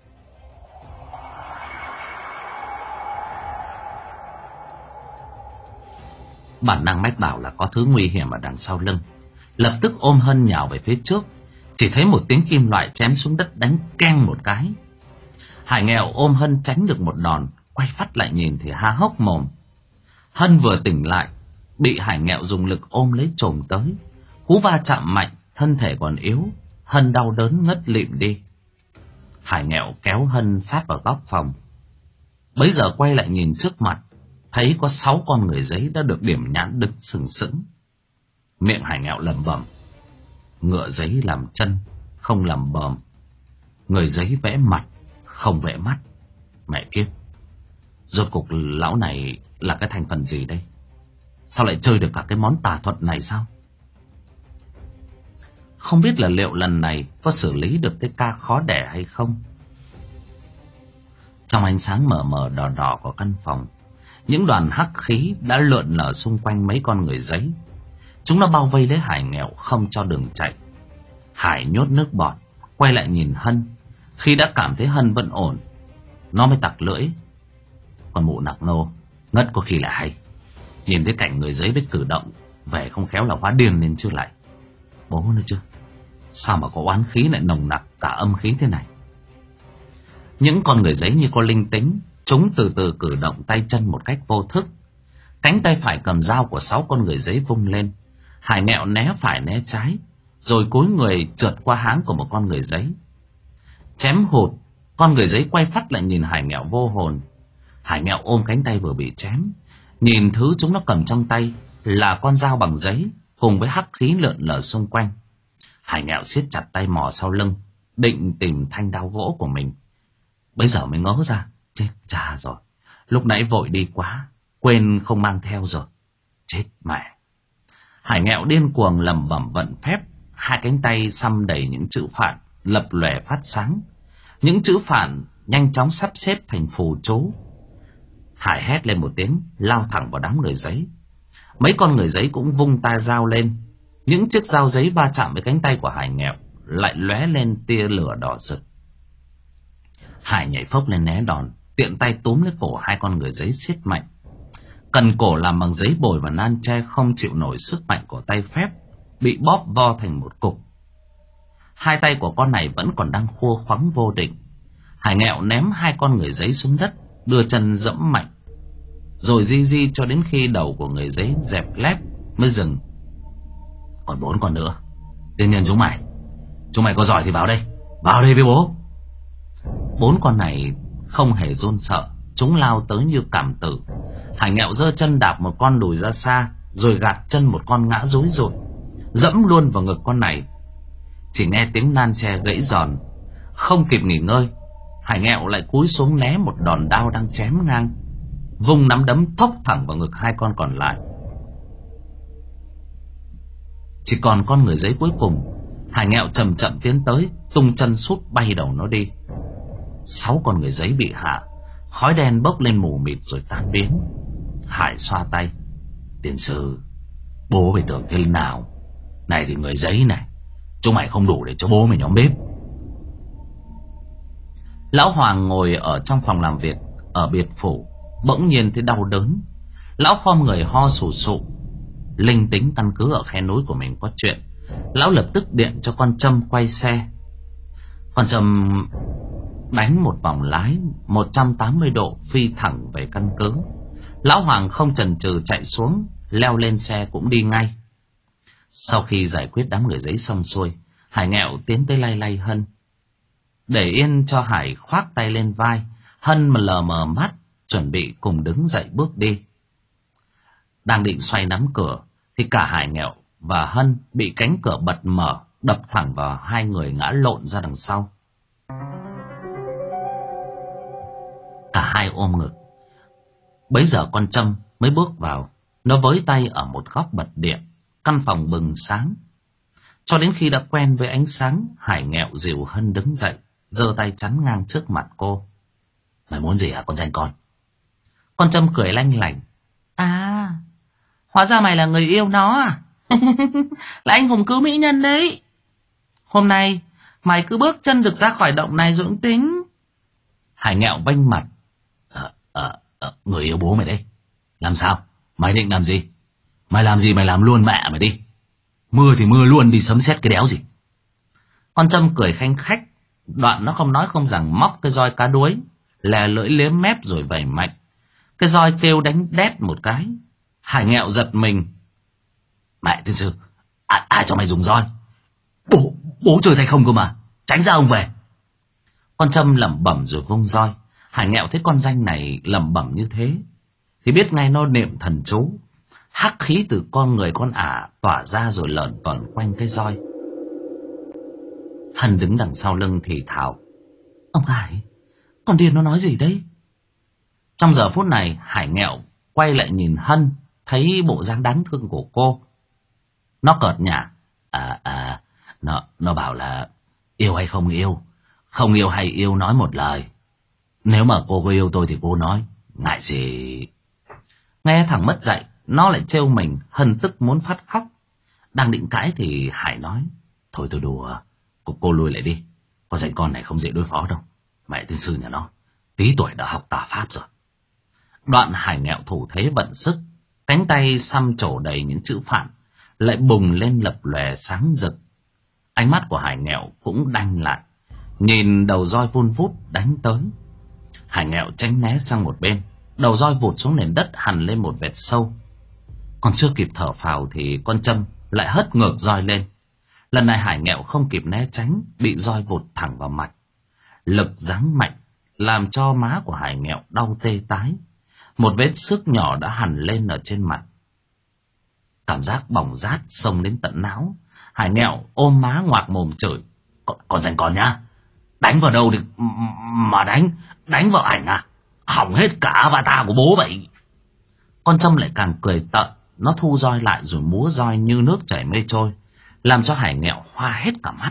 Bản năng mách bảo là có thứ nguy hiểm ở đằng sau lưng. Lập tức ôm Hân nhào về phía trước. Chỉ thấy một tiếng kim loại chém xuống đất đánh keng một cái. Hải Nghẹo ôm Hân tránh được một đòn, quay phát lại nhìn thì há hốc mồm. Hân vừa tỉnh lại, bị Hải Nghẹo dùng lực ôm lấy chồm tới. Cú va chạm mạnh, thân thể còn yếu, Hân đau đớn ngất lịm đi. Hải Nghẹo kéo Hân sát vào góc phòng. Bấy giờ quay lại nhìn trước mặt, thấy có sáu con người giấy đã được điểm nhãn đứng sừng sững. Miệng Hải Nghẹo lẩm bẩm: Ngựa giấy làm chân, không làm bờm. Người giấy vẽ mặt, không vẽ mắt. Mẹ kiếp, rốt cuộc lão này là cái thành phần gì đây? Sao lại chơi được cả cái món tà thuật này sao? Không biết là liệu lần này có xử lý được cái ca khó đẻ hay không? Trong ánh sáng mờ mờ đỏ đỏ của căn phòng, những đoàn hắc khí đã lượn lờ xung quanh mấy con người giấy. Chúng nó bao vây lấy Hải Nghẹo không cho đường chạy. Hải nhốt nước bọt, quay lại nhìn Hân. Khi đã cảm thấy Hân vẫn ổn, nó mới tặc lưỡi: Con mụ nặc nô, ngất có khi là hay. Nhìn thấy cảnh người giấy biết cử động, về không khéo là hóa điên lên chứ lại. Bố nữa chứ, sao mà có oán khí lại nồng nặc cả âm khí thế này? Những con người giấy như có linh tính, chúng từ từ cử động tay chân một cách vô thức. Cánh tay phải cầm dao của sáu con người giấy vung lên. Hải Nghẹo né phải né trái, rồi cúi người trượt qua háng của một con người giấy. Chém hụt, con người giấy quay phát lại nhìn Hải Nghẹo vô hồn. Hải Nghẹo ôm cánh tay vừa bị chém, nhìn thứ chúng nó cầm trong tay là con dao bằng giấy cùng với hắc khí lượn lờ xung quanh. Hải Nghẹo siết chặt tay mò sau lưng, định tìm thanh đao gỗ của mình. Bây giờ mới ngớ ra, chết cha rồi, lúc nãy vội đi quá, quên không mang theo rồi. Chết mẹ! Hải Nghẹo điên cuồng lẩm bẩm vận phép, hai cánh tay xăm đầy những chữ phạn lập lòe phát sáng. Những chữ phạn nhanh chóng sắp xếp thành phù chú. Hải hét lên một tiếng, lao thẳng vào đám người giấy. Mấy con người giấy cũng vung tay dao lên. Những chiếc dao giấy va chạm với cánh tay của Hải Nghẹo, lại lóe lên tia lửa đỏ rực. Hải nhảy phốc lên né đòn, tiện tay túm lấy cổ hai con người giấy siết mạnh. Cần cổ làm bằng giấy bồi và nan tre không chịu nổi sức mạnh của tay phép, bị bóp vo thành một cục. Hai tay của con này vẫn còn đang khua khoắng vô định. Hải Nghẹo ném hai con người giấy xuống đất, đưa chân dẫm mạnh, rồi di di cho đến khi đầu của người giấy dẹp lép mới dừng. Còn bốn con nữa, tiên nhân chúng mày, chúng mày có giỏi thì vào đây, vào đây với bố. Bốn con này không hề run sợ, chúng lao tới như cảm tử. Hải Nghẹo giơ chân đạp một con lùi ra xa, rồi gạt chân một con ngã rúi rụi, dẫm luôn vào ngực con này. Chỉ nghe tiếng nan tre gãy giòn. Không kịp nghỉ ngơi, Hải Nghẹo lại cúi xuống né một đòn đao đang chém ngang, vung nắm đấm thốc thẳng vào ngực hai con còn lại. Chỉ còn con người giấy cuối cùng, Hải Nghẹo chậm chậm tiến tới, tung chân sút bay đầu nó đi. Sáu con người giấy bị hạ, khói đen bốc lên mù mịt rồi tan biến. Hải xoa tay: Tiền sư, bố phải tưởng thế nào? Này thì người giấy này, chúng mày không đủ để cho bố mày nhóm bếp. Lão Hoàng ngồi ở trong phòng làm việc ở biệt phủ, bỗng nhiên thấy đau đớn. Lão khom người ho sù sụ. Linh tính căn cứ ở khe núi của mình có chuyện, lão lập tức điện cho con Trâm quay xe. Con Trâm đánh một vòng lái một trăm tám mươi độ phi thẳng về căn cứ. Lão Hoàng không chần chừ chạy xuống, leo lên xe cũng đi ngay. Sau khi giải quyết đám người giấy xong xuôi, Hải Nghẹo tiến tới lay lay Hân. để yên cho Hải khoác tay lên vai, Hân mà lờ mờ mắt, chuẩn bị cùng đứng dậy bước đi. Đang định xoay nắm cửa, thì cả Hải Nghẹo và Hân bị cánh cửa bật mở, đập thẳng vào hai người ngã lộn ra đằng sau. Cả hai ôm ngực. Bấy giờ con Trâm mới bước vào, nó với tay ở một góc bật điện, căn phòng bừng sáng. Cho đến khi đã quen với ánh sáng, Hải Nghẹo dìu Hân đứng dậy, giơ tay chắn ngang trước mặt cô. Mày muốn gì hả con danh con? Con Trâm cười lanh lảnh. À, hóa ra mày là người yêu nó à? Là anh hùng cứu mỹ nhân đấy. Hôm nay mày cứ bước chân được ra khỏi động này rồi cũng tính. Hải Nghẹo vênh mặt. Ờ, ờ, ờ, người yêu bố mày đấy. Làm sao? Mày định làm gì? Mày làm gì mày làm luôn mẹ mày đi. Mưa thì mưa luôn đi, sấm sét cái đéo gì. Con Trâm cười khanh khách. Đoạn nó không nói không rằng móc cái roi cá đuối, lè lưỡi liếm mép rồi vẩy mạnh. Cái roi kêu đánh đét một cái. Hải Nghẹo giật mình. Mẹ tiên sư, ai, ai cho mày dùng roi? Bố, bố chơi tay không cơ mà, tránh ra ông về. Con Trâm lẩm bẩm rồi vung roi. Hải Nghẹo thấy con danh này lẩm bẩm như thế thì biết ngay nó niệm thần chú. Hắc khí từ con người con ả tỏa ra rồi lởn vởn quanh cái roi. Hân đứng đằng sau lưng thì thào. Ông Hải, con điên nó nói gì đấy? Trong giờ phút này, Hải Nghẹo quay lại nhìn Hân, thấy bộ dáng đáng thương của cô. Nó cợt nhả. À, à, nó, nó bảo là yêu hay không yêu, không yêu hay yêu nói một lời. Nếu mà cô có yêu tôi thì cô nói, ngại gì. Nghe thằng mất dạy, nó lại trêu mình. Hân tức muốn phát khóc. Đang định cãi thì Hải nói. Thôi tôi đùa, cô, cô lui lại đi. Con danh con này không dễ đối phó đâu. Mẹ tiên sư nhà nó tí tuổi đã học tà pháp rồi. Đoạn Hải Nghẹo thủ thế vận sức, cánh tay xăm trổ đầy những chữ phạn lại bùng lên lập lòe sáng rực. Ánh mắt của Hải Nghẹo cũng đanh lại, nhìn đầu roi vun vút đánh tới. Hải Nghẹo tránh né sang một bên, đầu roi vụt xuống nền đất hằn lên một vệt sâu. Còn chưa kịp thở phào thì con Trâm lại hất ngược roi lên. Lần này Hải Nghẹo không kịp né tránh, bị roi vụt thẳng vào mặt. Lực giáng mạnh làm cho má của Hải Nghẹo đau tê tái. Một vết xước nhỏ đã hằn lên ở trên mặt. Cảm giác bỏng rát xông đến tận não. Hải Nghẹo ôm má ngoạc mồm chửi. Con, con danh con nhá, đánh vào đâu thì mà đánh, đánh vào ảnh à? Hỏng hết cả avatar của bố vậy. Con Trâm lại càng cười tợn. Nó thu roi lại rồi múa roi như nước chảy mây trôi, làm cho Hải Nghẹo hoa hết cả mắt.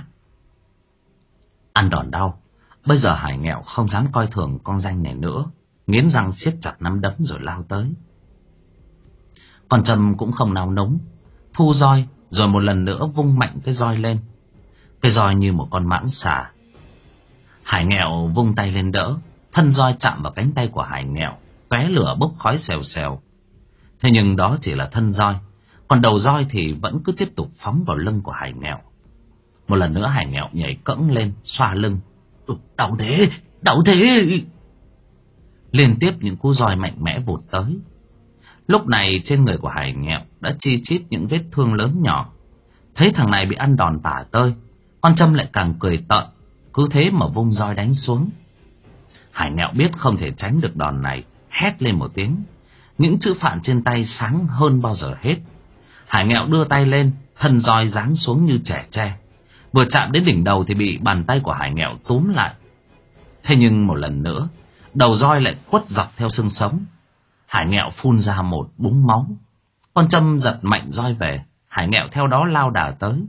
Ăn đòn đau, bây giờ Hải Nghẹo không dám coi thường con danh này nữa, nghiến răng siết chặt nắm đấm rồi lao tới. Con Trâm cũng không nao núng, thu roi rồi một lần nữa vung mạnh cái roi lên. Cái roi như một con mãng xà. Hải Nghẹo vung tay lên đỡ, thân roi chạm vào cánh tay của Hải Nghẹo, tóe lửa bốc khói xèo xèo. Thế nhưng đó chỉ là thân roi, còn đầu roi thì vẫn cứ tiếp tục phóng vào lưng của Hải Nghẹo. Một lần nữa Hải Nghẹo nhảy cẫng lên, xoa lưng. Đau thế, đau thế. Liên tiếp những cú roi mạnh mẽ vụt tới. Lúc này trên người của Hải Nghẹo đã chi chít những vết thương lớn nhỏ. Thấy thằng này bị ăn đòn tả tơi, con Trâm lại càng cười tợn, cứ thế mà vung roi đánh xuống. Hải Nghẹo biết không thể tránh được đòn này, hét lên một tiếng. Những chữ phạn trên tay sáng hơn bao giờ hết. Hải Nghẹo đưa tay lên, thân roi giáng xuống như trẻ tre. Vừa chạm đến đỉnh đầu thì bị bàn tay của Hải Nghẹo túm lại. Thế nhưng một lần nữa, đầu roi lại quất dọc theo xương sống. Hải Nghẹo phun ra một búng máu. Con Trâm giật mạnh roi về, Hải Nghẹo theo đó lao đà tới.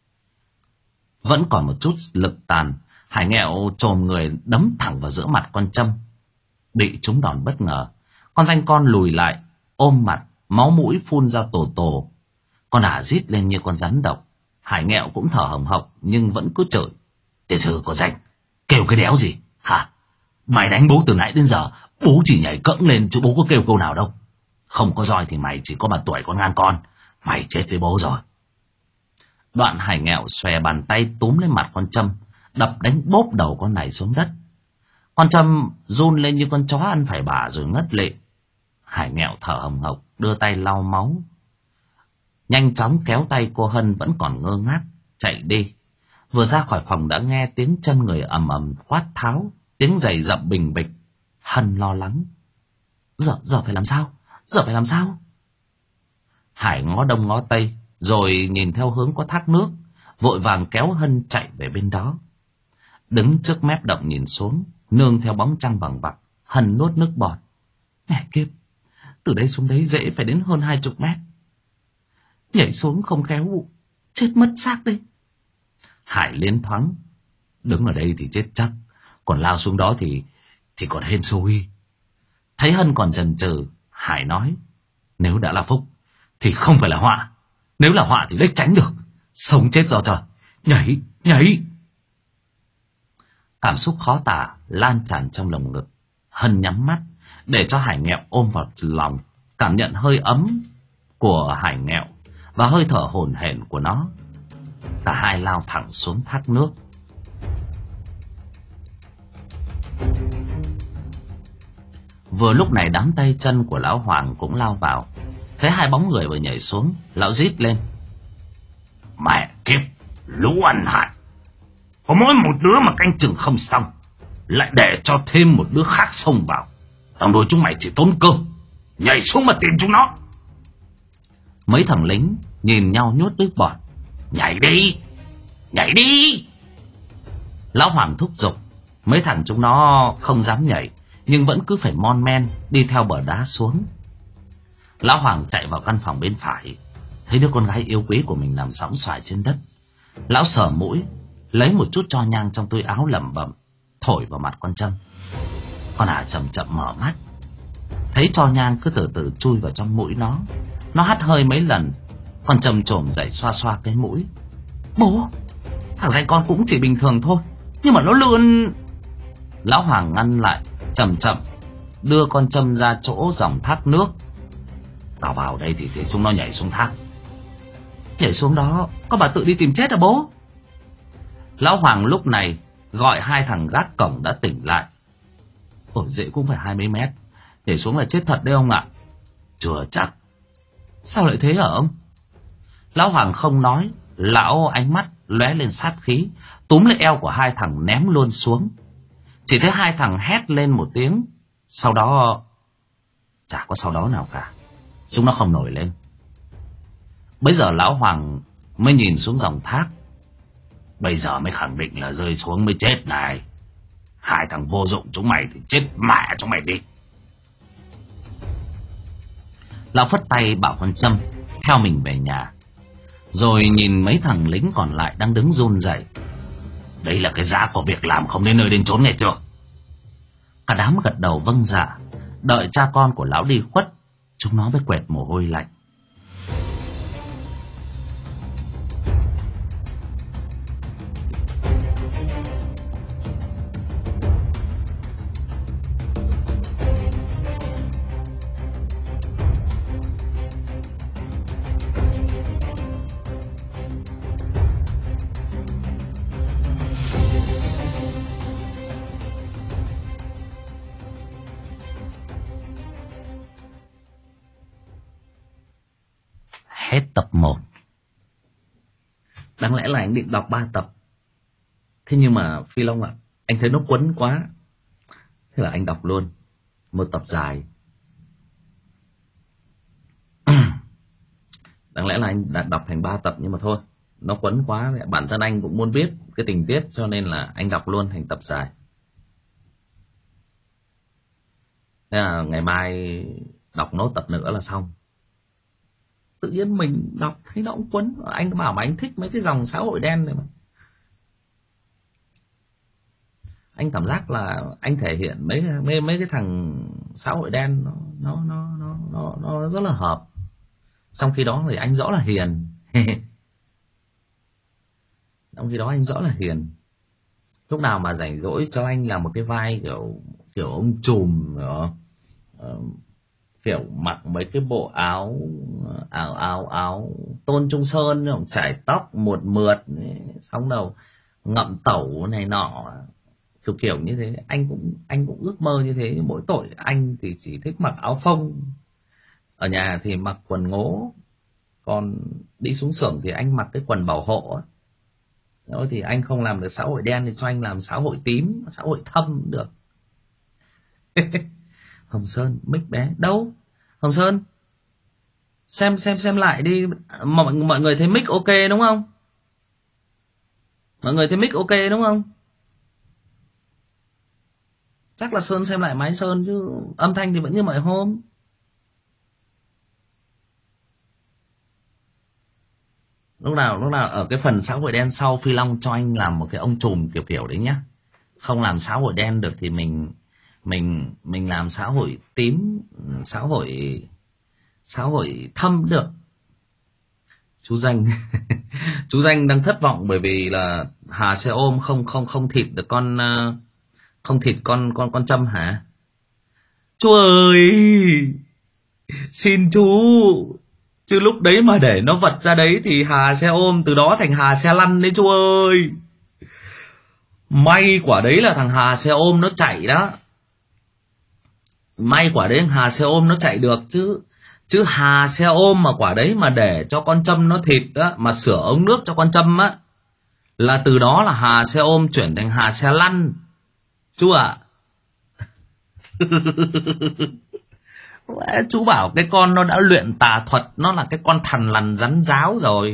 Vẫn còn một chút lực tàn, Hải Nghẹo chồm người đấm thẳng vào giữa mặt con Trâm. Bị trúng đòn bất ngờ, con danh con lùi lại, ôm mặt, máu mũi phun ra tổ tổ. Con ả rít lên như con rắn độc. Hải Nghẹo cũng thở hồng hộc nhưng vẫn cứ chửi. Tiền sư có danh, kêu cái đéo gì hả? Mày đánh bố từ nãy đến giờ, bố chỉ nhảy cẫng lên chứ bố có kêu câu nào đâu. Không có roi thì mày chỉ có bằng tuổi con ngang con, mày chết với bố rồi. Đoạn Hải Nghẹo xòe bàn tay túm lên mặt con Trâm, đập đánh bốp đầu con này xuống đất. Con Trâm run lên như con chó ăn phải bả rồi ngất lịm. Hải Nghẹo thở hồng hộc, đưa tay lau máu, nhanh chóng kéo tay cô Hân vẫn còn ngơ ngác chạy đi. Vừa ra khỏi phòng đã nghe tiếng chân người ầm ầm quát tháo, tiếng giày dậm bình bịch. Hân lo lắng. Giờ, giờ phải làm sao? Giờ phải làm sao? Hải ngó đông ngó tây, rồi nhìn theo hướng có thác nước, vội vàng kéo Hân chạy về bên đó. Đứng trước mép động nhìn xuống, nương theo bóng trăng vằng vặc, Hân nuốt nước bọt. Mẹ kiếp, từ đây xuống đấy dễ phải đến hơn hai chục mét. Nhảy xuống không khéo, chết mất xác đây. Hải liến thoáng. Đứng ở đây thì chết chắc, còn lao xuống đó thì thì còn hên xui. Thấy Hân còn chần chừ, Hải nói, nếu đã là phúc thì không phải là họa. Nếu là họa thì đếch tránh được. Sống chết do trời. Nhảy, nhảy. Cảm xúc khó tả lan tràn trong lồng ngực. Hân nhắm mắt để cho Hải Nghẹo ôm vào lòng, cảm nhận hơi ấm của Hải Nghẹo và hơi thở hổn hển của nó. Cả hai lao thẳng xuống thác nước. Vừa lúc này đám tay chân của lão Hoàng cũng lao vào. Thấy hai bóng người vừa nhảy xuống, lão rít lên. Mẹ kiếp, lũ ăn hại. Có mỗi một đứa mà canh chừng không xong, lại để cho thêm một đứa khác xông vào. Thằng đôi chúng mày chỉ tốn cơ. Nhảy xuống mà tìm chúng nó. Mấy thằng lính nhìn nhau nhốt nước bọt. Nhảy đi, nhảy đi. Lão Hoàng thúc giục. Mấy thằng chúng nó không dám nhảy, nhưng vẫn cứ phải mon men đi theo bờ đá xuống. Lão Hoàng chạy vào căn phòng bên phải, thấy đứa con gái yêu quý của mình nằm sõng xoài trên đất. Lão sờ mũi, lấy một chút tro nhang trong túi áo lẩm bẩm, thổi vào mặt con Trâm. Con Hà chậm chậm mở mắt, thấy tro nhang cứ từ từ chui vào trong mũi nó. Nó hắt hơi mấy lần, con Trâm chồm dậy xoa xoa cái mũi. Bố, thằng danh con cũng chỉ bình thường thôi, nhưng mà nó lươn. Lão Hoàng ngăn lại, chậm chậm đưa con Trâm ra chỗ dòng thác nước. Tao vào đây thì, thì chúng nó nhảy xuống thác. Nhảy xuống đó, có bà tự đi tìm chết à bố? Lão Hoàng lúc này gọi hai thằng gác cổng đã tỉnh lại. Ôi dễ cũng phải hai mươi mét, nhảy xuống là chết thật đấy ông ạ. Chưa chắc. Sao lại thế hả ông? Lão Hoàng không nói, lão ánh mắt lóe lên sát khí, túm lấy eo của hai thằng ném luôn xuống. Chỉ thấy hai thằng hét lên một tiếng, sau đó chả có sau đó nào cả. Chúng nó không nổi lên. Bây giờ lão Hoàng mới nhìn xuống dòng thác. Bây giờ mới khẳng định là rơi xuống mới chết này. Hai thằng vô dụng chúng mày thì chết mẹ chúng mày đi. Lão phất tay bảo con Trâm theo mình về nhà. Rồi nhìn mấy thằng lính còn lại đang đứng run rẩy. Đây là cái giá của việc làm không đến nơi đến chốn, nghe chưa? Cả đám gật đầu vâng dạ. Đợi cha con của lão đi khuất, chúng nó mới quệt mồ hôi lạnh. Hết tập một. Đáng lẽ là anh định đọc ba tập. Thế nhưng mà Phi Long ạ, anh thấy nó quấn quá. Thế là anh đọc luôn một tập dài. Đáng lẽ là anh đã đọc thành ba tập, nhưng mà thôi, nó quấn quá. Bản thân anh cũng muốn biết cái tình tiết, cho nên là anh đọc luôn thành tập dài. Thế là ngày mai đọc nốt tập nữa là xong. Tự nhiên mình đọc thấy nó cũng quấn. Anh bảo mà anh thích mấy cái dòng xã hội đen này mà. Anh cảm giác là anh thể hiện mấy mấy mấy cái thằng xã hội đen nó nó nó nó nó, nó rất là hợp. Trong khi đó thì anh rõ là hiền. Trong khi đó anh rõ là hiền. Lúc nào mà rảnh rỗi cho anh là một cái vai kiểu kiểu ông trùm đó. Uh, kiểu mặc mấy cái bộ áo áo áo áo Tôn Trung Sơn, chải tóc một mượt, xong đầu ngậm tẩu này nọ, kiểu kiểu như thế. Anh cũng anh cũng ước mơ như thế. Mỗi tội anh thì chỉ thích mặc áo phông, ở nhà thì mặc quần ngố, còn đi xuống xưởng thì anh mặc cái quần bảo hộ. Đó thì anh không làm được xã hội đen thì cho anh làm xã hội tím, xã hội thâm cũng được. Hồng Sơn mic bé đâu? Hồng Sơn xem xem xem lại đi, mọi mọi người thấy mic ok đúng không? Mọi người thấy mic ok đúng không? Chắc là Sơn xem lại máy Sơn chứ âm thanh thì vẫn như mọi hôm. Lúc nào lúc nào ở cái phần xã hội đen sau Phi Long cho anh làm một cái ông trùm kiểu kiểu đấy nhá. Không làm xã hội đen được thì mình mình mình làm xã hội tím, xã hội xã hội thâm được. Chú Danh chú Danh đang thất vọng bởi vì là Hà xe ôm không không không thịt được con không thịt con con con Trâm hả? Chú ơi, xin chú, chứ lúc đấy mà để nó vật ra đấy thì Hà xe ôm từ đó thành Hà xe lăn đấy chú ơi. May quả đấy là thằng Hà xe ôm nó chạy đó. May quả đấy Hà xe ôm nó chạy được chứ. Chứ Hà xe ôm mà quả đấy mà để cho con Trâm nó thịt á, mà sửa ống nước cho con Trâm á, là từ đó là Hà xe ôm chuyển thành Hà xe lăn. Chú ạ. À. Chú bảo cái con nó đã luyện tà thuật, nó là cái con thằn lằn rắn ráo rồi.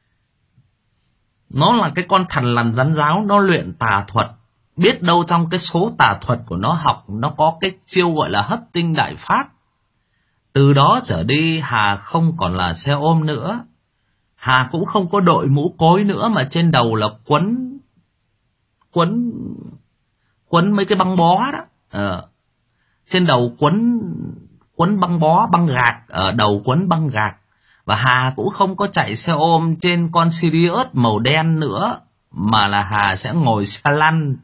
Nó là cái con thằn lằn rắn ráo, nó luyện tà thuật. Biết đâu trong cái số tà thuật của nó học, nó có cái chiêu gọi là hấp tinh đại pháp. Từ đó trở đi Hà không còn là xe ôm nữa. Hà cũng không có đội mũ cối nữa, mà trên đầu là quấn Quấn Quấn mấy cái băng bó đó. Ờ. Trên đầu quấn Quấn băng bó, băng gạc. Ở đầu quấn băng gạc. Và Hà cũng không có chạy xe ôm trên con Sirius màu đen nữa, mà là Hà sẽ ngồi xe lăn.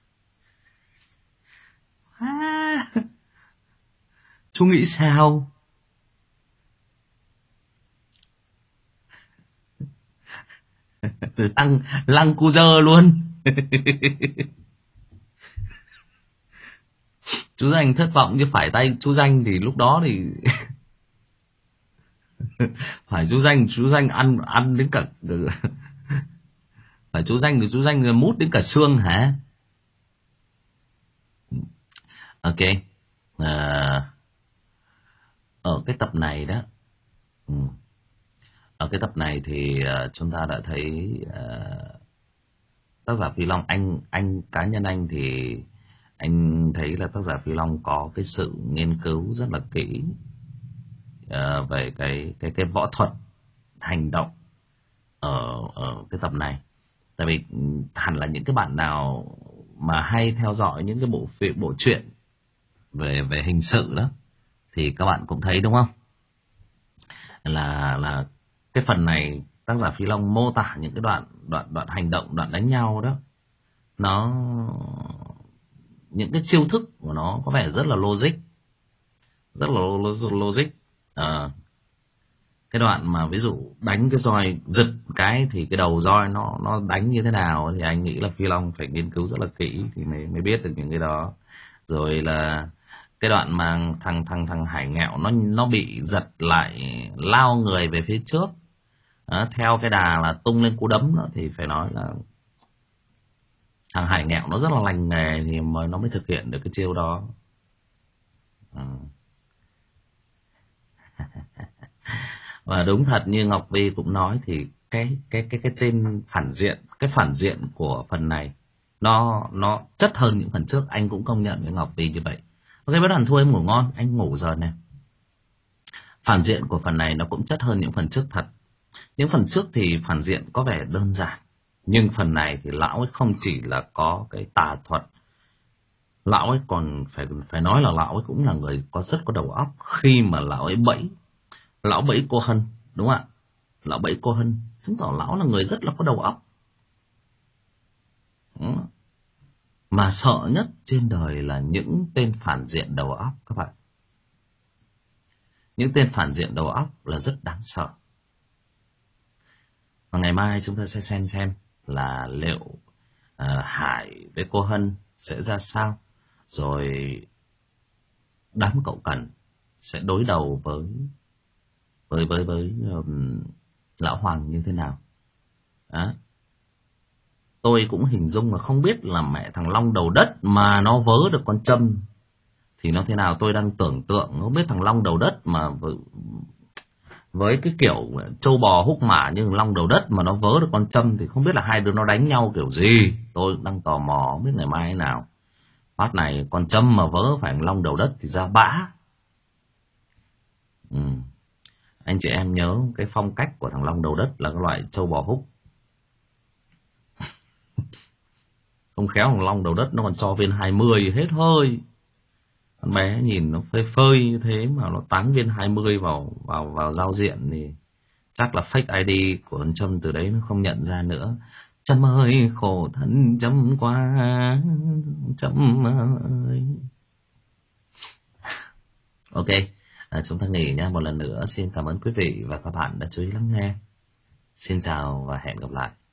À, chú nghĩ sao? Lăng Lăng cu dơ luôn. Chú Danh thất vọng như phải tay chú Danh thì lúc đó thì phải chú Danh chú Danh ăn ăn đến cả phải chú Danh thì chú Danh mút đến cả xương hả? Ok. À, ở cái tập này đó, ở cái tập này thì uh, chúng ta đã thấy uh, tác giả Phi Long, anh anh cá nhân anh thì anh thấy là tác giả Phi Long có cái sự nghiên cứu rất là kỹ uh, về cái cái cái võ thuật hành động ở ở cái tập này. Tại vì hẳn là những cái bạn nào mà hay theo dõi những cái bộ phim bộ truyện về về hình sự đó thì các bạn cũng thấy đúng không? Là là cái phần này tác giả Phi Long mô tả những cái đoạn đoạn đoạn hành động, đoạn đánh nhau đó, nó những cái chiêu thức của nó có vẻ rất là logic, rất là logic. À, cái đoạn mà ví dụ đánh cái roi giật cái thì cái đầu roi nó nó đánh như thế nào thì anh nghĩ là Phi Long phải nghiên cứu rất là kỹ thì mới mới biết được những cái đó. Rồi là cái đoạn mà thằng thằng thằng Hải Ngẹo nó nó bị giật lại lao người về phía trước, đó, theo cái đà là tung lên cú đấm đó, thì phải nói là thằng Hải Ngẹo nó rất là lành nghề thì mới nó mới thực hiện được cái chiêu đó. Ừ. Và đúng thật như Ngọc Vi cũng nói thì cái cái cái cái tên phản diện, cái phản diện của phần này nó nó chất hơn những phần trước, anh cũng công nhận với Ngọc Vi như vậy. Ok, bắt đầu thôi em ngủ ngon, anh ngủ giờ này. Phản diện của phần này nó cũng chất hơn những phần trước thật. Những phần trước thì phản diện có vẻ đơn giản, nhưng phần này thì lão ấy không chỉ là có cái tà thuật, lão ấy còn phải phải nói là lão ấy cũng là người có rất có đầu óc. Khi mà lão ấy bẫy lão bẫy cô Hân, đúng không ạ? Lão bẫy cô Hân chứng tỏ lão là người rất là có đầu óc. Đúng. Mà sợ nhất trên đời là những tên phản diện đầu óc các bạn. Những tên phản diện đầu óc là rất đáng sợ. Và ngày mai chúng ta sẽ xem xem là liệu uh, Hải với cô Hân sẽ ra sao, rồi đám cậu Cần sẽ đối đầu với với với với um, lão Hoàng như thế nào. Đó. tôi cũng hình dung là không biết là mẹ thằng Long đầu đất mà nó vớ được con Trâm thì nó thế nào. Tôi đang tưởng tượng không biết thằng Long đầu đất mà với, với cái kiểu trâu bò húc mã như thằng Long đầu đất mà nó vớ được con Trâm thì không biết là hai đứa nó đánh nhau kiểu gì. Tôi đang tò mò không biết ngày mai thế nào. Phát này con Trâm mà vớ phải thằng Long đầu đất thì ra bã. Ừ. Anh chị em nhớ cái phong cách của thằng Long đầu đất là cái loại trâu bò húc. Không khéo thằng Long đầu đất nó còn cho viên hai mươi hết hơi. Con bé nhìn nó phơi phơi như thế mà nó tán viên hai mươi vào vào vào giao diện thì chắc là fake i đê của con Trâm, từ đấy nó không nhận ra nữa. Trâm ơi khổ thân Trâm quá, Trâm ơi. Ok, à, chúng ta nghỉ nha. Một lần nữa xin cảm ơn quý vị và các bạn đã chú ý lắng nghe. Xin chào và hẹn gặp lại.